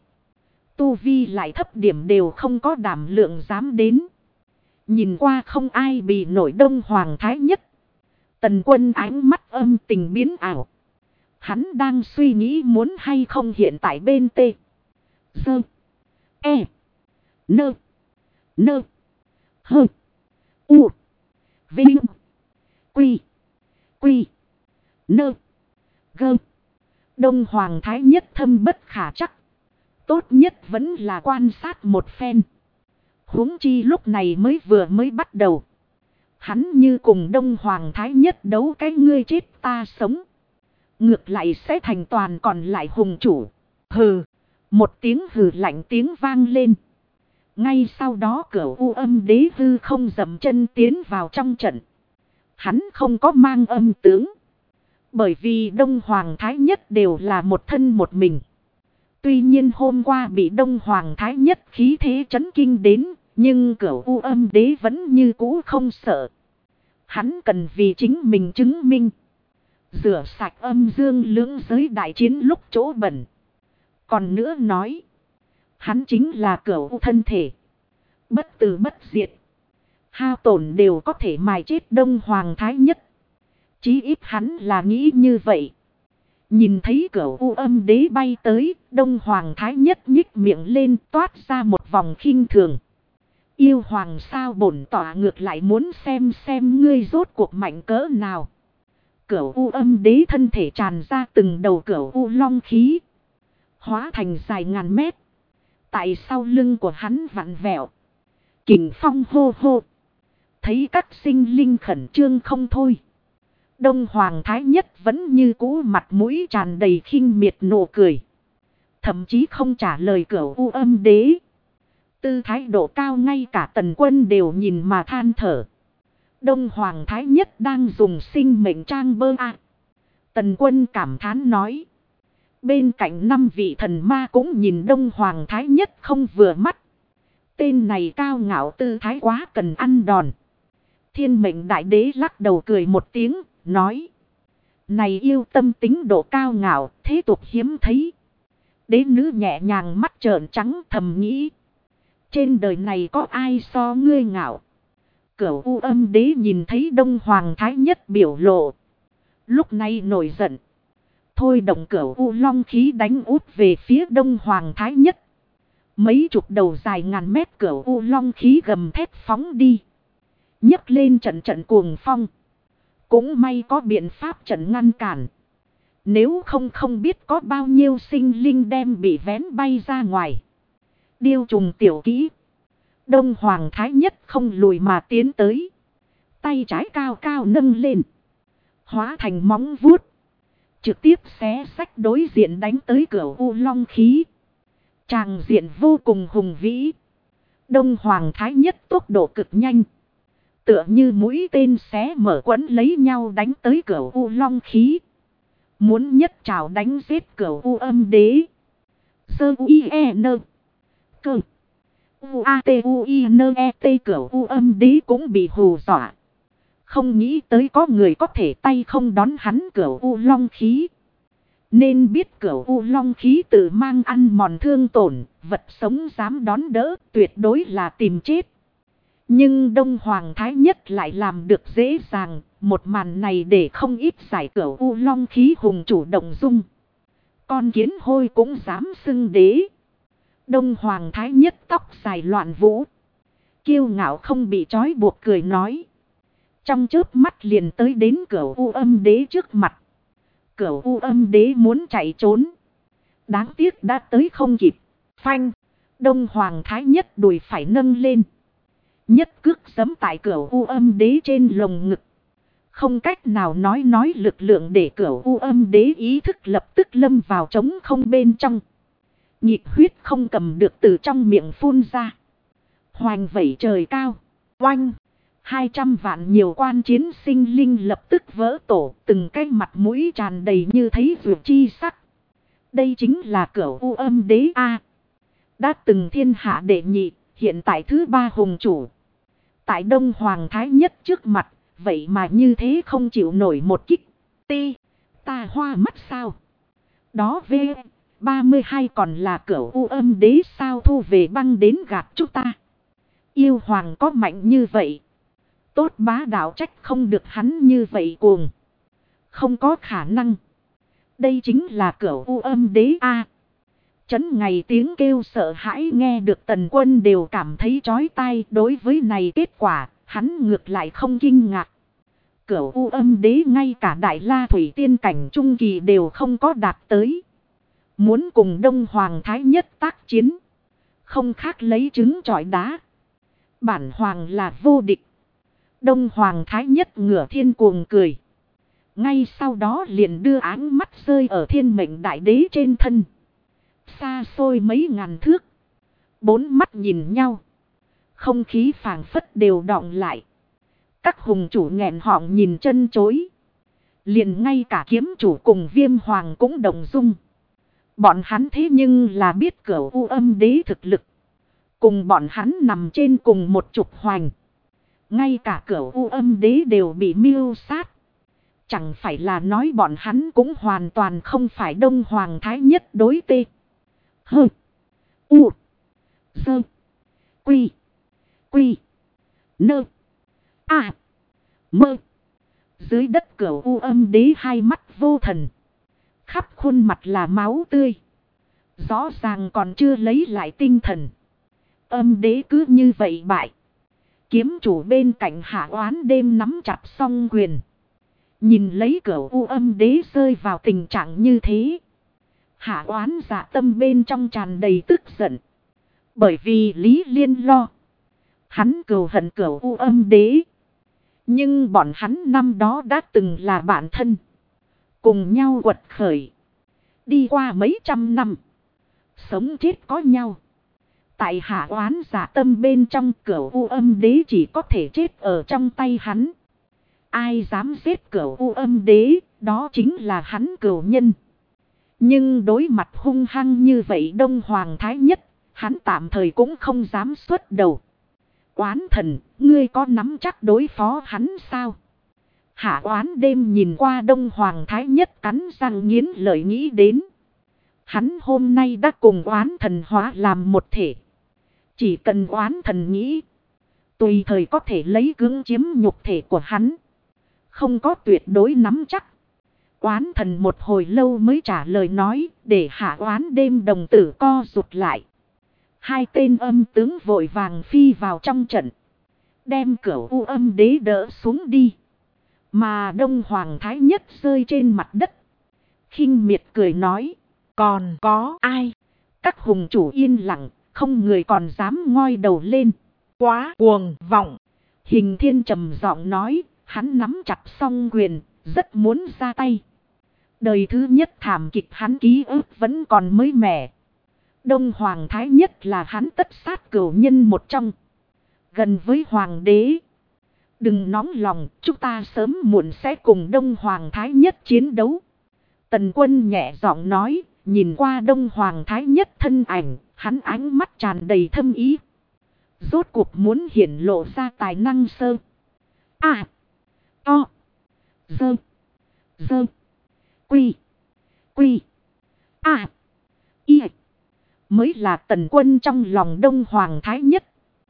S1: Tu vi lại thấp điểm đều không có đảm lượng dám đến. Nhìn qua không ai bị nổi Đông Hoàng Thái Nhất. Tần Quân ánh mắt âm tình biến ảo. Hắn đang suy nghĩ muốn hay không hiện tại bên T. Sơ. E. Nơ. Nơ. Hơ. U. Vinh. Quy. Quy. Nơ. Gơ. Đông Hoàng Thái Nhất thâm bất khả chắc. Tốt nhất vẫn là quan sát một phen. Huống chi lúc này mới bắt đầu. Hắn như cùng Đông Hoàng Thái Nhất đấu cái ngươi chết ta sống. Ngược lại sẽ thành toàn còn lại hùng chủ. Hừ. Một tiếng hừ lạnh tiếng vang lên. Ngay sau đó Cửu U Âm Đế hư không dậm chân tiến vào trong trận. Hắn không có mang âm tướng. Bởi vì Đông Hoàng Thái Nhất đều là một thân một mình. Tuy nhiên hôm qua bị Đông Hoàng Thái Nhất khí thế chấn kinh đến. Nhưng Cửu U Âm Đế vẫn như cũ không sợ. Hắn cần vì chính mình chứng minh. Rửa sạch âm dương lưỡng giới đại chiến lúc chỗ bẩn. Còn nữa nói. Hắn chính là Cửu U thân thể. Bất tử bất diệt. Hao tổn đều có thể mài chết Đông Hoàng Thái Nhất. Chí ít hắn là nghĩ như vậy. Nhìn thấy Cửu U Âm Đế bay tới. Đông Hoàng Thái Nhất nhích miệng lên toát ra một vòng khinh thường. Yêu hoàng sao bổn tỏa ngược lại muốn xem ngươi rốt cuộc mạnh cỡ nào. Cửu U Âm Đế thân thể tràn ra từng đầu Cửu U long khí. Hóa thành dài ngàn mét. Tại sau lưng của hắn vặn vẹo. Kình phong hô hô. Thấy các sinh linh khẩn trương không thôi. Đông Hoàng Thái Nhất vẫn như cũ mặt mũi tràn đầy khinh miệt nụ cười. Thậm chí không trả lời Cửu U Âm Đế. Tư thái độ cao ngay cả Tần Quân đều nhìn mà than thở. Đông Hoàng Thái Nhất đang dùng sinh mệnh trang bơ a. Tần Quân cảm thán nói. Bên cạnh 5 vị thần ma cũng nhìn Đông Hoàng Thái Nhất không vừa mắt. Tên này cao ngạo tư thái quá cần ăn đòn. Thiên mệnh đại đế lắc đầu cười một tiếng, nói. Này yêu tâm tính độ cao ngạo, thế tục hiếm thấy. Đế nữ nhẹ nhàng mắt trợn trắng thầm nghĩ. Trên đời này có ai so ngươi ngạo. Cửu U Âm Đế nhìn thấy Đông Hoàng Thái Nhất biểu lộ. Lúc này nổi giận. Thôi động Cửu U long khí đánh út về phía Đông Hoàng Thái Nhất. Mấy chục đầu dài ngàn mét Cửu U long khí gầm thét phóng đi. Nhấc lên trận cuồng phong. Cũng may có biện pháp trận ngăn cản. Nếu không biết có bao nhiêu sinh linh đem bị vén bay ra ngoài. Điêu trùng tiểu kỹ. Đông Hoàng Thái Nhất không lùi mà tiến tới. Tay trái cao cao nâng lên. Hóa thành móng vuốt. Trực tiếp xé xách đối diện đánh tới Cửu U long khí. Tràng diện vô cùng hùng vĩ. Đông Hoàng Thái Nhất tốc độ cực nhanh. Tựa như mũi tên xé mở quấn lấy nhau đánh tới Cửu U long khí. Muốn nhất trảo đánh giết Cửu U Âm Đế. Sơ U-I-E-N Cơ U-A-T-U-I-N-E-T Cửu U Âm Đế cũng bị hù dọa. Không nghĩ tới có người có thể tay không đón hắn Cửu U long khí. Nên biết Cửu U long khí tự mang ăn mòn thương tổn. Vật sống dám đón đỡ tuyệt đối là tìm chết. Nhưng Đông Hoàng Thái Nhất lại làm được dễ dàng. Một màn này để không ít giải Cửu U long khí hùng chủ động dung. Con kiến hôi cũng dám xưng đế. Đông Hoàng Thái Nhất tóc dài loạn vũ. Kiêu ngạo không bị trói buộc cười nói. Trong chớp mắt liền tới đến Cửu U Âm Đế trước mặt. Cửu U Âm Đế muốn chạy trốn. Đáng tiếc đã tới không kịp. Phanh. Đông Hoàng Thái Nhất đùi phải nâng lên. Nhất cước giẫm tại Cửu U Âm Đế trên lồng ngực. Không cách nào nói lực lượng để Cửu U Âm Đế ý thức lập tức lâm vào trống không bên trong. Nhịp huyết không cầm được từ trong miệng phun ra. Hoành vẩy trời cao. Oanh. 200 vạn nhiều quan chiến sinh linh lập tức vỡ tổ. Từng cái mặt mũi tràn đầy như thấy ruột chi sắc. Đây chính là Cửu U Âm Đế A. Đã từng thiên hạ đệ nhị. Hiện tại thứ 3 hùng chủ. Tại Đông Hoàng Thái Nhất trước mặt. Vậy mà như thế không chịu nổi một kích. Ta hoa mắt sao? Đó V32 còn là Cửu U Âm Đế sao, thu về băng đến gạt chúng ta. Yêu hoàng có mạnh như vậy. Tốt bá đạo, trách không được hắn như vậy cuồng. Không có khả năng. Đây chính là Cửu U Âm Đế a. Chấn ngày tiếng kêu sợ hãi nghe được Tần Quân đều cảm thấy chói tai. Đối với này kết quả, hắn ngược lại không kinh ngạc. Cửu U Âm Đế ngay cả Đại La Thủy Tiên cảnh trung kỳ đều không có đạt tới. Muốn cùng Đông Hoàng Thái Nhất tác chiến, không khác lấy trứng trọi đá. Bản hoàng là vô địch. Đông Hoàng Thái Nhất ngửa thiên cuồng cười. Ngay sau đó liền đưa áng mắt rơi ở Thiên Mệnh Đại Đế trên thân. Xa xôi mấy ngàn thước, bốn mắt nhìn nhau, không khí phảng phất đều đọng lại. Các hùng chủ nghẹn họng nhìn chân chối. Liền ngay cả kiếm chủ cùng Viêm Hoàng cũng động dung. Bọn hắn thế nhưng là biết Cửu U Âm Đế thực lực. Cùng bọn hắn nằm trên cùng một trục hoành. Ngay cả Cửu U Âm Đế đều bị mưu sát. Chẳng phải là nói bọn hắn cũng hoàn toàn không phải Đông Hoàng Thái Nhất đối tê. Hơ. U. Sơ. Quy. Quy. Nơ. À. Mơ. Dưới đất Cửu U Âm Đế hai mắt vô thần. Khắp khuôn mặt là máu tươi. Rõ ràng còn chưa lấy lại tinh thần. Âm Đế cứ như vậy bại. Kiếm chủ bên cạnh Hạ Oán đêm nắm chặt song quyền. Nhìn lấy Cửu U Âm Đế rơi vào tình trạng như thế. Hạ Oán dạ tâm bên trong tràn đầy tức giận. Bởi vì Lý Liên lo. Hắn cừu hận Cửu U Âm Đế. Nhưng bọn hắn năm đó đã từng là bạn thân. Cùng nhau quật khởi. Đi qua mấy trăm năm. Sống chết có nhau. Tại Hạ Oán dạ tâm bên trong, Cửu U Âm Đế chỉ có thể chết ở trong tay hắn. Ai dám giết Cửu U Âm Đế, đó chính là hắn cừu nhân. Nhưng đối mặt hung hăng như vậy Đông Hoàng Thái Nhất, hắn tạm thời cũng không dám xuất đầu. Oán thần, ngươi có nắm chắc đối phó hắn sao? Hạ Oán đêm nhìn qua Đông Hoàng Thái Nhất cắn răng nghiến lợi nghĩ đến. Hắn hôm nay đã cùng oán thần hóa làm một thể. Chỉ cần oán thần nghĩ, tùy thời có thể lấy cưỡng chiếm nhục thể của hắn. Không có tuyệt đối nắm chắc. Oán thần một hồi lâu mới trả lời nói, để Hạ Oán đêm đồng tử co rụt lại. Hai tên âm tướng vội vàng phi vào trong trận. Đem Cửu U Âm Đế đỡ xuống đi. Mà Đông Hoàng Thái Nhất rơi trên mặt đất. Khinh miệt cười nói. Còn có ai? Các hùng chủ yên lặng, không người còn dám ngoi đầu lên. Quá cuồng vọng. Hình Thiên trầm giọng nói, hắn nắm chặt song quyền, rất muốn ra tay. Đời thứ nhất thảm kịch hắn ký ức vẫn còn mới mẻ. Đông Hoàng Thái Nhất là hắn tất sát cửu nhân một trong. Gần với Hoàng đế. Đừng nóng lòng, chúng ta sớm muộn sẽ cùng Đông Hoàng Thái Nhất chiến đấu. Tần Quân nhẹ giọng nói, nhìn qua Đông Hoàng Thái Nhất thân ảnh, hắn ánh mắt tràn đầy thâm ý. Rốt cuộc muốn hiển lộ ra tài năng sơ. À. To. Dơ. Dơ. Quy. Quy. À. Y. Mới là Tần Quân trong lòng Đông Hoàng Thái Nhất.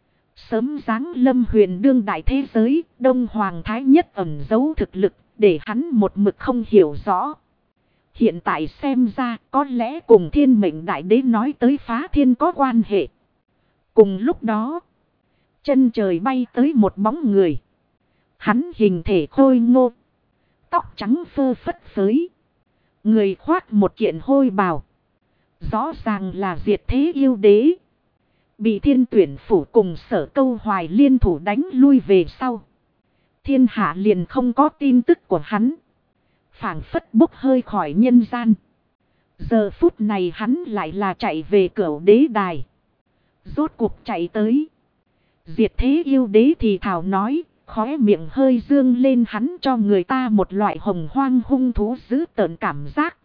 S1: Sớm giáng lâm huyền đương đại thế giới, Đông Hoàng Thái Nhất ẩn giấu thực lực, để hắn một mực không hiểu rõ. Hiện tại xem ra có lẽ cùng Thiên Mệnh Đại Đế nói tới phá thiên có quan hệ. Cùng lúc đó, chân trời bay tới một bóng người. Hắn hình thể khôi ngô, tóc trắng phơ phất phới. Người khoác một kiện hôi bào. Rõ ràng là Diệt Thế Yêu Đế. Bị Thiên Tuyển Phủ cùng Sở Câu Hoài liên thủ đánh lui về sau. Thiên hạ liền không có tin tức của hắn. Phảng phất bốc hơi khỏi nhân gian. Giờ phút này hắn lại là chạy về Cửu Đế Đài. Rốt cuộc chạy tới. Diệt Thế Yêu Đế thì thảo nói, khóe miệng hơi dương lên, hắn cho người ta một loại hồng hoang hung thú dữ tợn cảm giác.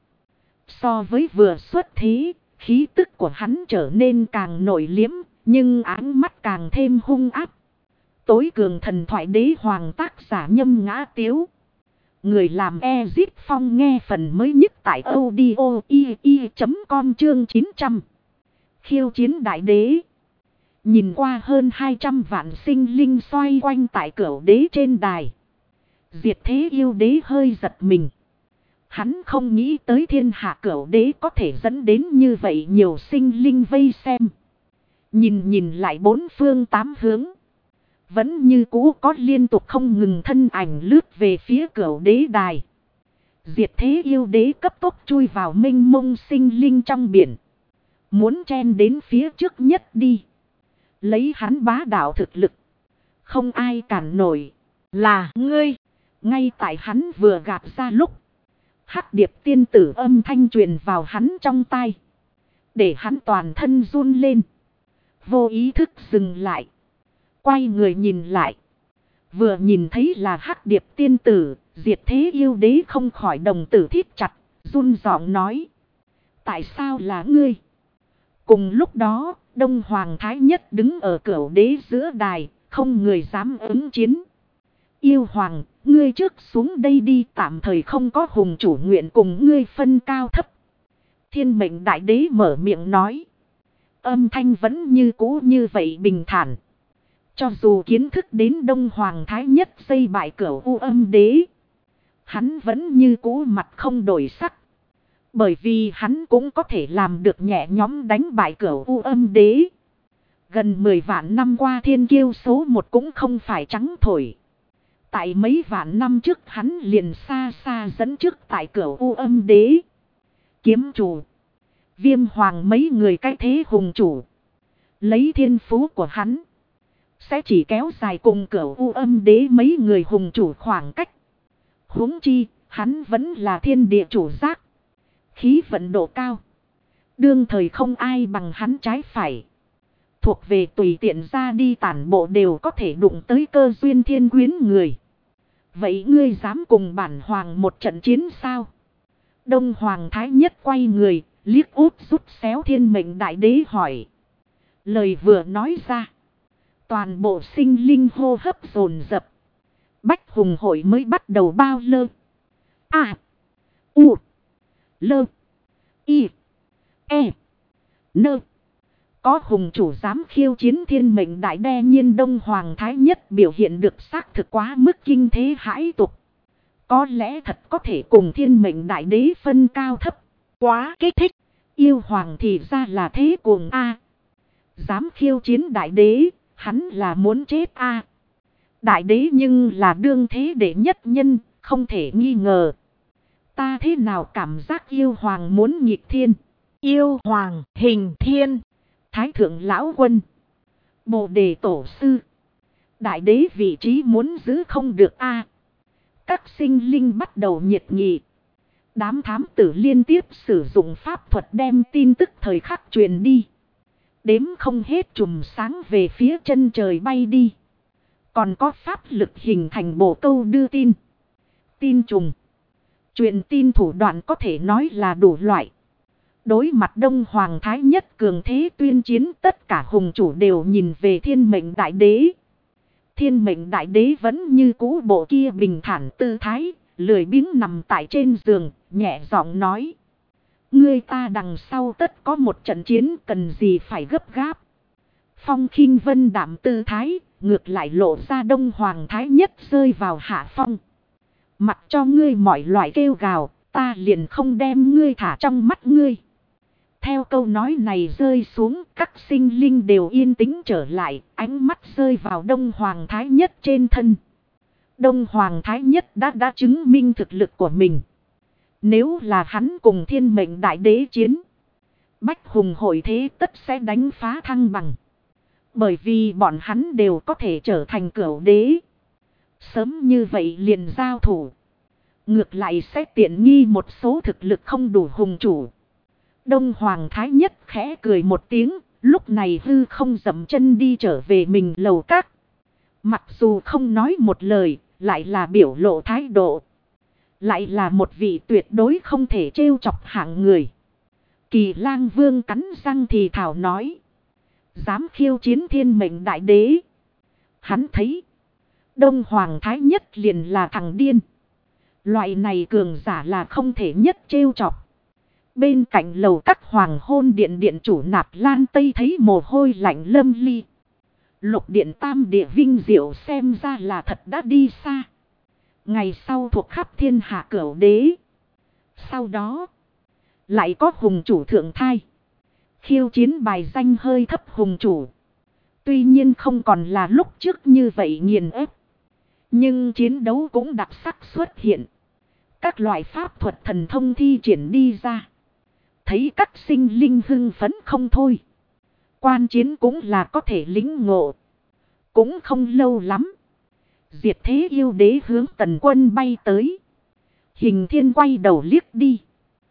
S1: So với vừa xuất thế, khí tức của hắn trở nên càng nổi liếm, nhưng áng mắt càng thêm hung ác. Tối cường thần thoại đế hoàng tác giả Nhâm Ngã Tiếu. Người làm Ezip Phong nghe phần mới nhức tai. tại audio i.com chương 900. Khiêu chiến đại đế. Nhìn qua hơn 200 vạn sinh linh xoay quanh tại cửu đế trên đài. Diệt Thế yêu đế hơi giật mình. Hắn không nghĩ tới thiên hạ cửu đế có thể dẫn đến như vậy nhiều sinh linh vây xem. Nhìn lại bốn phương tám hướng. Vẫn như cũ có liên tục không ngừng thân ảnh lướt về phía cửu đế đài. Diệt Thế yêu đế cấp tốc chui vào mênh mông sinh linh trong biển. Muốn chen đến phía trước nhất đi. Lấy hắn bá đạo thực lực. Không ai cản nổi.
S2: Là ngươi.
S1: Ngay tại hắn vừa gạt ra lúc. Hắc điệp tiên tử âm thanh truyền vào hắn trong tai. Để hắn toàn thân run lên. Vô ý thức dừng lại. Quay người nhìn lại. Vừa nhìn thấy là Hắc điệp tiên tử. Diệt Thế yêu đế không khỏi đồng tử thít chặt. Run giọng nói. Tại sao là ngươi? Cùng lúc đó, Đông Hoàng Thái Nhất đứng ở cửu đế giữa đài, không người dám ứng chiến. Yêu Hoàng, ngươi trước xuống đây đi, tạm thời không có hùng chủ nguyện cùng ngươi phân cao thấp. Thiên mệnh đại đế mở miệng nói. Âm thanh vẫn như cũ như vậy bình thản. Cho dù kiến thức đến Đông Hoàng Thái Nhất xây bại cửu U Âm đế, hắn vẫn như cũ mặt không đổi sắc. Bởi vì hắn cũng có thể làm được nhẹ nhóm đánh bại cửu U Âm đế. Gần 10 vạn năm qua thiên kiêu số 1 cũng không phải trắng thổi. Tại mấy vạn năm trước hắn liền xa xa dẫn trước tại cửu U Âm đế. Kiếm chủ. Viêm hoàng mấy người cái thế hùng chủ. Lấy thiên phú của hắn. Sẽ chỉ kéo dài cùng cửu U Âm đế mấy người hùng chủ khoảng cách. Huống chi, hắn vẫn là thiên địa chủ giác. Khí vận độ cao. Đương thời không ai bằng hắn trái phải. Thuộc về tùy tiện ra đi tản bộ đều có thể đụng tới cơ duyên thiên quyến người. Vậy ngươi dám cùng bản hoàng một trận chiến sao? Đông Hoàng Thái Nhất quay người, liếc út rút xéo thiên mệnh đại đế hỏi. Lời vừa nói ra. Toàn bộ sinh linh hô hấp dồn dập. Bách hùng hội mới bắt đầu bao lơ. À. U. Lơ. Y. E. Nơ. Có hùng chủ dám khiêu chiến thiên mệnh đại đe nhiên Đông Hoàng Thái Nhất biểu hiện được xác thực quá mức kinh thế hãi tục. Có lẽ thật có thể cùng thiên mệnh đại đế phân cao thấp. Quá kích thích. Yêu hoàng thì ra là thế cuồng A. Dám khiêu chiến đại đế, hắn là muốn chết A. Đại đế nhưng là đương thế đệ nhất nhân, không thể nghi ngờ. Ta thế nào cảm giác yêu hoàng muốn nghịch thiên.
S2: Yêu hoàng hình thiên.
S1: Thái thượng lão quân. Bồ đề tổ sư. Đại đế vị trí muốn giữ không được a. Các sinh linh bắt đầu nhiệt nghị. Đám thám tử liên tiếp sử dụng pháp thuật đem tin tức thời khắc truyền đi. Đếm không hết chùm sáng về phía chân trời bay đi. Còn có pháp lực hình thành bộ câu đưa tin. Tin trùng. Truyền tin thủ đoạn có thể nói là đủ loại. Đối mặt Đông Hoàng Thái Nhất cường thế tuyên chiến, tất cả hùng chủ đều nhìn về thiên mệnh đại đế. Thiên mệnh đại đế vẫn như cũ bộ kia bình thản tư thái, lười biếng nằm tại trên giường, nhẹ giọng nói. Ngươi ta đằng sau tất có một trận chiến, cần gì phải gấp gáp. Phong khinh vân đạm tư thái, ngược lại lộ ra Đông Hoàng Thái Nhất rơi vào hạ phong. Mặc cho ngươi mọi loại kêu gào, ta liền không đem ngươi thả trong mắt ngươi. Theo câu nói này rơi xuống, các sinh linh đều yên tĩnh trở lại, ánh mắt rơi vào Đông Hoàng Thái Nhất trên thân. Đông Hoàng Thái Nhất đã chứng minh thực lực của mình. Nếu là hắn cùng thiên mệnh đại đế chiến, Bách hùng hội thế tất sẽ đánh phá thăng bằng. Bởi vì bọn hắn đều có thể trở thành cửu đế. Sớm như vậy liền giao thủ. Ngược lại sẽ tiện nghi một số thực lực không đủ hùng chủ. Đông Hoàng Thái Nhất khẽ cười một tiếng, lúc này hư không dậm chân đi trở về mình lầu các. Mặc dù không nói một lời, lại là biểu lộ thái độ. Lại là một vị tuyệt đối không thể trêu chọc hạng người. Kỳ Lang Vương cắn răng thì thảo nói. Dám khiêu chiến thiên mệnh đại đế. Hắn thấy Đông Hoàng Thái Nhất liền là thằng điên. Loại này cường giả là không thể nhất trêu chọc. Bên cạnh lầu các hoàng hôn điện điện chủ Nạp Lan Tây thấy mồ hôi lạnh lâm ly. Lục điện tam địa vinh diệu xem ra là thật đã đi xa. Ngày sau thuộc khắp thiên hạ cửu đế. Sau đó lại có hùng chủ thượng thai. Khiêu chiến bài danh hơi thấp hùng chủ. Tuy nhiên không còn là lúc trước như vậy nghiền ép. Nhưng chiến đấu cũng đặc sắc xuất hiện. Các loại pháp thuật thần thông thi triển đi ra. Thấy các sinh linh hưng phấn không thôi. Quan chiến cũng là có thể lĩnh ngộ. Cũng không lâu lắm. Diệt thế yêu đế hướng Tần Quân bay tới. Hình thiên quay đầu liếc đi.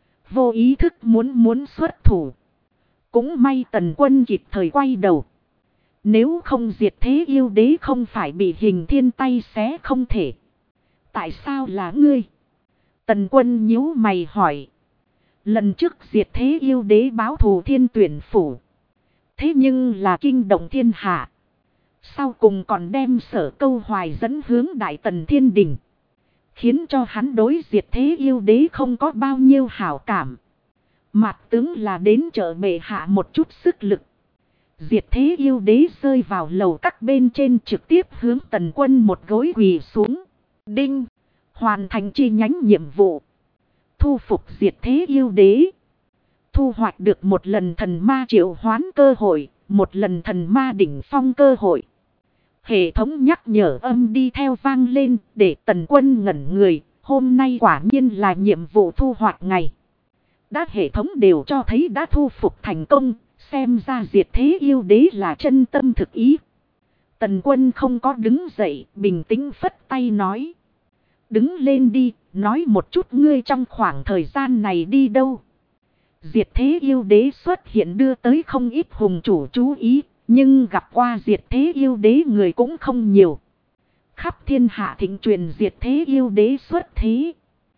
S1: Vô ý thức muốn xuất thủ. Cũng may Tần Quân kịp thời quay đầu. Nếu không diệt thế yêu đế không phải bị hình thiên tay xé không thể. Tại sao là ngươi? Tần Quân nhíu mày hỏi. Lần trước diệt thế yêu đế báo thù Thiên Tuyển phủ. Thế nhưng là kinh động thiên hạ. Sau cùng còn đem Sở Câu Hoài dẫn hướng Đại Tần Thiên Đình. Khiến cho hắn đối diệt thế yêu đế không có bao nhiêu hảo cảm. Mạt tướng là đến trợ bệ hạ một chút sức lực. Diệt thế yêu đế rơi vào lầu các bên trên trực tiếp hướng Tần Quân một gối quỳ xuống. Đinh! Hoàn thành chi nhánh nhiệm vụ. Thu phục diệt thế yêu đế. Thu hoạch được một lần thần ma triệu hoán cơ hội. Một lần thần ma đỉnh phong cơ hội. Hệ thống nhắc nhở âm đi theo vang lên để Tần Quân ngẩn người. Hôm nay quả nhiên là nhiệm vụ thu hoạch ngày. Đã hệ thống đều cho thấy đã thu phục thành công. Xem ra diệt thế yêu đế là chân tâm thực ý. Tần Quân không có đứng dậy, bình tĩnh phất tay nói. Đứng lên đi, nói một chút ngươi trong khoảng thời gian này đi đâu. Diệt thế yêu đế xuất hiện đưa tới không ít hùng chủ chú ý, nhưng gặp qua diệt thế yêu đế người cũng không nhiều. Khắp thiên hạ thịnh truyền diệt thế yêu đế xuất thế.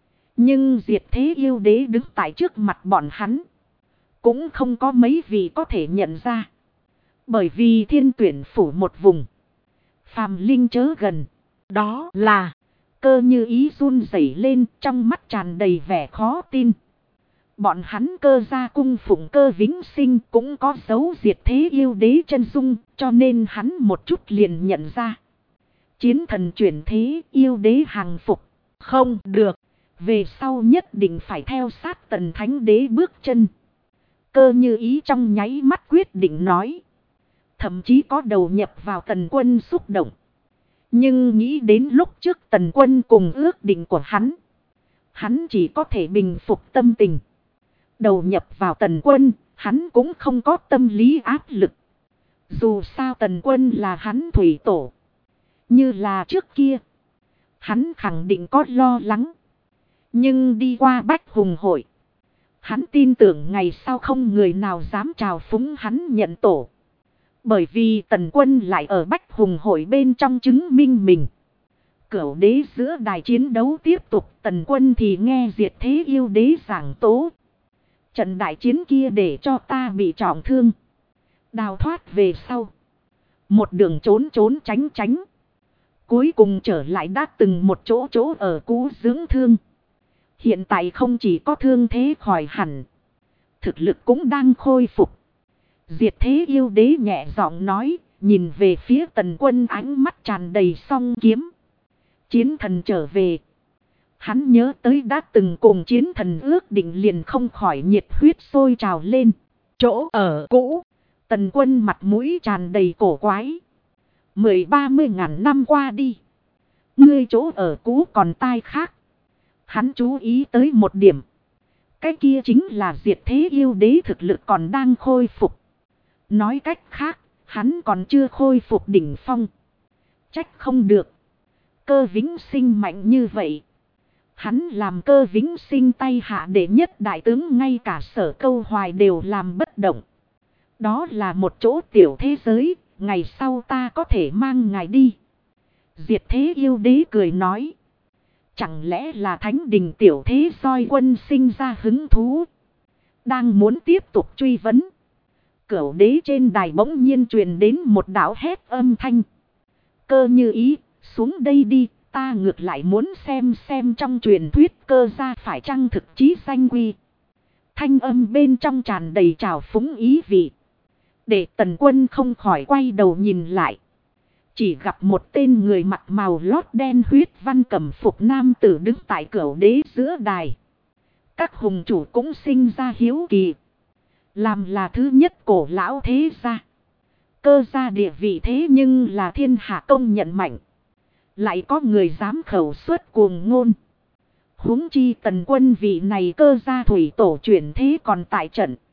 S1: Nhưng diệt thế yêu đế đứng tại trước mặt bọn hắn. Cũng không có mấy vị có thể nhận ra. Bởi vì Thiên Tuyển phủ một vùng. Phàm linh chớ gần. Đó là Cơ Như Ý run rẩy lên trong mắt tràn đầy vẻ khó tin. Bọn hắn Cơ gia cung phụng Cơ Vĩnh Sinh cũng có dấu diệt thế yêu đế chân dung cho nên hắn một chút liền nhận ra. Chiến thần chuyển thế yêu đế hàng phục. Không được. Về sau nhất định phải theo sát Tần Thánh Đế bước chân. Cơ Như Ý trong nháy mắt quyết định nói. Thậm chí có đầu nhập vào Tần Quân xúc động. Nhưng nghĩ đến lúc trước Tần Quân cùng ước định của hắn. Hắn chỉ có thể bình phục tâm tình. Đầu nhập vào Tần Quân, hắn cũng không có tâm lý áp lực. Dù sao Tần Quân là hắn thủy tổ. Như là trước kia. Hắn khẳng định có lo lắng. Nhưng đi qua Bách Hùng hội. Hắn tin tưởng ngày sau không người nào dám trào phúng hắn nhận tổ. Bởi vì Tần Quân lại ở Bách Hùng hội bên trong chứng minh mình. Cửu đế giữa đài chiến đấu tiếp tục. Tần Quân thì nghe diệt thế yêu đế giảng tố. Trận đại chiến kia để cho ta bị trọng thương. Đào thoát về sau. Một đường trốn tránh. Cuối cùng trở lại đã từng một chỗ ở cũ dưỡng thương. Hiện tại không chỉ có thương thế khỏi hẳn. Thực lực cũng đang khôi phục. Diệt thế yêu đế nhẹ giọng nói. Nhìn về phía Tần Quân ánh mắt tràn đầy song kiếm. Chiến thần trở về. Hắn nhớ tới đã từng cùng chiến thần ước định liền không khỏi nhiệt huyết sôi trào lên. Chỗ ở cũ. Tần Quân mặt mũi tràn đầy cổ quái. 30 ngàn năm qua đi. Ngươi chỗ ở cũ còn tai khác. Hắn chú ý tới một điểm. Cái kia chính là diệt thế yêu đế thực lực còn đang khôi phục. Nói cách khác, hắn còn chưa khôi phục đỉnh phong. Trách không được. Cơ Vĩnh Sinh mạnh như vậy. Hắn làm Cơ Vĩnh Sinh tay hạ đệ nhất đại tướng ngay cả Sở Câu Hoài đều làm bất động. Đó là một chỗ tiểu thế giới, ngày sau ta có thể mang ngài đi. Diệt thế yêu đế cười nói. Chẳng lẽ là Thánh Đình tiểu thế soi quân sinh ra hứng thú. Đang muốn tiếp tục truy vấn. Cửu đế trên đài bỗng nhiên truyền đến một đạo hét âm thanh. Cơ Như Ý, xuống đây đi, Ta ngược lại muốn xem trong truyền thuyết Cơ gia phải chăng thực chí danh quy. Thanh âm bên trong tràn đầy trào phúng ý vị. Để Tần Quân không khỏi quay đầu nhìn lại. Chỉ gặp một tên người mặc màu lót đen huyết văn cẩm phục nam tử đứng tại cửu đế giữa đài. Các hùng chủ cũng sinh ra hiếu kỳ. Làm là thứ nhất cổ lão thế gia. Cơ gia địa vị thế nhưng là thiên hạ công nhận mạnh. Lại có người dám khẩu suất cuồng ngôn. Huống chi Tần Quân vị này Cơ gia thủy tổ chuyển thế còn tại trận.